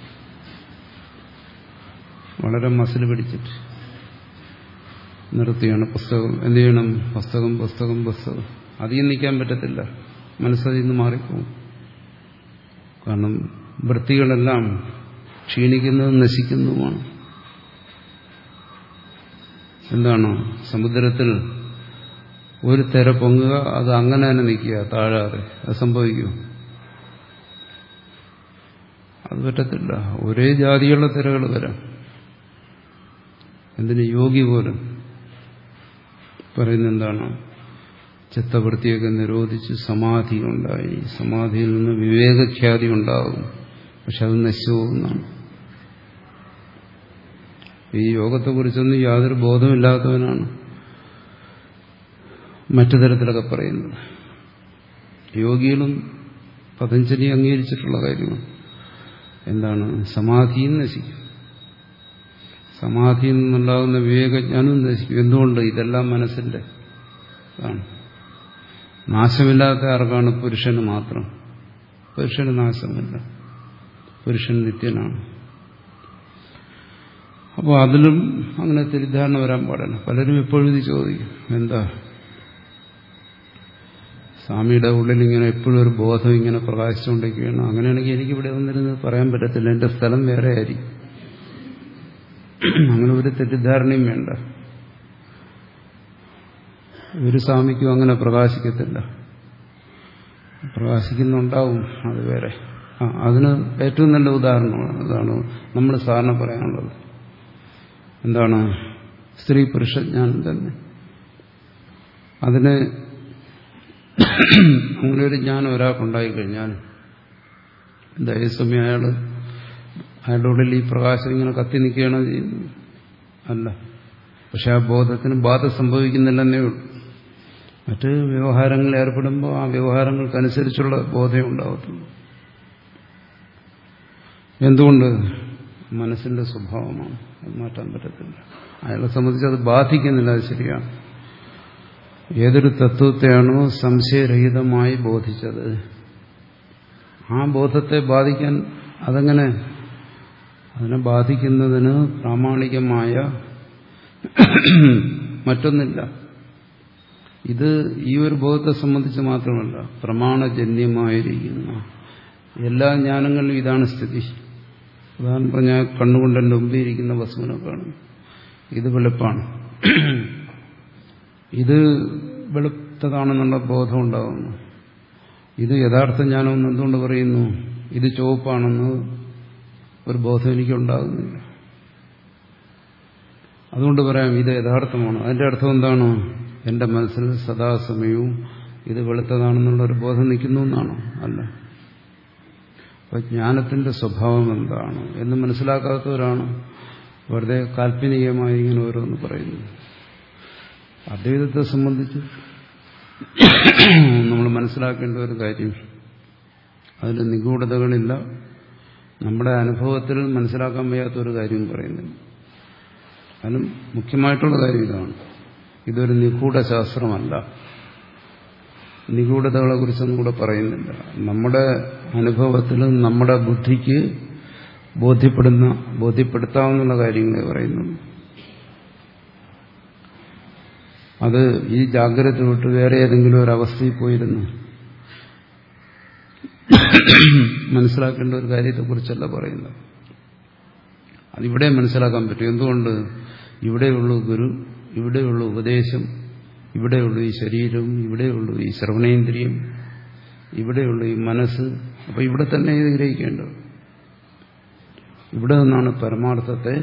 വളരെ മസിൽ പിടിച്ചിട്ട് നിർത്തുകയാണ്. പുസ്തകം എന്ത് ചെയ്യണം? പുസ്തകം പുസ്തകം പുസ്തകം അധികം നിൽക്കാൻ പറ്റത്തില്ല, മനസ്സതിൽ നിന്ന് മാറിപ്പോകും. കാരണം വൃത്തികളെല്ലാം ക്ഷീണിക്കുന്നതും നശിക്കുന്നതുമാണ്. എന്താണ്, സമുദ്രത്തിൽ ഒരു തിര പൊങ്ങുക, അത് അങ്ങനെ തന്നെ നിൽക്കുക, താഴാതെ. അത് സംഭവിക്കും? അത് പറ്റത്തില്ല. ഒരേ ജാതിയുള്ള തിരകൾ വരാം. എന്തിന്? യോഗി പോലും പറയുന്ന എന്താണ്, ചിത്തവൃത്തിയൊക്കെ നിരോധിച്ച് സമാധി ഉണ്ടായി, സമാധിയിൽ നിന്ന് വിവേകഖ്യാതി ഉണ്ടാകും, പക്ഷെ അത് നശിച്ചു പോകുന്നതാണ്. ഈ യോഗത്തെക്കുറിച്ചൊന്നും യാതൊരു ബോധമില്ലാത്തവനാണ് മറ്റു തരത്തിലൊക്കെ പറയുന്നത്. യോഗികളും പതഞ്ജലി അംഗീകരിച്ചിട്ടുള്ള കാര്യമാണ്. എന്താണ്? സമാധിയും നശിക്കും, സമാധിയിൽ നിന്നുണ്ടാകുന്ന വിവേകജ്ഞാനവും നശിക്കും. എന്തുകൊണ്ട്? ഇതെല്ലാം മനസ്സിന്റെ ആണ്. നാശമില്ലാത്ത ആർക്കാണ്? പുരുഷന് മാത്രം. പുരുഷന് നാശമില്ല, പുരുഷൻ നിത്യനാണ്. അപ്പോൾ അതിലും അങ്ങനെ തെറ്റിദ്ധാരണ വരാൻ പാടില്ല. പലരും എപ്പോഴും ഇത് ചോദിക്കും, എന്താ സ്വാമിയുടെ ഉള്ളിൽ ഇങ്ങനെ എപ്പോഴും ഒരു ബോധം ഇങ്ങനെ പ്രകാശിച്ചുകൊണ്ടിരിക്കുകയാണ്, അങ്ങനെയാണെങ്കിൽ എനിക്കിവിടെ വന്നിരുന്നത് പറയാൻ പറ്റത്തില്ല, എൻ്റെ സ്ഥലം വേറെ ആയിരിക്കും. അങ്ങനെ ഒരു തെറ്റിദ്ധാരണയും വേണ്ട. ഒരു സ്വാമിക്കും അങ്ങനെ പ്രകാശിക്കത്തില്ല, പ്രകാശിക്കുന്നുണ്ടാവും, അത് വേറെ. ആ അതിന് ഏറ്റവും നല്ല ഉദാഹരണമാണ് അതാണ് നമ്മൾ സാധാരണ പറയാനുള്ളത്. എന്താണ്? സ്ത്രീ പുരുഷജ്ഞാനം തന്നെ. അതിന് അങ്ങനെ ഒരു ജ്ഞാനം ഒരാൾക്കുണ്ടായിക്കഴിഞ്ഞാൽ എന്താ, ഈ സമയം അയാൾ അയാളുടെ ഉള്ളിൽ ഈ പ്രകാശം ഇങ്ങനെ കത്തി നിൽക്കുകയാണോ ചെയ്യുന്നത്? അല്ല. പക്ഷെ ആ ബോധത്തിന് ബാധ സംഭവിക്കുന്നില്ലെന്നേ ഉള്ളൂ. മറ്റ് വ്യവഹാരങ്ങളിൽ ഏർപ്പെടുമ്പോൾ ആ വ്യവഹാരങ്ങൾക്കനുസരിച്ചുള്ള ബോധം ഉണ്ടാകത്തുള്ളൂ. എന്തുകൊണ്ട്? മനസ്സിന്റെ സ്വഭാവമാണ്, അത് മാറ്റാൻ പറ്റത്തില്ല. അയാളെ സംബന്ധിച്ച് അത് ബാധിക്കുന്നില്ല, അത് ശരിയാണ്. ഏതൊരു തത്വത്തെയാണോ സംശയരഹിതമായി ബോധിച്ചത്, ആ ബോധത്തെ ബാധിക്കാൻ അതെങ്ങനെ? അതിനെ ബാധിക്കുന്നതിന് പ്രാമാണികമായ മറ്റൊന്നില്ല. ഇത് ഈ ഒരു ബോധത്തെ സംബന്ധിച്ച് മാത്രമല്ല, പ്രമാണജന്യമായിരിക്കുന്ന എല്ലാ ജ്ഞാനങ്ങളിലും ഇതാണ് സ്ഥിതി. ഉദാഹരണം പറഞ്ഞാൽ കണ്ണുകൊണ്ട് എൻ്റെ മുമ്പിൽ ഇരിക്കുന്ന വസ്തുവിനെ കാണും, ഇത് വെളുപ്പാണ്, ഇത് വെളുത്തതാണെന്നുള്ള ബോധം ഉണ്ടാകുന്നു. ഇത് യഥാർത്ഥ ജ്ഞാനമെന്ന് എന്തുകൊണ്ട് പറയുന്നു? ഇത് ചുവപ്പാണെന്ന് ഒരു ബോധം എനിക്കുണ്ടാകുന്നില്ല. അതുകൊണ്ട് പറയാം ഇത് യഥാർത്ഥമാണ്. അതിന്റെ അർത്ഥം എന്താണ്? എന്റെ മനസ്സിൽ സദാസമയവും ഇത് വെളുത്തതാണെന്നുള്ള ഒരു ബോധം നിൽക്കുന്നു എന്നാണോ? അല്ല. അപ്പൊ ജ്ഞാനത്തിന്റെ സ്വഭാവം എന്താണ് എന്ന് മനസ്സിലാക്കാത്തവരാണ് വെറുതെ കാൽപ്പനികമായി ഇങ്ങനെ ഓരോന്ന് പറയുന്നത്. അദ്വൈതത്തെ സംബന്ധിച്ച് നമ്മൾ മനസ്സിലാക്കേണ്ട ഒരു കാര്യം, അതിൽ നിഗൂഢതകളില്ല. നമ്മുടെ അനുഭവത്തിൽ മനസ്സിലാക്കാൻ വയ്യാത്ത ഒരു കാര്യം പറയുന്നില്ല. അതിനും മുഖ്യമായിട്ടുള്ള കാര്യം ഇതാണ്. ഇതൊരു നിഗൂഢ ശാസ്ത്രമല്ല. നിഗൂഢതകളെ കുറിച്ചൊന്നും കൂടെ പറയുന്നില്ല. നമ്മുടെ അനുഭവത്തിൽ നമ്മുടെ ബുദ്ധിക്ക് ബോധ്യപ്പെടുന്ന ബോധ്യപ്പെടുത്താവുന്ന കാര്യങ്ങളെ പറയുന്നുള്ളൂ. അത് ഈ ജാഗ്രത വിട്ട് വേറെ ഏതെങ്കിലും ഒരു അവസ്ഥയിൽ പോയിരുന്നു മനസ്സിലാക്കേണ്ട ഒരു കാര്യത്തെക്കുറിച്ചല്ല പറയുന്നത്. അതിവിടെ മനസ്സിലാക്കാൻ പറ്റും. എന്തുകൊണ്ട്? ഇവിടെയുള്ള ഗുരു, ഇവിടെയുള്ള ഉപദേശം, ഇവിടെയുള്ള ഈ ശരീരം, ഇവിടെയുള്ള ഈ ശ്രവണേന്ദ്രിയം, ഇവിടെയുള്ള ഈ മനസ്സ്. അപ്പൊ ഇവിടെ തന്നെ ഇത് ഗ്രഹിക്കേണ്ടത്. ഇവിടെ നിന്നാണ് പരമാർത്ഥത്തെ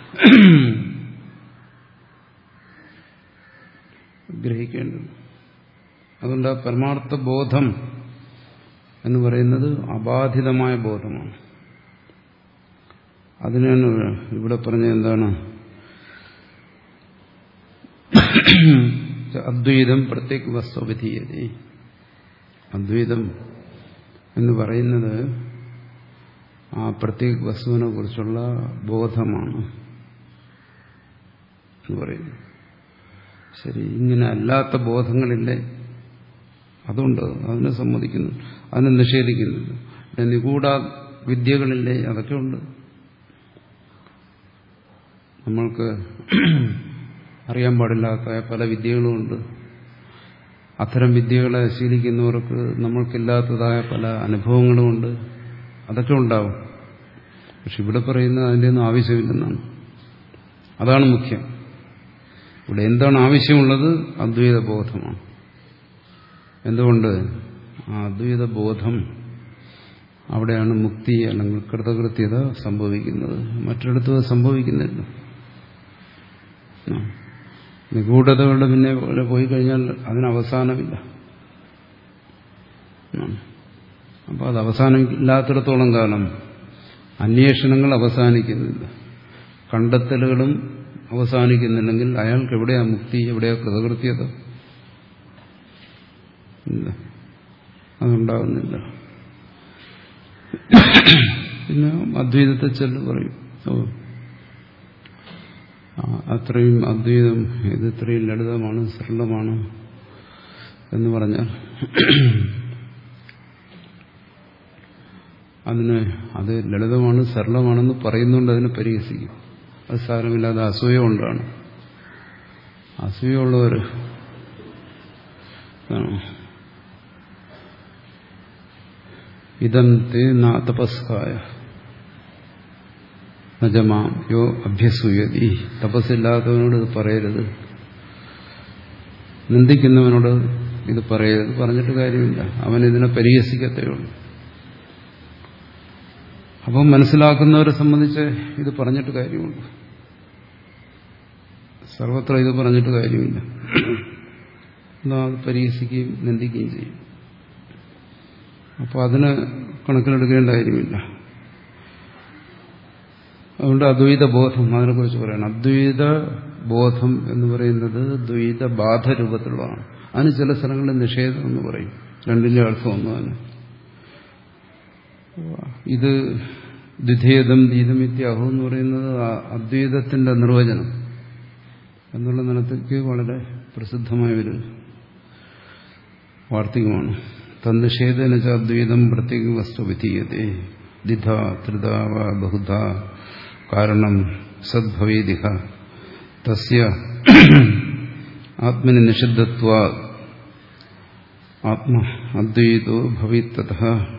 ഗ്രഹിക്കേണ്ടത്. അതുകൊണ്ട് ആ പരമാർത്ഥ ബോധം എന്ന് പറയുന്നത് അബാധിതമായ ബോധമാണ്. അതിനാണ് ഇവിടെ പറഞ്ഞ എന്താണ്? അദ്വൈതം പ്രത്യേക വസ്തുവിധീയതേ. അദ്വൈതം എന്ന് പറയുന്നത് ആ പ്രത്യേക വസ്തുവിനെ കുറിച്ചുള്ള ബോധമാണ് എന്ന് പറയുന്നു. ശരി, ഇങ്ങനെ അല്ലാത്ത ബോധങ്ങളില്ലേ? അതുണ്ട്, അതിനെ സമ്മതിക്കുന്നു, അതിനെ നിഷേധിക്കുന്നില്ല. നിഗൂഢ വിദ്യകളില്ലേ? അതൊക്കെ ഉണ്ട്. നമ്മൾക്ക് അറിയാൻ പാടില്ലാത്ത പല വിദ്യകളുമുണ്ട്. അത്തരം വിദ്യകളെ ശീലിക്കുന്നവർക്ക് നമ്മൾക്കില്ലാത്തതായ പല അനുഭവങ്ങളുമുണ്ട്. അതൊക്കെ ഉണ്ടാവും. പക്ഷെ ഇവിടെ പറയുന്നത് അതിൻ്റെ ഒന്നും ആവശ്യമില്ലെന്നാണ്. അതാണ് മുഖ്യം. ഇവിടെ എന്താണ് ആവശ്യമുള്ളത്? അദ്വൈത ബോധമാണ്. എന്തുകൊണ്ട്? ആ അദ്വൈത ബോധം, അവിടെയാണ് മുക്തി അല്ലെങ്കിൽ കൃതകൃത്യത സംഭവിക്കുന്നത്. മറ്റൊരിടത്തും അത് സംഭവിക്കുന്നില്ല. നിഗൂഢതകളുടെ പിന്നെ പോലെ പോയി കഴിഞ്ഞാൽ അതിനവസാനമില്ല. അപ്പോൾ അത് അവസാനമില്ലാത്തിടത്തോളം കാലം അന്വേഷണങ്ങൾ അവസാനിക്കുന്നില്ല, കണ്ടെത്തലുകളും അവസാനിക്കുന്നില്ലെങ്കിൽ അയാൾക്ക് എവിടെയാ മുക്തി, എവിടെയാ കൃതകൃത്യത? ഇല്ല, അതുണ്ടാകുന്നില്ല. പിന്നെ അദ്വൈതത്തെ ചെല്ലു പറയും, ഓ അത്രയും അദ്വൈതം ഇത് ഇത്രയും ലളിതമാണ്, സരളമാണ് എന്ന് പറഞ്ഞാൽ അതിന് അത് ലളിതമാണ് സരളമാണെന്ന് പറയുന്നുകൊണ്ട് അതിനെ പരിഹസിക്കും. അത് സാരമില്ലാതെ അസൂയ കൊണ്ടാണ്. അസൂയുള്ളവർ ഇതം തേ നാ തപസ്കായ നജമാം യോ അഭ്യസൂയതി. തപസ്സില്ലാത്തവനോട് ഇത് പറയരുത്, നിന്ദിക്കുന്നവനോട് ഇത് പറയരുത്. പറഞ്ഞിട്ട് കാര്യമില്ല, അവൻ ഇതിനെ പരിഹസിക്കത്തേ ഉള്ളൂ. അപ്പം മനസ്സിലാക്കുന്നവരെ സംബന്ധിച്ച് ഇത് പറഞ്ഞിട്ട് കാര്യമുള്ളൂ. സർവത്ര ഇത് പറഞ്ഞിട്ട് കാര്യമില്ല. എന്താ, അത് പരിഹസിക്കുകയും നിന്ദിക്കുകയും ചെയ്യും. അപ്പോൾ അതിന് കണക്കിലെടുക്കേണ്ട കാര്യമില്ല. അതുകൊണ്ട് അദ്വൈത ബോധം അതിനെക്കുറിച്ച് പറയണം. അദ്വൈത ബോധം എന്ന് പറയുന്നത് ദ്വൈത ബാധ രൂപത്തിലുള്ളതാണ്. അതിന് ചില സ്ഥലങ്ങളിൽ നിഷേധം എന്ന് പറയും. രണ്ടിന്റെ അർത്ഥം ഒന്ന് തന്നെ. ഇത് ദ്വിധേയതം ദീതം ഇത്യാഹു എന്ന് പറയുന്നത് അദ്വൈതത്തിന്റെ നിർവചനം എന്നുള്ള നിലത്തേക്ക് വളരെ പ്രസിദ്ധമായ ഒരു വാർത്തികമാണ്. തന്നിഷേധന ച അദ്വൈതം പ്രത്യേക വസ്തു വിധീയതേ ദിധ ത്രിധ വ ബഹുധ കാരണം സദ്ഭവേദിഹ തസ്യ ആത്മനി നിഷിദ്ധത്വാ ആത്മ അദ്വൈതോ ഭവിത്തതഃ.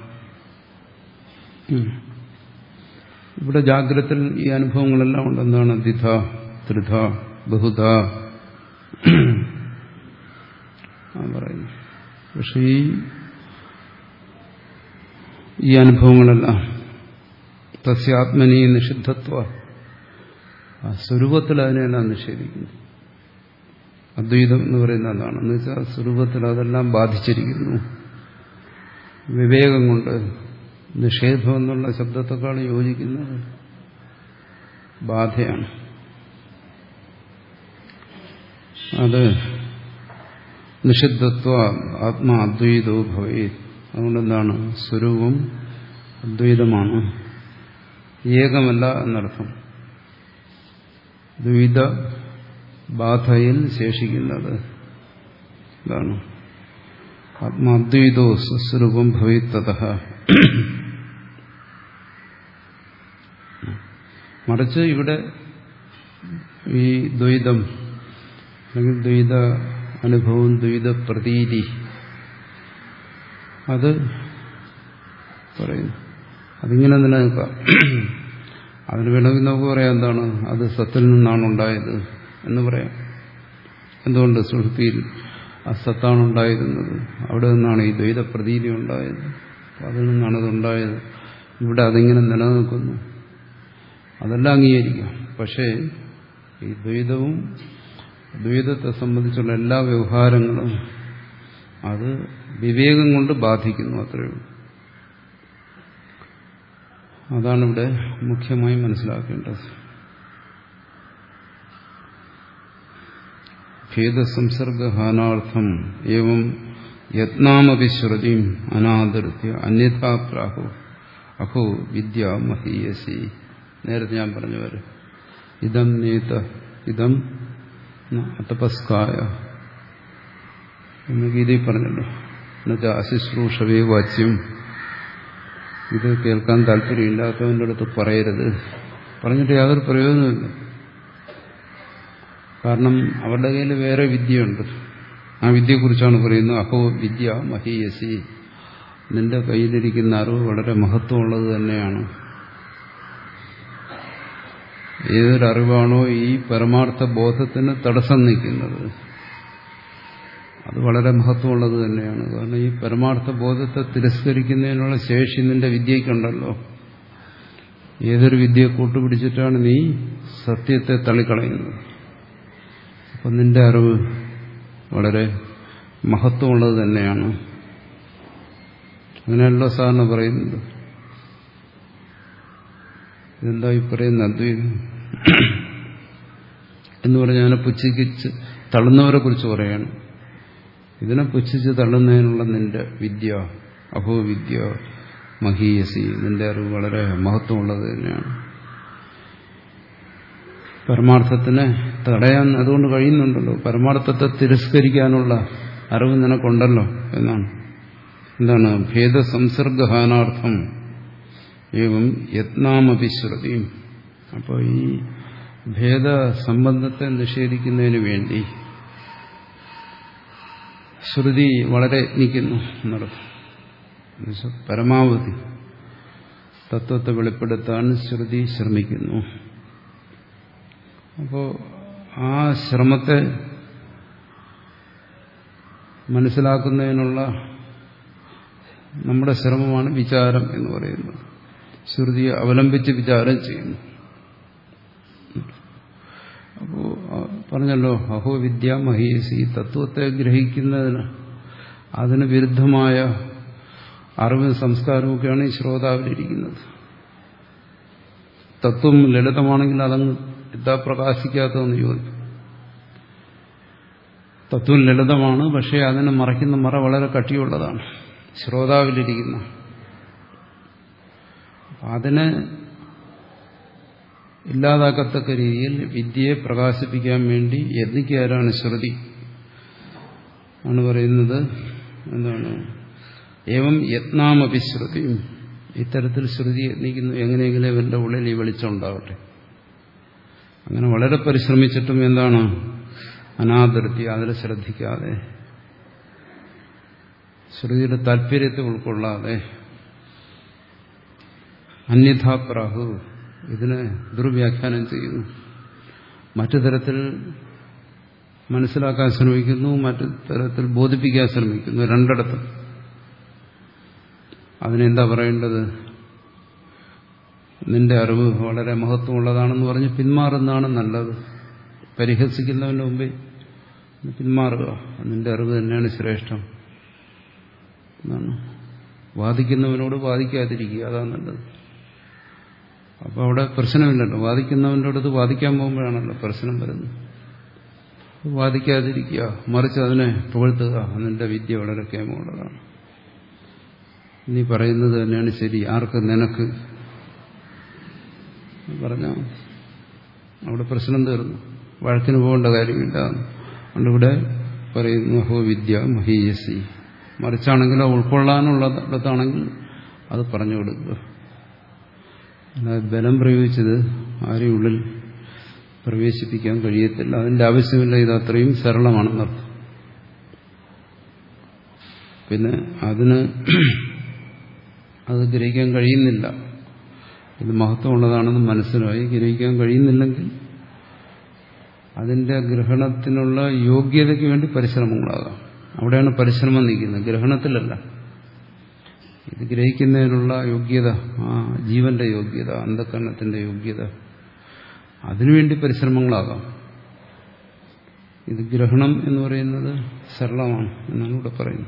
ഇവിടെ ജാഗ്രതത്തിൽ ഈ അനുഭവങ്ങളെല്ലാം ഉണ്ട്. എന്താണ് ദിധ ത്രിധ ബഹുധ പറയുന്നു. പക്ഷെ ഈ ഈ അനുഭവങ്ങളെല്ലാം തസ്യാത്മനി നിഷിദ്ധത്വ സ്വരൂപത്തിൽ അതിനെല്ലാം നിഷേധിക്കുന്നു. അദ്വൈതം എന്ന് പറയുന്നത് എന്താണ് എന്ന് വെച്ചാൽ സ്വരൂപത്തിൽ അതെല്ലാം ബാധിച്ചിരിക്കുന്നു. വിവേകം കൊണ്ട് നിഷേധം എന്നുള്ള ശബ്ദത്തെക്കാൾ യോജിക്കുന്നത് ബാധയാണ്. അത് നിഷിദ്ധത്വ ആത്മാ അദ്വൈതോ ഭവേ. അതുകൊണ്ടെന്താണ് സ്വരൂപം അദ്വൈതമാണ്, ഏകമല്ല എന്നർത്ഥം. ദ്വൈത ബാധയിൽ ശേഷിക്കുന്നത് ഇതാണ്. ആത്മാദ്വൈതോ സ്വസ്വരൂപം ഭവിത്തതഃ. മറിച്ച് ഇവിടെ ഈ ദ്വൈതം അല്ലെങ്കിൽ ദ്വൈത അനുഭവം, ദ്വൈത പ്രതീതി അത് പറയുന്നു. അതിങ്ങനെ നിലനിൽക്കാം. അതിന് വേണമെങ്കിൽ നമുക്ക് പറയാം എന്താണ് അത് സത്തിൽ നിന്നാണ് ഉണ്ടായത് എന്ന് പറയാം. എന്തുകൊണ്ട് സുഷുപ്തിയിൽ അസത്താണ് ഉണ്ടായിരുന്നത്, അവിടെ നിന്നാണ് ഈ ദ്വൈത പ്രതീതി ഉണ്ടായത്, അതിൽ നിന്നാണ് അതുണ്ടായത്. ഇവിടെ അതിങ്ങനെ നിലനിൽക്കുന്നു, അതെല്ലാം അംഗീകരിക്കാം. പക്ഷേ ഈ ദ്വൈതവും ദ്വൈതത്തെ സംബന്ധിച്ചുള്ള എല്ലാ വ്യവഹാരങ്ങളും അത് വിവേകം കൊണ്ട് ബാധിക്കുന്നു, അത്രയേ ഉള്ളൂ. അതാണ് ഇവിടെ മുഖ്യമായി മനസ്സിലാക്കേണ്ടത്. ഭേദസംസർഗഹാനാർത്ഥം ഏവം യത്നാമപി ശ്രുതിം അനാദൃത്യ അന്യഥാ പ്രാഹു അഹോ വിദ്യ മഹീയസി. നേരത്തെ ഞാൻ പറഞ്ഞു വരും ഇതം നേത ഇതം അതപസ്കായ എന്ന് ഗീതയിൽ പറഞ്ഞല്ലോ. എന്നുവെച്ചാൽ അശുശ്രൂഷവേ വാച്യം, ഇത് കേൾക്കാൻ താല്പര്യമില്ലാത്തവൻ്റെ അടുത്ത് പറയരുത്. പറഞ്ഞിട്ട് യാതൊരു പ്രയോജനമില്ല. കാരണം അവരുടെ കയ്യിൽ വേറെ വിദ്യയുണ്ട്. ആ വിദ്യയെക്കുറിച്ചാണ് പറയുന്നത്. അഹോ വിദ്യ മഹീയസി, നിന്റെ കയ്യിലിരിക്കുന്ന അറിവ് വളരെ മഹത്വമുള്ളത് തന്നെയാണ്. ഏതൊരറിവാണോ ഈ പരമാർത്ഥ ബോധത്തിന് തടസ്സം നിൽക്കുന്നത് അത് വളരെ മഹത്വമുള്ളത് തന്നെയാണ്. കാരണം ഈ പരമാർത്ഥ ബോധത്തെ തിരസ്കരിക്കുന്നതിനുള്ള ശേഷി നിന്റെ വിദ്യയ്ക്കുണ്ടല്ലോ. ഏതൊരു വിദ്യയെ കൂട്ടുപിടിച്ചിട്ടാണ് നീ സത്യത്തെ തള്ളിക്കളയുന്നത്. അപ്പം നിന്റെ അറിവ് വളരെ മഹത്വമുള്ളത് തന്നെയാണ്. അങ്ങനെയല്ലോ സാറിന് പറയുന്നത്. ഇതെന്താ ഈ പറയുന്ന അദ്വൈതം എന്ന് പറഞ്ഞാൽ അതിനെ പുച്ഛിച്ച് തള്ളുന്നവരെ കുറിച്ച് പറയാണ്. ഇതിനെ പുച്ഛിച്ച് തള്ളുന്നതിനുള്ള നിന്റെ വിദ്യ അഹോ വിദ്യ മഹീയസി, നിന്റെ അറിവ് വളരെ മഹത്വമുള്ളത് തന്നെയാണ്. പരമാർത്ഥത്തിനെ തടയാൻ അതുകൊണ്ട് കഴിയുന്നുണ്ടല്ലോ. പരമാർത്ഥത്തെ തിരസ്കരിക്കാനുള്ള അറിവ് നിനക്കുണ്ടല്ലോ എന്നാണ്. എന്താണ് ഭേദസംസർഗഹാനാർത്ഥം ഏവം യത്നാമപി ശ്രുതിയും. അപ്പോൾ ഈ ഭേദ സംബന്ധത്തെ നിഷേധിക്കുന്നതിന് വേണ്ടി ശ്രുതി വളരെ യത്നിക്കുന്നു എന്നർത്ഥം. പരമാവധി തത്വത്തെ വെളിപ്പെടുത്താൻ ശ്രുതി ശ്രമിക്കുന്നു. അപ്പോൾ ആ ശ്രമത്തെ മനസ്സിലാക്കുന്നതിനുള്ള നമ്മുടെ ശ്രമമാണ് വിചാരം എന്ന് പറയുന്നത്. ശ്രുതിയെ അവലംബിച്ച് വിചാരം ചെയ്യുന്നു. അപ്പോൾ പറഞ്ഞല്ലോ അഹോ വിദ്യ മഹീയസി, തത്വത്തെ ഗ്രഹിക്കുന്നതിന് അതിന് വിരുദ്ധമായ അറിവും സംസ്കാരമൊക്കെയാണ് ഈ ശ്രോതാവിലിരിക്കുന്നത്. തത്വം ലളിതമാണെങ്കിൽ അതങ്ങ് എന്താ പ്രകാശിക്കാത്തതെന്ന് ചോദിക്കും. തത്വം ലളിതമാണ്, പക്ഷേ അതിനെ മറയ്ക്കുന്ന മറ വളരെ കട്ടിയുള്ളതാണ്, ശ്രോതാവിലിരിക്കുന്ന. അതിനെ ഇല്ലാതാക്കത്തക്ക രീതിയിൽ വിദ്യയെ പ്രകാശിപ്പിക്കാൻ വേണ്ടി യത്നിക്കാരാണ് ശ്രുതി ആണ് പറയുന്നത്. എന്താണ്? ഏവം യത്നാമപി ശ്രുതിയും, ഇത്തരത്തിൽ ശ്രുതി യത്നിക്കുന്നു, എങ്ങനെയെങ്കിലും ഇവന്റെ ഉള്ളിൽ ഈ വെളിച്ചം ഉണ്ടാവട്ടെ. അങ്ങനെ വളരെ പരിശ്രമിച്ചിട്ടും എന്താണ്? അനാദൃതി, അതിൽ ശ്രദ്ധിക്കാതെ, ശ്രുതിയുടെ താല്പര്യത്തെ ഉൾക്കൊള്ളാതെ, അന്യഥാപ്രാഹു, ഇതിനെ ദുർവ്യാഖ്യാനം ചെയ്യുന്നു, മറ്റു തരത്തിൽ മനസ്സിലാക്കാൻ ശ്രമിക്കുന്നു, മറ്റു തരത്തിൽ ബോധിപ്പിക്കാൻ ശ്രമിക്കുന്നു. രണ്ടിടത്തും അതിനെന്താ പറയേണ്ടത്? നിന്റെ അറിവ് വളരെ മഹത്വമുള്ളതാണെന്ന് പറഞ്ഞ് പിന്മാറുന്നതാണ് നല്ലത്. പരിഹസിക്കുന്നവന്റെ മുമ്പേ പിന്മാറുക, നിന്റെ അറിവ് തന്നെയാണ് ശ്രേഷ്ഠം എന്നാണ്. വാദിക്കുന്നവനോട് വാദിക്കാതിരിക്കുക, അതാണ് നല്ലത്. അപ്പോൾ അവിടെ പ്രശ്നമില്ലല്ലോ. വാദിക്കുന്നവൻ്റെ അടുത്ത് വാദിക്കാൻ പോകുമ്പോഴാണല്ലോ പ്രശ്നം വരുന്നത്. വാദിക്കാതിരിക്കുക, മറിച്ച് അതിനെ പുകഴ്ത്തുക, നിന്റെ വിദ്യ വളരെ കേമമുള്ളതാണ്, നീ പറയുന്നത് തന്നെയാണ് ശരി, ആർക്ക്? നിനക്ക് പറഞ്ഞാൽ അവിടെ പ്രശ്നം തീർന്നു, വഴക്കിന് പോകേണ്ട കാര്യമില്ല. അതുകൊണ്ട് ഇവിടെ പറയുന്നു അഹോ വിദ്യ മഹീയസി. മറിച്ചാണെങ്കിലോ ഉൾക്കൊള്ളാനുള്ളിടത്താണെങ്കിൽ അത് പറഞ്ഞു കൊടുക്കുക. അല്ലാതെ ബലം പ്രയോഗിച്ചത് ആരെയും ഉള്ളിൽ പ്രവേശിപ്പിക്കാൻ കഴിയത്തില്ല, അതിന്റെ ആവശ്യമില്ല. ഇത് അത്രയും സരളമാണെന്നർത്ഥം. പിന്നെ അതിന് അത് ഗ്രഹിക്കാൻ കഴിയുന്നില്ല, ഇത് മഹത്വമുള്ളതാണെന്ന് മനസ്സിലായി, ഗ്രഹിക്കാൻ കഴിയുന്നില്ലെങ്കിൽ അതിന്റെ ഗ്രഹണത്തിനുള്ള യോഗ്യതയ്ക്ക് വേണ്ടി പരിശ്രമങ്ങളാകാം. അവിടെയാണ് പരിശ്രമം നിൽക്കുന്നത്, ഗ്രഹണത്തിലല്ല. ഇത് ഗ്രഹിക്കുന്നതിനുള്ള യോഗ്യത, ആ ജീവന്റെ യോഗ്യത, അന്ധകരണത്തിന്റെ യോഗ്യത, അതിനുവേണ്ടി പരിശ്രമങ്ങളാകാം. ഇത് ഗ്രഹണം എന്ന് പറയുന്നത് സരളമാണ് എന്നാണ് ഇവിടെ പറയുന്നത്.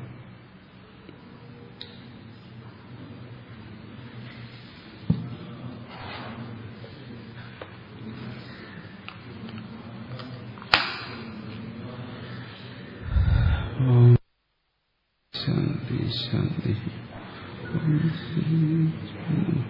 ശാന്തി ശാന്തി.